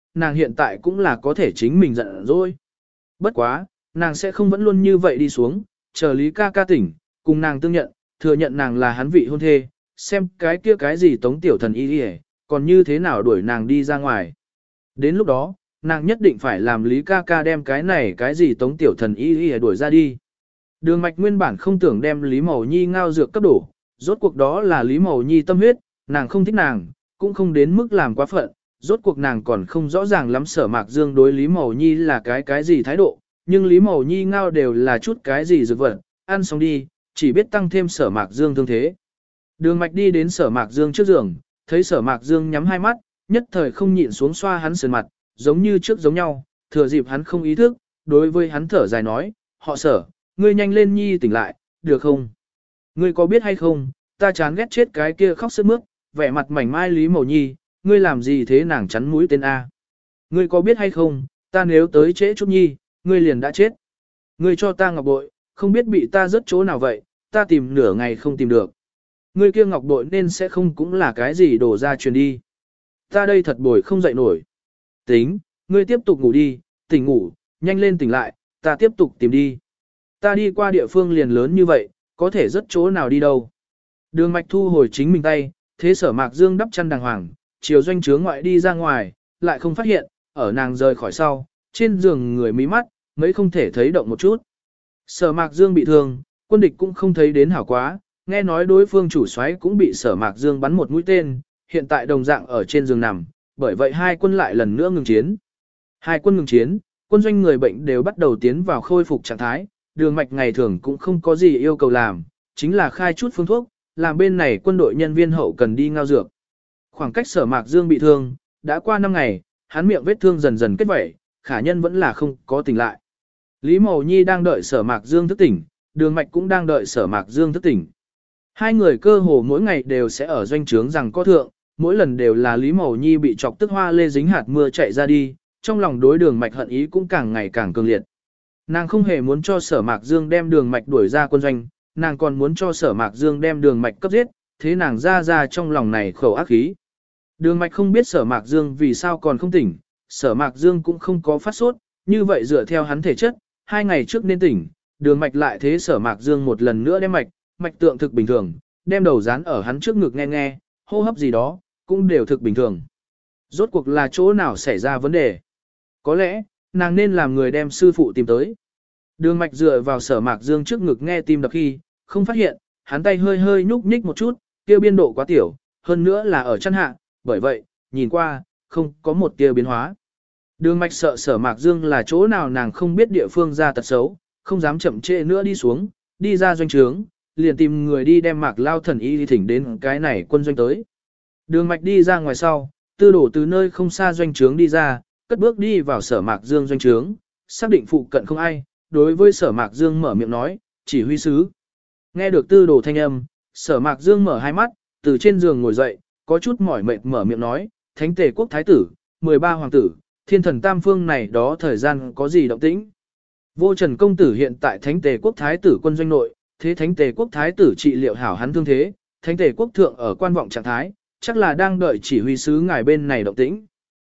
nàng hiện tại cũng là có thể chính mình giận rồi. Bất quá, nàng sẽ không vẫn luôn như vậy đi xuống, chờ Lý ca ca tỉnh, cùng nàng tương nhận, thừa nhận nàng là hắn vị hôn thê, xem cái kia cái gì tống tiểu thần y đi, còn như thế nào đuổi nàng đi ra ngoài. Đến lúc đó, nàng nhất định phải làm Lý ca ca đem cái này cái gì tống tiểu thần y đuổi ra đi. Đường mạch nguyên bản không tưởng đem Lý Mậu Nhi ngao dược cấp đổ, rốt cuộc đó là Lý Mậu Nhi tâm huyết, nàng không thích nàng, cũng không đến mức làm quá phận, rốt cuộc nàng còn không rõ ràng lắm Sở Mạc Dương đối Lý Mậu Nhi là cái gì thái độ, nhưng Lý Mậu Nhi ngao đều là chút cái gì dược vật, ăn xong đi, chỉ biết tăng thêm Sở Mạc Dương thương thế. Đường mạch đi đến Sở Mạc Dương trước giường, thấy Sở Mạc Dương nhắm hai mắt, nhất thời không nhịn xuống xoa hắn sườn mặt, giống như trước giống nhau, thừa dịp hắn không ý thức, đối với hắn thở dài nói, họ Sở, ngươi nhanh lên Nhi tỉnh lại, được không? Ngươi có biết hay không, ta chán ghét chết cái kia khóc sướt mướt, vẻ mặt mảnh mai Lý Mậu Nhi, ngươi làm gì thế nàng chắn mũi tên A. Ngươi có biết hay không, ta nếu tới trễ chút Nhi, ngươi liền đã chết. Ngươi cho ta ngọc bội, không biết bị ta rớt chỗ nào vậy, ta tìm nửa ngày không tìm được. Ngươi kia ngọc bội nên sẽ không cũng là cái gì đổ ra truyền đi. Ta đây thật bồi không dậy nổi. Tính, ngươi tiếp tục ngủ đi, tỉnh ngủ, nhanh lên tỉnh lại, ta tiếp tục tìm đi. Ta đi qua địa phương liền lớn như vậy, có thể rất chỗ nào đi đâu. Đường mạch thu hồi chính mình tay, thế Sở Mạc Dương đắp chăn đàng hoàng, chiều doanh trướng ngoại đi ra ngoài, lại không phát hiện, ở nàng rời khỏi sau, trên giường người mí mắt, mấy không thể thấy động một chút. Sở Mạc Dương bị thương, quân địch cũng không thấy đến hảo quá, nghe nói đối phương chủ soái cũng bị Sở Mạc Dương bắn một mũi tên, hiện tại đồng dạng ở trên giường nằm, bởi vậy hai quân lại lần nữa ngừng chiến. Hai quân ngừng chiến, quân doanh người bệnh đều bắt đầu tiến vào khôi phục trạng thái, đường mạch ngày thường cũng không có gì yêu cầu làm, chính là khai chút phương thuốc, làm bên này quân đội nhân viên hậu cần đi ngao dược. Khoảng cách Sở Mạc Dương bị thương, đã qua 5 ngày, hắn miệng vết thương dần dần kết vảy, khả nhân vẫn là không có tỉnh lại. Lý Mậu Nhi đang đợi Sở Mạc Dương thức tỉnh, đường mạch cũng đang đợi Sở Mạc Dương thức tỉnh. Hai người cơ hồ mỗi ngày đều sẽ ở doanh trướng rằng có thượng, mỗi lần đều là Lý Mậu Nhi bị chọc tức hoa lê dính hạt mưa chạy ra đi, trong lòng đối đường mạch hận ý cũng càng ngày càng cường liệt. Nàng không hề muốn cho Sở Mạc Dương đem đường mạch đuổi ra quân doanh, nàng còn muốn cho Sở Mạc Dương đem đường mạch cấp giết, thế nàng ra trong lòng này khẩu ác khí. Đường mạch không biết Sở Mạc Dương vì sao còn không tỉnh, Sở Mạc Dương cũng không có phát sốt, như vậy dựa theo hắn thể chất, 2 ngày trước nên tỉnh, đường mạch lại thế Sở Mạc Dương một lần nữa đem mạch tượng thực bình thường, đem đầu dán ở hắn trước ngực nghe, hô hấp gì đó, cũng đều thực bình thường. Rốt cuộc là chỗ nào xảy ra vấn đề? Có lẽ, nàng nên làm người đem sư phụ tìm tới. Đường mạch dựa vào Sở Mạc Dương trước ngực nghe tim đập khi, không phát hiện, hắn tay hơi hơi nhúc nhích một chút, kia biên độ quá tiểu, hơn nữa là ở chân hạ, bởi vậy, nhìn qua, không có một tia biến hóa. Đường mạch sợ Sở Mạc Dương là chỗ nào nàng không biết địa phương ra tật xấu, không dám chậm trễ nữa đi xuống, đi ra doanh trướng, liền tìm người đi đem Mạc Lao thần y đi thỉnh đến cái này quân doanh tới. Đường mạch đi ra ngoài sau, Tư Đổ từ nơi không xa doanh trướng đi ra, cất bước đi vào Sở Mạc Dương doanh trướng, xác định phụ cận không ai, đối với Sở Mạc Dương mở miệng nói, chỉ huy sứ. Nghe được Tư Đồ thanh âm, Sở Mạc Dương mở hai mắt, từ trên giường ngồi dậy, có chút mỏi mệt mở miệng nói, Thánh Tề quốc thái tử, 13 hoàng tử, thiên thần tam phương này đó thời gian có gì động tĩnh. Vô Trần công tử hiện tại Thánh Tề quốc thái tử quân doanh nội, thế Thánh Tề quốc thái tử trị liệu hảo hắn thương thế, Thánh Tề quốc thượng ở quan vọng trạng thái, chắc là đang đợi chỉ huy sứ ngài bên này động tĩnh.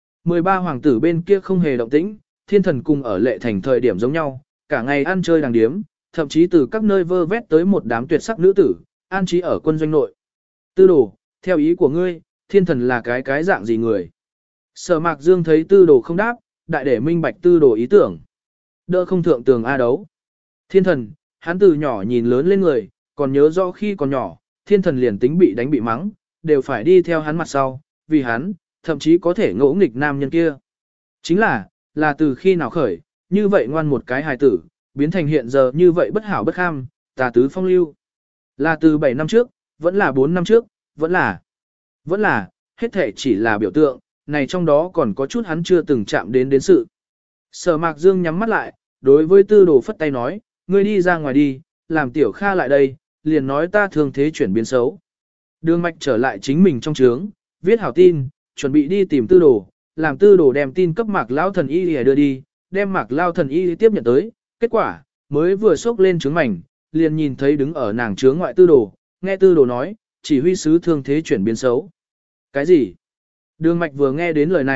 13 hoàng tử bên kia không hề động tĩnh, thiên thần cùng ở lệ thành thời điểm giống nhau, cả ngày ăn chơi đàng điếm, thậm chí từ các nơi vơ vét tới một đám tuyệt sắc nữ tử, an trí ở quân doanh nội. Tư Đồ, theo ý của ngươi, thiên thần là cái dạng gì người? Sở Mạc Dương thấy Tư Đồ không đáp, đại để minh bạch Tư Đồ ý tưởng. Đỡ không thượng tường A đấu. Thiên thần, hắn từ nhỏ nhìn lớn lên người, còn nhớ rõ khi còn nhỏ, thiên thần liền tính bị đánh bị mắng, đều phải đi theo hắn mặt sau, vì hắn, thậm chí có thể ngỗ nghịch nam nhân kia. Chính là từ khi nào khởi, như vậy ngoan một cái hài tử, biến thành hiện giờ như vậy bất hảo bất kham, tà tứ phong lưu. Là từ 7 năm trước, vẫn là 4 năm trước, vẫn là, hết thể chỉ là biểu tượng, này trong đó còn có chút hắn chưa từng chạm đến sự. Sở Mạc Dương nhắm mắt lại, đối với Tư Đồ phất tay nói, ngươi đi ra ngoài đi, làm Tiểu Kha lại đây, liền nói ta thường thế chuyển biến xấu. Đường mạch trở lại chính mình trong trướng, viết hảo tin, chuẩn bị đi tìm Tư Đồ, làm Tư Đồ đem tin cấp Mạc Lao thần y để đưa đi, đem Mạc Lao thần y tiếp nhận tới, kết quả, mới vừa xốc lên trướng mảnh, liền nhìn thấy đứng ở nàng trướng ngoại Tư Đồ, nghe Tư Đồ nói, chỉ huy sứ thương thế chuyển biến xấu. Cái gì? Đường mạch vừa nghe đến lời này,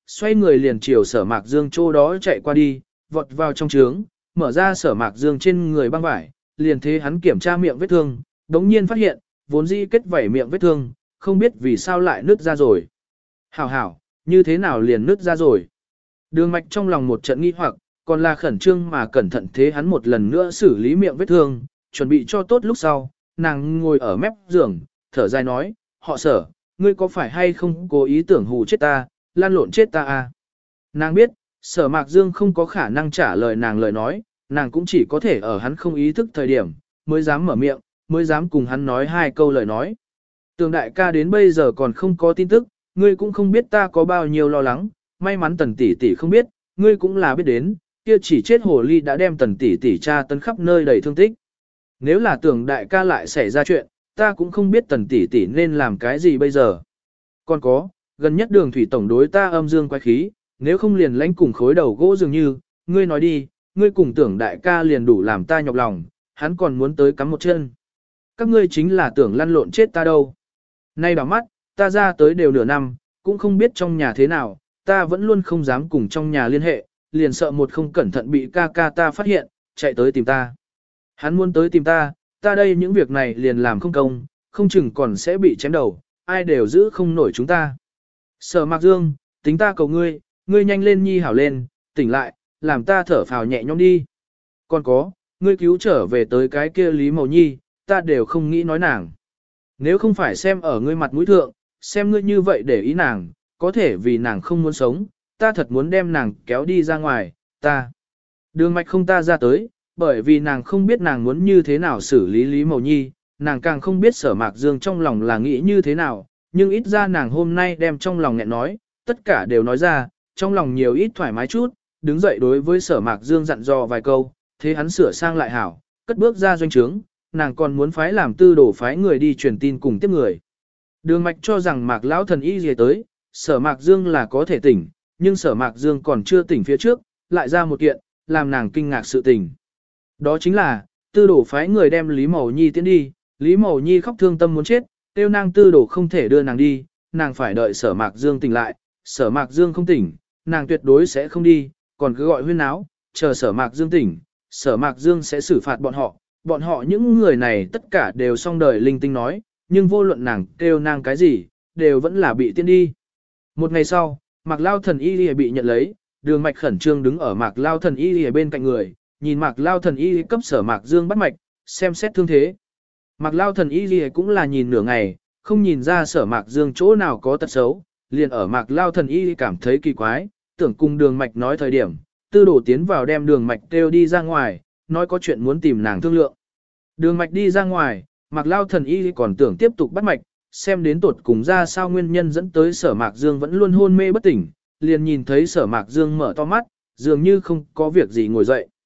xoay người liền chiều Sở Mạc Dương chỗ đó chạy qua đi, vọt vào trong trướng, mở ra Sở Mạc Dương trên người băng vải, liền thế hắn kiểm tra miệng vết thương, đống nhiên phát hiện, vốn dĩ kết vảy miệng vết thương, không biết vì sao lại nứt ra rồi. Hảo hảo, như thế nào liền nứt ra rồi. Đường mạch trong lòng một trận nghi hoặc, còn là khẩn trương mà cẩn thận thế hắn một lần nữa xử lý miệng vết thương, chuẩn bị cho tốt lúc sau, nàng ngồi ở mép giường, thở dài nói, họ Sở, ngươi có phải hay không cố ý tưởng hù chết ta, lan lộn chết ta à? Nàng biết, Sở Mạc Dương không có khả năng trả lời nàng lời nói, nàng cũng chỉ có thể ở hắn không ý thức thời điểm, mới dám mở miệng, mới dám cùng hắn nói hai câu lời nói. Tường đại ca đến bây giờ còn không có tin tức, ngươi cũng không biết ta có bao nhiêu lo lắng, may mắn Tần tỷ tỷ không biết, ngươi cũng là biết đến, kia chỉ chết hồ ly đã đem Tần tỷ tỷ tra tấn khắp nơi đầy thương tích. Nếu là Tường đại ca lại xảy ra chuyện, ta cũng không biết Tần tỷ tỷ nên làm cái gì bây giờ. Còn có, gần nhất Đường thủy tổng đối ta âm dương quái khí, nếu không liền lãnh cùng khối đầu gỗ dường như, ngươi nói đi, ngươi cùng Tưởng đại ca liền đủ làm ta nhọc lòng, hắn còn muốn tới cắm một chân. Các ngươi chính là tưởng lăn lộn chết ta đâu. Nay đỏ mắt, ta ra tới đều nửa năm, cũng không biết trong nhà thế nào, ta vẫn luôn không dám cùng trong nhà liên hệ, liền sợ một không cẩn thận bị ca ca ta phát hiện, chạy tới tìm ta. Hắn muốn tới tìm ta, ta đây những việc này liền làm không công, không chừng còn sẽ bị chém đầu, ai đều giữ không nổi chúng ta. Sở Mạc Dương, tính ta cầu ngươi, ngươi nhanh lên nhi hảo lên, tỉnh lại, làm ta thở phào nhẹ nhõm đi. Còn có, ngươi cứu trở về tới cái kia Lý Mầu Nhi, ta đều không nghĩ nói nàng. Nếu không phải xem ở ngươi mặt mũi thượng, xem ngươi như vậy để ý nàng, có thể vì nàng không muốn sống, ta thật muốn đem nàng kéo đi ra ngoài, ta. Đường mạch không ta ra tới, bởi vì nàng không biết nàng muốn như thế nào xử lý Lý Mầu Nhi, nàng càng không biết Sở Mạc Dương trong lòng là nghĩ như thế nào, nhưng ít ra nàng hôm nay đem trong lòng nghẹn nói, tất cả đều nói ra, trong lòng nhiều ít thoải mái chút, đứng dậy đối với Sở Mạc Dương dặn dò vài câu, thế hắn sửa sang lại hảo, cất bước ra doanh trướng, nàng còn muốn phái làm tư đổ phái người đi truyền tin cùng tiếp người. Đường mạch cho rằng Mạc lão thần y gì tới, Sở Mạc Dương là có thể tỉnh, nhưng Sở Mạc Dương còn chưa tỉnh phía trước, lại ra một kiện, làm nàng kinh ngạc sự tình. Đó chính là, tư đổ phái người đem Lý Mầu Nhi tiến đi, Lý Mầu Nhi khóc thương tâm muốn chết, tiêu nàng tư đổ không thể đưa nàng đi, nàng phải đợi Sở Mạc Dương tỉnh lại, Sở Mạc Dương không tỉnh, nàng tuyệt đối sẽ không đi, còn cứ gọi huyên náo, chờ Sở Mạc Dương tỉnh, Sở Mạc Dương sẽ xử phạt bọn họ những người này tất cả đều xong đời linh tinh nói, nhưng vô luận nàng kêu nàng cái gì, đều vẫn là bị tiên đi. Một ngày sau, Mạc Lao thần y bị nhận lấy, Đường mạch khẩn trương đứng ở Mạc Lao thần y bên cạnh người, nhìn Mạc Lao thần y cấp Sở Mạc Dương bắt mạch, xem xét thương thế. Mạc Lao thần y cũng là nhìn nửa ngày, không nhìn ra Sở Mạc Dương chỗ nào có tật xấu, liền ở Mạc Lao thần y cảm thấy kỳ quái, tưởng cùng Đường mạch nói thời điểm, tư đổ tiến vào đem Đường mạch kêu đi ra ngoài, nói có chuyện muốn tìm nàng thương lượng. Đường mạch đi ra ngoài, Mạc Lao thần y còn tưởng tiếp tục bắt mạch, xem đến tột cùng ra sao nguyên nhân dẫn tới Sở Mạc Dương vẫn luôn hôn mê bất tỉnh, liền nhìn thấy Sở Mạc Dương mở to mắt, dường như không có việc gì ngồi dậy.